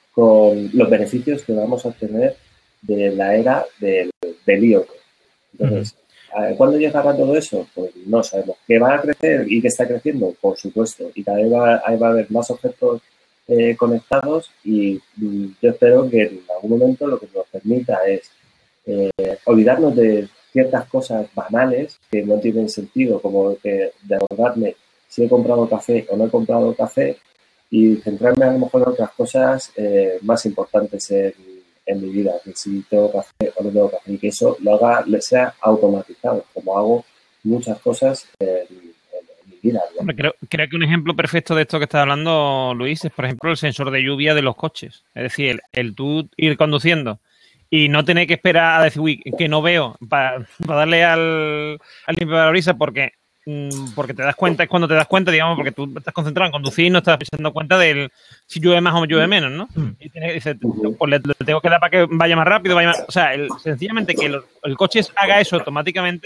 con los beneficios que vamos a obtener de la era del, del I O T. Entonces, uh-huh. ¿cuándo llegará todo eso? Pues no sabemos. ¿Que va a crecer y que está creciendo? Por supuesto. Y cada vez va, va a haber más objetos Eh, conectados y mm, yo espero que en algún momento lo que nos permita es eh, olvidarnos de ciertas cosas banales que no tienen sentido, como que de acordarme si he comprado café o no he comprado café y centrarme a lo mejor en otras cosas eh, más importantes en, en mi vida, que si tengo café o no tengo café y que eso lo haga, le sea automatizado, como hago muchas cosas en, Hombre, creo, creo que un ejemplo perfecto de esto que estás hablando, Luis, es por ejemplo el sensor de lluvia de los coches. Es decir, el, el tú ir conduciendo y no tener que esperar a decir, uy, que no veo, para, para darle al, al limpiaparabrisas porque, porque te das cuenta, es cuando te das cuenta, digamos, porque tú estás concentrado en conducir y no estás dando cuenta del si llueve más o llueve menos, ¿no? Y tienes, dices, pues le, le tengo que dar para que vaya más rápido, vaya más... O sea, el, sencillamente que el, el coche haga eso automáticamente,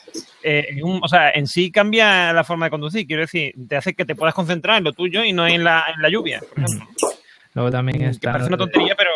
eh, un, o sea, en sí cambia la forma de conducir. Quiero decir, te hace que te puedas concentrar en lo tuyo y no en la, en la lluvia, por ejemplo. Luego también está... Que parece una tontería, pero...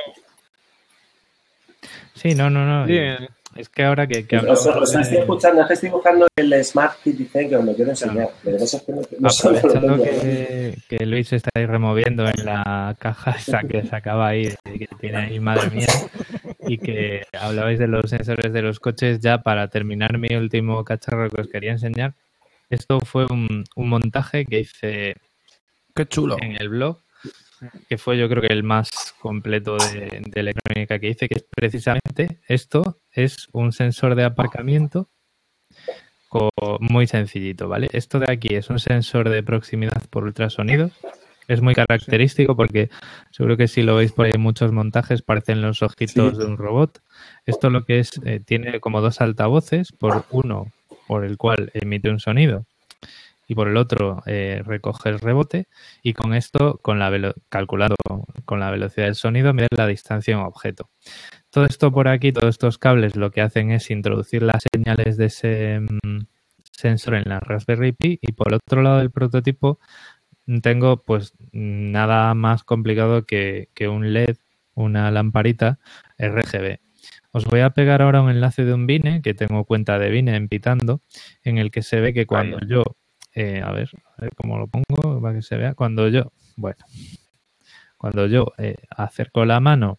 Sí, no, no, no. Sí. Es que ahora que... que os, os estoy escuchando, es que estoy buscando el Smart Citizen que os lo quiero enseñar. Pero eso es que no, no Aprovechando no que, que Luis está ahí removiendo en la caja esa que sacaba ahí, que tiene ahí, madre mía, y que hablabais de los sensores de los coches, ya para terminar mi último cacharro que os quería enseñar. Esto fue un, un montaje que hice Qué chulo. en el blog, que fue yo creo que el más completo de, de electrónica que hice, que es precisamente esto, es un sensor de aparcamiento con, muy sencillito, ¿vale? Esto de aquí es un sensor de proximidad por ultrasonidos, es muy característico porque seguro que si lo veis por ahí en muchos montajes parecen los ojitos sí. de un robot. Esto lo que es, eh, tiene como dos altavoces, por uno por el cual emite un sonido y por el otro eh, recoge el rebote, y con esto, con la velo- calculando con la velocidad del sonido, medir la distancia en un objeto. Todo esto por aquí, todos estos cables, lo que hacen es introducir las señales de ese mm, sensor en la Raspberry Pi, y por el otro lado del prototipo tengo pues nada más complicado que, que un L E D, una lamparita R G B. Os voy a pegar ahora un enlace de un Vine, que tengo cuenta de Vine en Pitando, en el que se ve que cuando Ahí. yo, eh, a ver, a ver cómo lo pongo para que se vea, cuando yo, bueno, cuando yo eh, acerco la mano,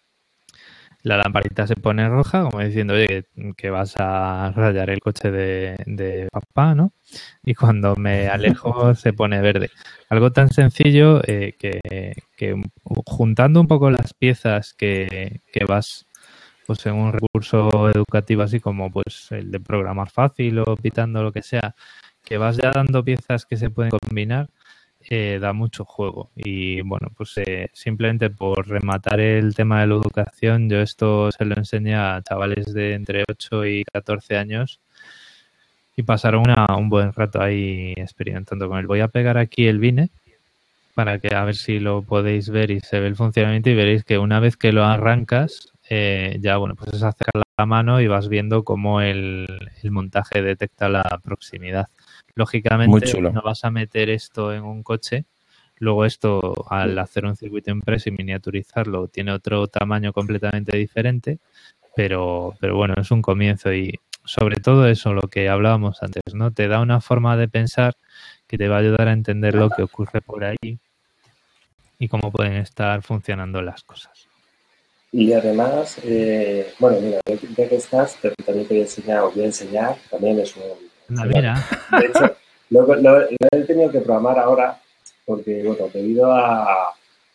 la lamparita se pone roja, como diciendo, oye, que, que vas a rayar el coche de, de papá, ¿no? Y cuando me alejo se pone verde. Algo tan sencillo eh, que, que juntando un poco las piezas que, que vas, pues en un recurso educativo así como pues el de programar fácil o Pitando, lo que sea, que vas ya dando piezas que se pueden combinar, Eh, da mucho juego. Y bueno, pues eh, simplemente por rematar el tema de la educación, yo esto se lo enseñé a chavales de entre ocho y catorce años y pasaron una, un buen rato ahí experimentando con él. Voy a pegar aquí el Vine para que a ver si lo podéis ver y se ve el funcionamiento, y veréis que una vez que lo arrancas eh, ya bueno, pues es acercar la mano y vas viendo cómo el, el montaje detecta la proximidad. Lógicamente no vas a meter esto en un coche, luego esto al hacer un circuito impreso y miniaturizarlo tiene otro tamaño completamente diferente, pero, pero bueno, es un comienzo, y sobre todo eso, lo que hablábamos antes, ¿no? Te da una forma de pensar que te va a ayudar a entender lo que ocurre por ahí y cómo pueden estar funcionando las cosas. Y además, eh, bueno, mira, ya que estás, también te voy a enseñar, os voy a enseñar, también es un... Una mira. De hecho, lo, lo, lo he tenido que programar ahora porque, bueno, debido a,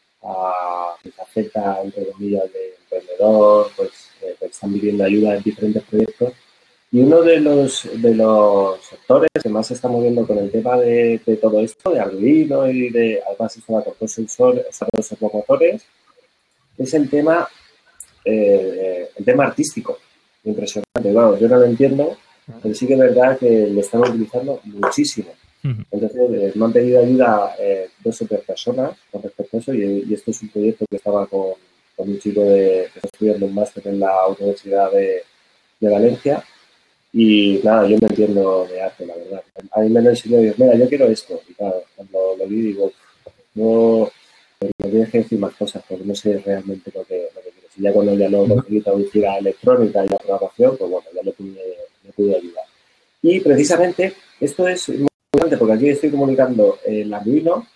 a mi faceta, entre comillas, de emprendedor, pues eh, me están pidiendo ayuda en diferentes proyectos. Y uno de los, de los sectores que más se está moviendo con el tema de, de todo esto, de Arduino y de, además, esto va con dos sensores, dos servomotores, es el tema, eh, el tema artístico. Impresionante. Bueno, yo no lo entiendo, pero sí que es verdad que lo están utilizando muchísimo. Entonces, eh, me han pedido ayuda eh, dos o tres personas con respecto a eso, y, y esto es un proyecto que estaba con, con un chico de, que está estudiando un máster en la Universidad de, de Valencia, y nada, yo no entiendo de arte, la verdad. A mí me lo enseñó y digo, mira, yo quiero esto, y claro, cuando lo vi digo, no, me tienes que decir más cosas porque no sé realmente lo que, lo que quiero. Si ya cuando ya lo conseguí traducir la electrónica y la programación, pues bueno, ya le pude, le pude ayudar. Y precisamente esto es muy importante porque aquí estoy comunicando el Arduino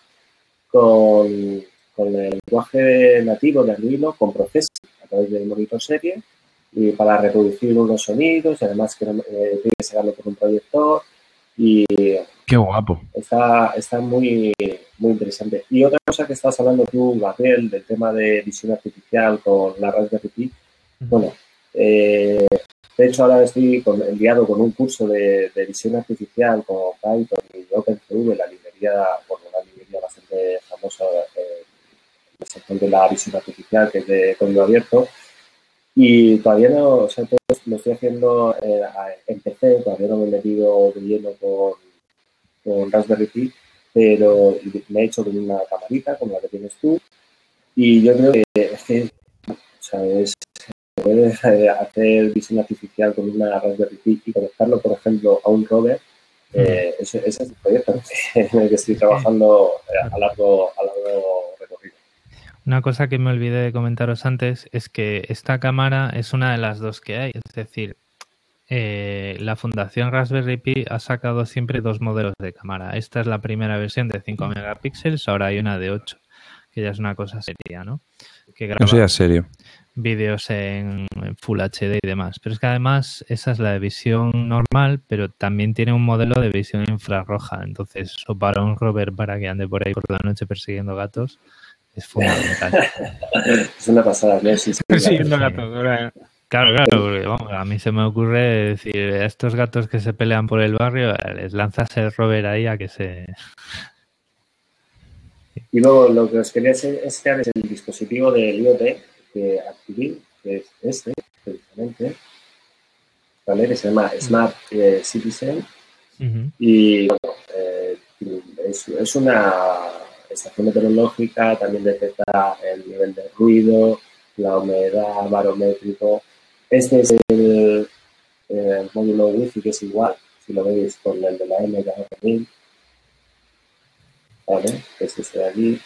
con, con el lenguaje nativo de Arduino, con Processing a través del monitor serie, y para reproducir unos sonidos, y además que eh, tiene que sacarlo por un proyector, y qué guapo. Está, está muy, muy interesante. Y otra cosa que estás hablando tú, Gabriel, del tema de visión artificial con la Raspberry Pi, bueno, eh, de hecho ahora estoy con, enviado con un curso de, de visión artificial con Python y OpenCV, la librería, bueno, una librería bastante famosa eh, en el sector de la visión artificial, que es de código abierto. Y todavía no, o sea, todo lo estoy haciendo eh, en P C, todavía no me he metido de lleno con, con Raspberry Pi, pero me he hecho con una camarita como la que tienes tú, y yo creo que es que, o sea, es, se puede hacer visión artificial con una Raspberry Pi y conectarlo, por ejemplo, a un rover. Eh, ese, ese es el proyecto en el que estoy trabajando a largo, a largo recorrido. Una cosa que me olvidé de comentaros antes es que esta cámara es una de las dos que hay. Es decir, eh, la Fundación Raspberry Pi ha sacado siempre dos modelos de cámara. Esta es la primera versión de cinco megapíxeles, ahora hay una de ocho, que ya es una cosa seria, ¿no? Que graba Eso ya es serio. vídeos en, en Full H D y demás. Pero es que además esa es la de visión normal, pero también tiene un modelo de visión infrarroja. Entonces, eso para un rover para que ande por ahí por la noche persiguiendo gatos es fundamental. Es una pasada, ¿no? Sí, sí, persiguiendo claro. gatos. Claro, claro, porque vamos, a mí se me ocurre decir, a estos gatos que se pelean por el barrio, les lanzas el rover ahí a que se... Y luego lo que os quería enseñar es el dispositivo del IoT que adquirí, que es este, precisamente, ¿vale? Que se llama Smart eh, Citizen. Uh-huh. Y bueno, eh, es, es una estación meteorológica, también detecta el nivel de ruido, la humedad, barométrico. Este es el, el módulo Wi-Fi, que es igual, si lo veis, con el de la M K R mil. ¿Vale? Es este de aquí.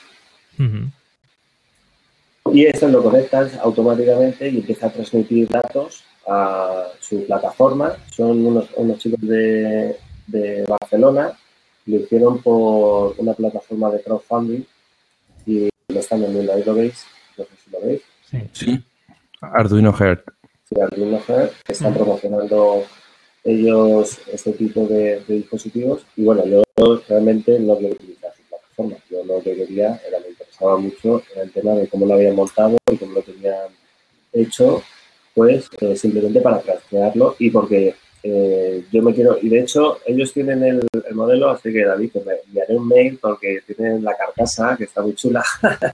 Uh-huh. Y esto lo conectas automáticamente y empieza a transmitir datos a su plataforma. Son unos, unos chicos de, de Barcelona, lo hicieron por una plataforma de crowdfunding y lo están vendiendo. Ahí lo veis, no sé si lo veis. Sí, sí. Arduino Heart. Sí, Arduino Heart, que están promocionando ellos este tipo de, de dispositivos. Y bueno, yo realmente no quiero utilizar su plataforma. Yo lo que quería, era, me interesaba mucho, era el tema de cómo lo habían montado y cómo lo tenían hecho, pues eh, simplemente para trastearlo y porque eh, yo me quiero, y de hecho ellos tienen el, el modelo, así que David, te enviaré un mail porque tienen la carcasa que está muy chula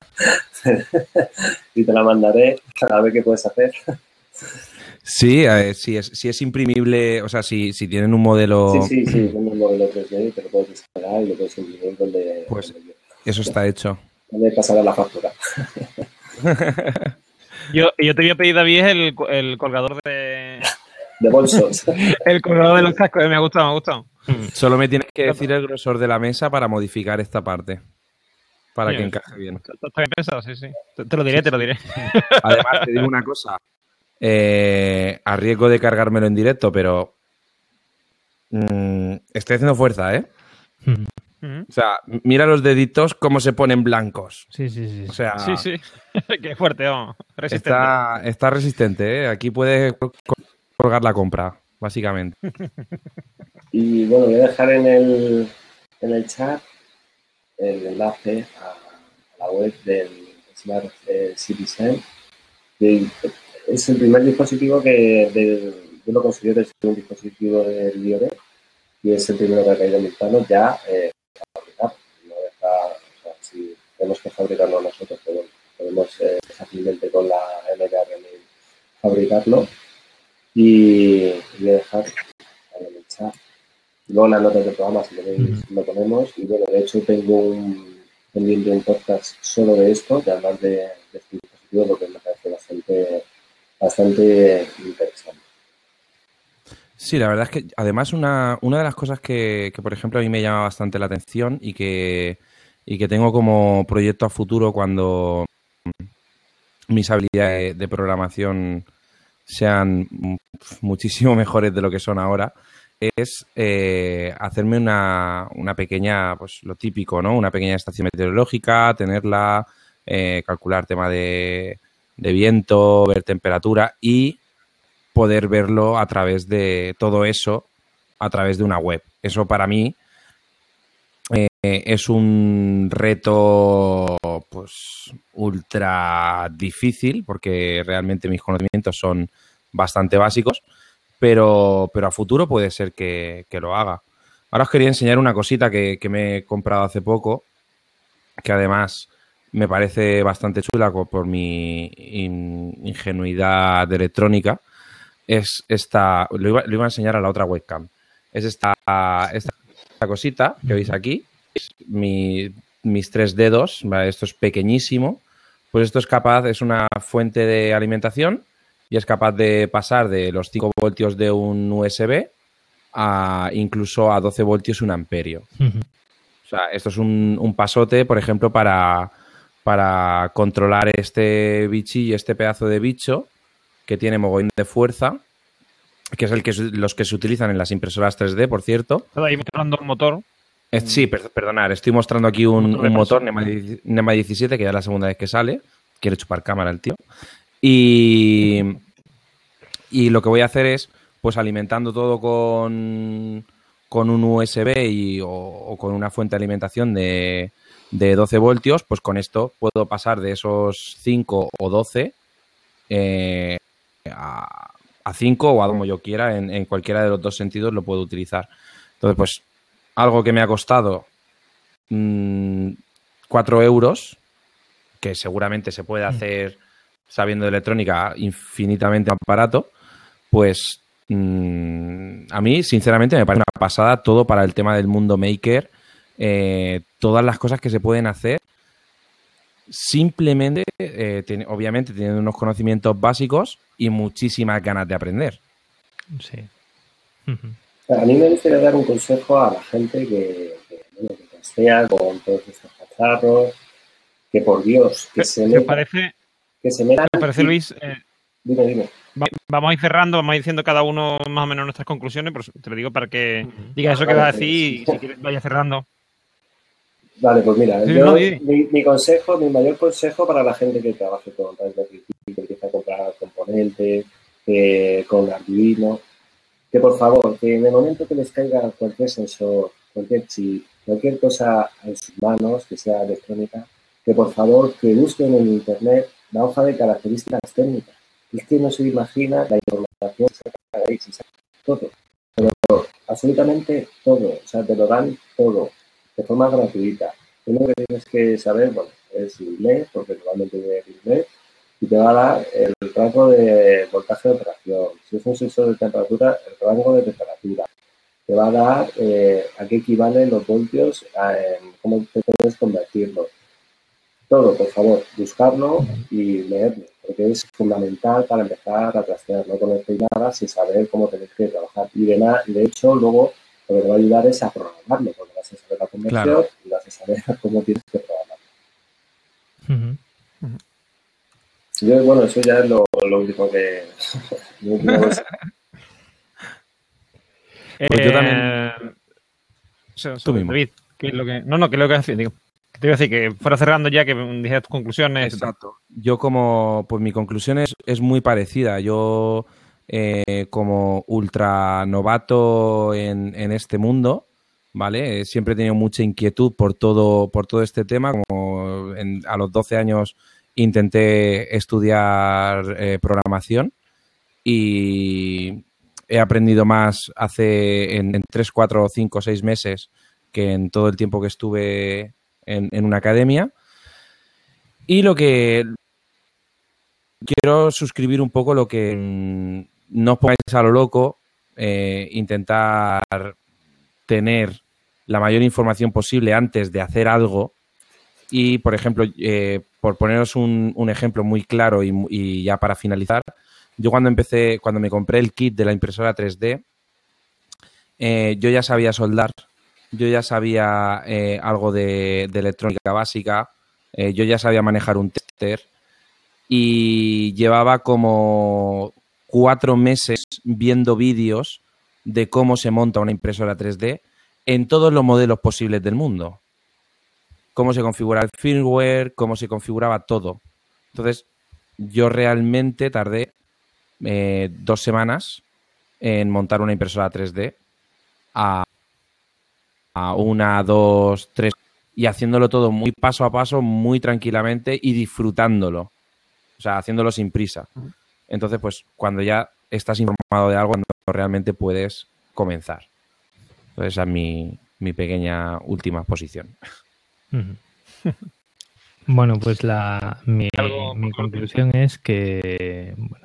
y te la mandaré a ver qué puedes hacer. Sí, eh, si, es, si es imprimible, o sea, si, si tienen un modelo... Sí, sí, sí, tienen un modelo tres D y te lo puedes descargar y lo puedes imprimir donde... Pues donde eso está hecho. Donde pasará la factura. Yo, yo te había pedido, David, el, el colgador de... De bolsos. El colgador de los cascos, me ha gustado, me ha gustado. Solo me tienes que decir el grosor de la mesa para modificar esta parte. Para sí, que encaje bien. Está bien pensado, sí, sí. Te, te lo diré, sí, te lo diré. Además, te digo una cosa. Eh, a riesgo de cargármelo en directo, pero mmm, estoy haciendo fuerza, ¿eh? Mm-hmm. O sea, mira los deditos cómo se ponen blancos. Sí, sí, sí. O sea, sí, sí. Qué fuerte, vamos. Resistente. Está, está resistente, ¿eh? Aquí puedes colgar la compra, básicamente. Y bueno, voy a dejar en el, en el chat el enlace a, a la web del Smart eh, Citizen. De, es el primer dispositivo que de, yo lo considero es un dispositivo de Liore y es el primero que ha caído en mis manos ya eh, a fabricar. No deja, o sea, si tenemos que fabricarlo nosotros, pero bueno, podemos eh, fácilmente con la M K R mil fabricarlo y voy a dejar en el chat. Luego las notas del programa, si queréis, mm. lo ponemos. Y bueno, de hecho tengo un pendiente un podcast solo de esto, de hablar de, de este dispositivo, porque me parece bastante, bastante interesante. Sí, la verdad es que además una, una de las cosas que, que, por ejemplo, a mí me llama bastante la atención y que, y que tengo como proyecto a futuro cuando mis habilidades de programación sean muchísimo mejores de lo que son ahora, es eh, hacerme una, una pequeña, pues lo típico, ¿no? Una pequeña estación meteorológica, tenerla, eh, calcular tema de, de viento, ver temperatura y poder verlo a través de todo eso, a través de una web. Eso para mí eh, es un reto pues ultra difícil porque realmente mis conocimientos son bastante básicos, pero, pero a futuro puede ser que, que lo haga. Ahora os quería enseñar una cosita que, que me he comprado hace poco, que además me parece bastante chula por mi in, ingenuidad de electrónica. Es esta, lo iba, lo iba a enseñar a la otra webcam. Es esta, esta, esta cosita que veis aquí. Es mi, mis tres dedos, ¿vale? Esto es pequeñísimo. Pues esto es capaz, es una fuente de alimentación y es capaz de pasar de los cinco voltios de un U S B a incluso a doce voltios un amperio. Uh-huh. O sea, esto es un, un pasote, por ejemplo, para, para controlar este bichillo, este pedazo de bicho que tiene mogollón de fuerza, que es el que los que se utilizan en las impresoras tres D, por cierto. ¿Estás ahí mostrando un motor? Eh, sí, per, perdonad, estoy mostrando aquí un, un motor NEMA diecisiete, que ya es la segunda vez que sale. Quiere chupar cámara el tío. Y, y lo que voy a hacer es, pues alimentando todo con, con un U S B y, o, o con una fuente de alimentación de, de doce voltios, pues con esto puedo pasar de esos cinco o doce eh, a, a cinco o a como yo quiera, en, en cualquiera de los dos sentidos lo puedo utilizar. Entonces, pues, algo que me ha costado mmm, cuatro euros, que seguramente se puede hacer sabiendo de electrónica infinitamente más barato, pues mmm, a mí, sinceramente, me parece una pasada todo para el tema del mundo maker. eh, todas las cosas que se pueden hacer simplemente, eh, ten, obviamente, teniendo unos conocimientos básicos y muchísimas ganas de aprender. Sí. A mí me gustaría dar un consejo a la gente que, que, bueno, que castea con todos estos cacharros, que por Dios, que se ¿Qué os parece, que se metan... ¿qué os parece, Luis? Eh, dime, dime. Vamos a ir cerrando, vamos a ir diciendo cada uno más o menos nuestras conclusiones, pero te lo digo para que digas eso que vas a decir y si quieres vaya cerrando. Vale, pues mira, Sí, yo, no, sí. mi, mi consejo, mi mayor consejo para la gente que trabaje con Raspberry Pi, que empieza a comprar componentes, eh, con Arduino, que por favor, que en el momento que les caiga cualquier sensor, cualquier chip, cualquier cosa en sus manos, que sea electrónica, que por favor que busquen en internet la hoja de características técnicas. Es que no se imagina la información que se saca de ahí, se saca todo, pero absolutamente todo, o sea, te lo dan todo, de forma gratuita. Lo único que tienes que saber, bueno, es inglés, porque normalmente viene en inglés, y te va a dar el rango de voltaje de operación. Si es un sensor de temperatura, el rango de temperatura. Te va a dar eh, a qué equivalen los voltios, a, en cómo te puedes convertirlo. Todo, por favor, buscarlo y leerlo, porque es fundamental para empezar a trastear. No conocéis nada sin saber cómo tenéis que trabajar. Y de, nada, y de hecho, luego lo que te va a ayudar es a programarlo, porque vas a saber la conversión, claro, y vas a saber cómo tienes que programarlo. Uh-huh. Uh-huh. Yo, bueno, eso ya es lo, lo único que... lo último es... Pues yo también... So, so, David, ¿qué es lo que... No, no, ¿qué es lo que decir? Digo, te iba a decir que fuera cerrando ya, que dijeras tus conclusiones. Exacto. Yo como... Pues mi conclusión es, es muy parecida. Yo, eh, como ultra novato en, en este mundo, ¿vale? Siempre he tenido mucha inquietud por todo, por todo este tema. Como en, a los doce años... intenté estudiar eh, programación y he aprendido más hace en, en tres, cuatro, cinco, seis meses que en todo el tiempo que estuve en, en una academia. Y lo que quiero suscribir un poco lo que mm, no os pongáis a lo loco, eh, intentar tener la mayor información posible antes de hacer algo. Y, por ejemplo, eh, por poneros un, un ejemplo muy claro y, y ya para finalizar, yo cuando empecé, cuando me compré el kit de la impresora tres D, eh, yo ya sabía soldar, yo ya sabía eh, algo de, de electrónica básica, eh, yo ya sabía manejar un tester y llevaba como cuatro meses viendo vídeos de cómo se monta una impresora tres D en todos los modelos posibles del mundo. Cómo se configura el firmware, cómo se configuraba todo. Entonces, yo realmente tardé eh, dos semanas en montar una impresora tres D a, a una, dos, tres, y haciéndolo todo muy paso a paso, muy tranquilamente y disfrutándolo. O sea, haciéndolo sin prisa. Entonces, pues, cuando ya estás informado de algo, cuando realmente puedes comenzar. Entonces, esa es mi, mi pequeña última posición. Bueno, pues la mi, mi conclusión es que bueno,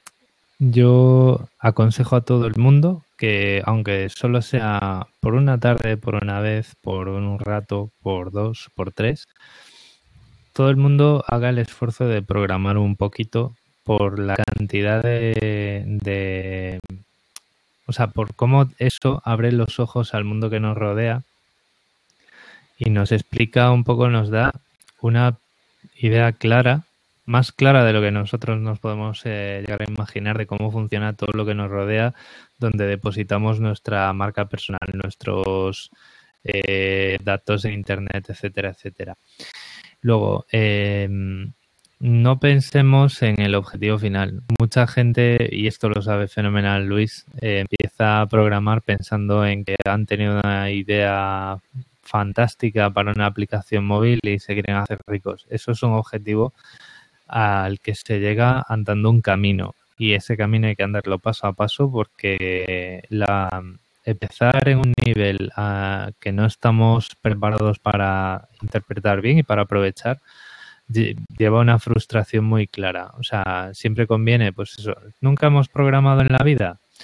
yo aconsejo a todo el mundo que, aunque solo sea por una tarde, por una vez, por un rato, por dos, por tres, todo el mundo haga el esfuerzo de programar un poquito por la cantidad de, de o sea, por cómo eso abre los ojos al mundo que nos rodea. Y nos explica un poco, nos da una idea clara, más clara de lo que nosotros nos podemos eh, llegar a imaginar de cómo funciona todo lo que nos rodea, donde depositamos nuestra marca personal, nuestros eh, datos en internet, etcétera, etcétera. Luego, eh, no pensemos en el objetivo final. Mucha gente, y esto lo sabe fenomenal Luis, eh, empieza a programar pensando en que han tenido una idea fantástica para una aplicación móvil y se quieren hacer ricos. Eso es un objetivo al que se llega andando un camino y ese camino hay que andarlo paso a paso porque la, empezar en un nivel uh, que no estamos preparados para interpretar bien y para aprovechar lleva una frustración muy clara. O sea, siempre conviene, pues eso, nunca hemos programado en la vida.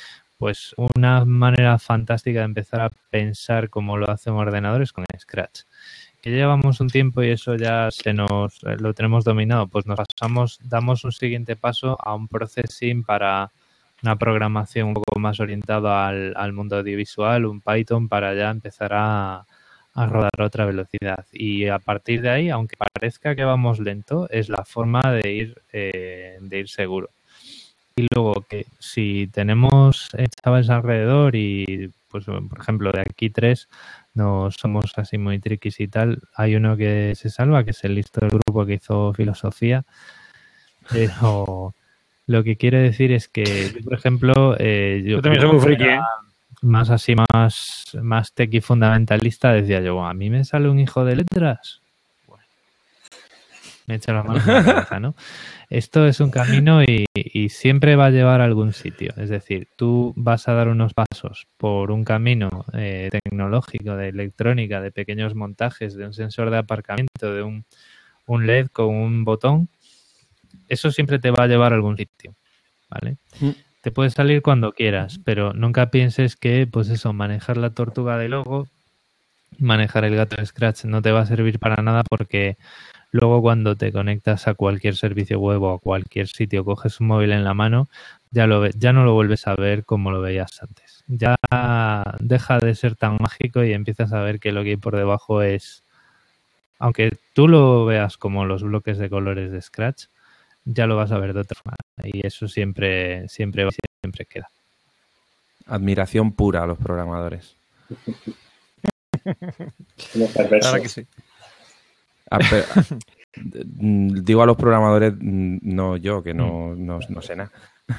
pues una manera fantástica de empezar a pensar como lo hace un ordenador es con Scratch. Que llevamos un tiempo y eso ya se nos lo tenemos dominado, pues nos pasamos, damos un siguiente paso a un processing para una programación un poco más orientada al, al mundo audiovisual, un Python para ya empezar a, a rodar a otra velocidad. Y a partir de ahí, aunque parezca que vamos lento, es la forma de ir, eh, de ir seguro. Y luego que si tenemos chavales alrededor y, pues por ejemplo, de aquí tres no somos así muy triquis y tal, hay uno que se salva, que es el listo del grupo que hizo filosofía, pero lo que quiere decir es que yo, por ejemplo, eh, yo, yo también soy muy friki, ¿eh? Más así, más, más tequi fundamentalista, decía yo, a mí me sale un hijo de letras. Bueno, me echa la mano en la cabeza, ¿no? Esto es un camino y, y siempre va a llevar a algún sitio. Es decir, tú vas a dar unos pasos por un camino eh, tecnológico, de electrónica, de pequeños montajes, de un sensor de aparcamiento, de un, un L E D con un botón. Eso siempre te va a llevar a algún sitio, ¿vale? Mm. Te puede salir cuando quieras, pero nunca pienses que, pues eso, manejar la tortuga de Logo, manejar el gato de Scratch no te va a servir para nada porque luego cuando te conectas a cualquier servicio web o a cualquier sitio, coges un móvil en la mano, ya, lo ve, ya no lo vuelves a ver como lo veías antes. Ya deja de ser tan mágico y empiezas a ver que lo que hay por debajo es, aunque tú lo veas como los bloques de colores de Scratch, ya lo vas a ver de otra forma y eso siempre siempre siempre queda. Admiración pura a los programadores. Claro que sí. A, pero, digo a los programadores, no yo, que no, no, no sé nada.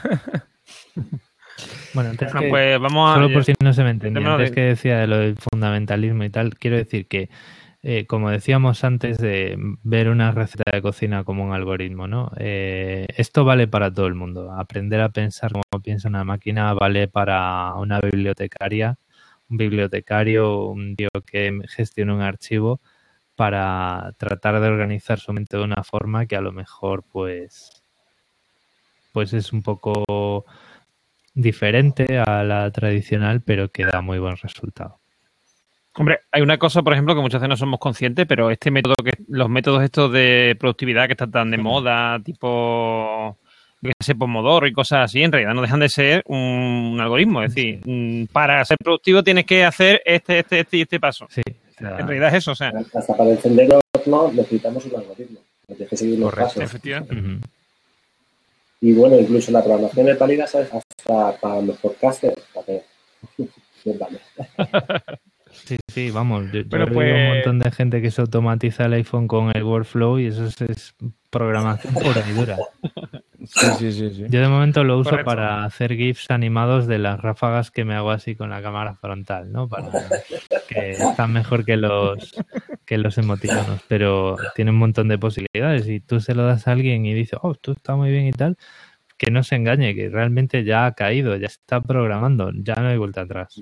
Bueno, antes bueno, que, pues vamos a... solo por si no se me entendía, antes de... que decía de lo del fundamentalismo y tal, quiero decir que Eh, como decíamos antes de ver una receta de cocina como un algoritmo, ¿no? Eh, esto vale para todo el mundo. Aprender a pensar como piensa una máquina vale para una bibliotecaria, un bibliotecario, un tío que gestiona un archivo para tratar de organizar su mente de una forma que a lo mejor pues, pues es un poco diferente a la tradicional, pero que da muy buen resultado. Hombre, hay una cosa, por ejemplo, que muchas veces no somos conscientes, pero este método, que los métodos estos de productividad que están tan de moda, tipo, yo qué sé, Pomodoro y cosas así, en realidad no dejan de ser un, un algoritmo. Es decir, sí. Para ser productivo tienes que hacer este, este, este y este paso. Sí. O sea, en realidad es eso, o sea. Hasta para encender el horno necesitamos un algoritmo. Tienes que seguir los correcto, pasos. Efectivamente. Uh-huh. Y bueno, incluso la programación de válida, ¿sabes? Hasta para los podcasters. Vale. Vale. Sí, sí, vamos, yo, bueno, yo he pues... oído un montón de gente que se automatiza el iPhone con el workflow y eso es, es programación pura y dura. Sí, sí, sí, sí. Yo de momento lo uso Correcto. para hacer GIFs animados de las ráfagas que me hago así con la cámara frontal, ¿no? Para que están mejor que los que los emoticonos, pero tiene un montón de posibilidades y tú se lo das a alguien y dices, oh, esto está muy bien y tal, que no se engañe, que realmente ya ha caído, ya está programando, ya no hay vuelta atrás.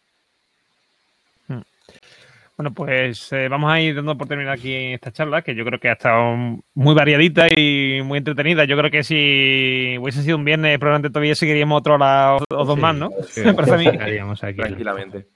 Bueno, pues eh, vamos a ir dando por terminar aquí esta charla, que yo creo que ha estado muy variadita y muy entretenida. Yo creo que si hubiese sido un viernes, probablemente todavía seguiríamos otro hora o, o dos sí, más, ¿no? Sí, Me parece a mí. Aquí, tranquilamente.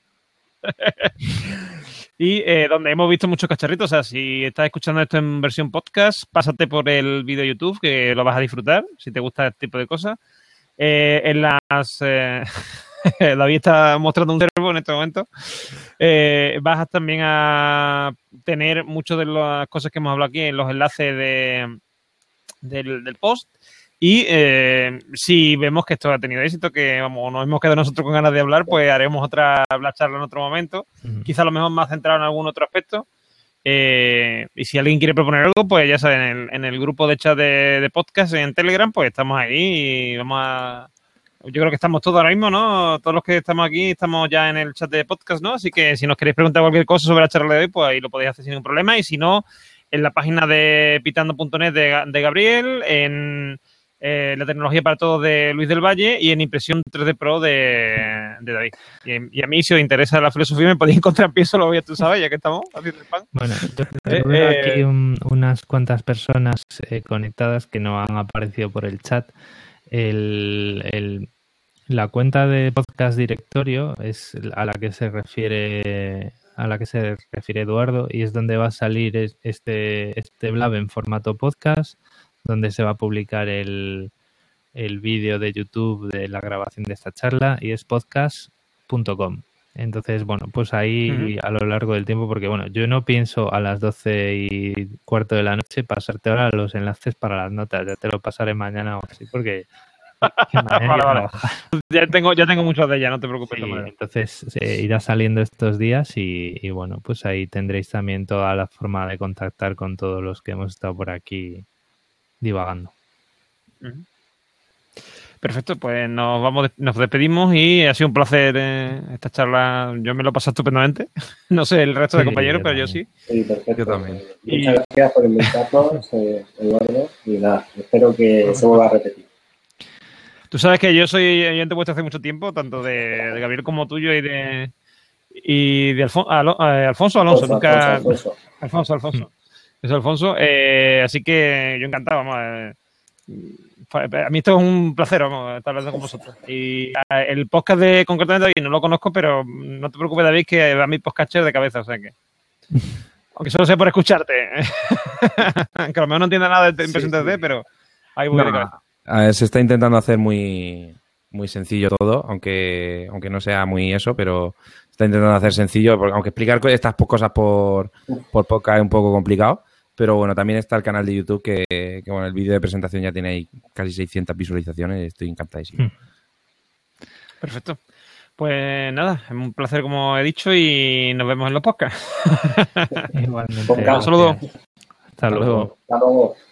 Y eh, donde hemos visto muchos cacharritos. O sea, si estás escuchando esto en versión podcast, pásate por el vídeo YouTube, que lo vas a disfrutar, si te gusta este tipo de cosas. Eh, en las... Eh... David está mostrando un servo en este momento. Eh, vas a también a tener muchas de las cosas que hemos hablado aquí en los enlaces de, del, del post. Y eh, si vemos que esto ha tenido éxito, que vamos, nos hemos quedado nosotros con ganas de hablar, pues haremos otra charla en otro momento. Uh-huh. Quizá a lo mejor más centrado en algún otro aspecto. Eh, y si alguien quiere proponer algo, pues ya saben, en el, en el grupo de chat de, de podcast en Telegram, pues estamos ahí y vamos a... Yo creo que estamos todos ahora mismo, ¿no? Todos los que estamos aquí estamos ya en el chat de podcast, ¿no? Así que si nos queréis preguntar cualquier cosa sobre la charla de hoy, pues ahí lo podéis hacer sin ningún problema. Y si no, en la página de pitando punto net de, de Gabriel, en eh, la tecnología para todos de Luis del Valle y en impresión tres D Pro de, de David. Y, y a mí, si os interesa la filosofía, me podéis encontrar en Pienso lo voy a tú sabes, ya que estamos haciendo el pan. Bueno, yo eh, veo eh, aquí un, unas cuantas personas eh, conectadas que no han aparecido por el chat. El, el, La cuenta de Podcast Directorio es a la que se refiere a la que se refiere Eduardo y es donde va a salir este, este blab en formato podcast, donde se va a publicar el, el vídeo de YouTube de la grabación de esta charla y es podcast punto com. Entonces, bueno, pues ahí uh-huh. a lo largo del tiempo, porque bueno, yo no pienso a las doce y cuarto de la noche pasarte ahora los enlaces para las notas, ya te lo pasaré mañana o así, porque... vale, vale. Ya tengo, ya tengo muchos de ellas, no te preocupes. Sí, entonces eh, irá saliendo estos días y, y bueno, pues ahí tendréis también toda la forma de contactar con todos los que hemos estado por aquí divagando. Uh-huh. Perfecto, pues nos vamos, nos despedimos y ha sido un placer eh, esta charla. Yo me lo he pasado estupendamente. No sé el resto de sí, compañeros, pero yo sí. Sí, perfecto. Yo también. Y... Muchas gracias por invitarnos, eh, Eduardo. Y nada, espero que bueno, se vuelva a repetir. Tú sabes que yo soy oyente vuestro hace mucho tiempo, tanto de, de Gabriel como tuyo y de y de Alfon, Al, Alfonso Alonso. Alfonso, nunca Alfonso. Alfonso, Alfonso. Es Alfonso. Eh, así que yo encantado, vamos. Eh, a mí esto es un placer, vamos, estar hablando con vosotros. Y el podcast de concretamente David no lo conozco, pero no te preocupes, David, que va mi podcatcher de cabeza, o sea que... Aunque solo sea por escucharte. Aunque a lo mejor no entienda nada de impresión tres D, sí, sí. Pero ahí voy no, de cabeza. A ver, se está intentando hacer muy, muy sencillo todo, aunque, aunque no sea muy eso, pero está intentando hacer sencillo, porque aunque explicar estas cosas por, por podcast es un poco complicado. Pero bueno, también está el canal de YouTube que, que bueno, el vídeo de presentación ya tiene ahí casi seiscientas visualizaciones. Estoy encantadísimo. Perfecto. Pues nada, es un placer como he dicho y nos vemos en los podcasts. Igualmente. Un saludo. Hasta luego. Hasta luego.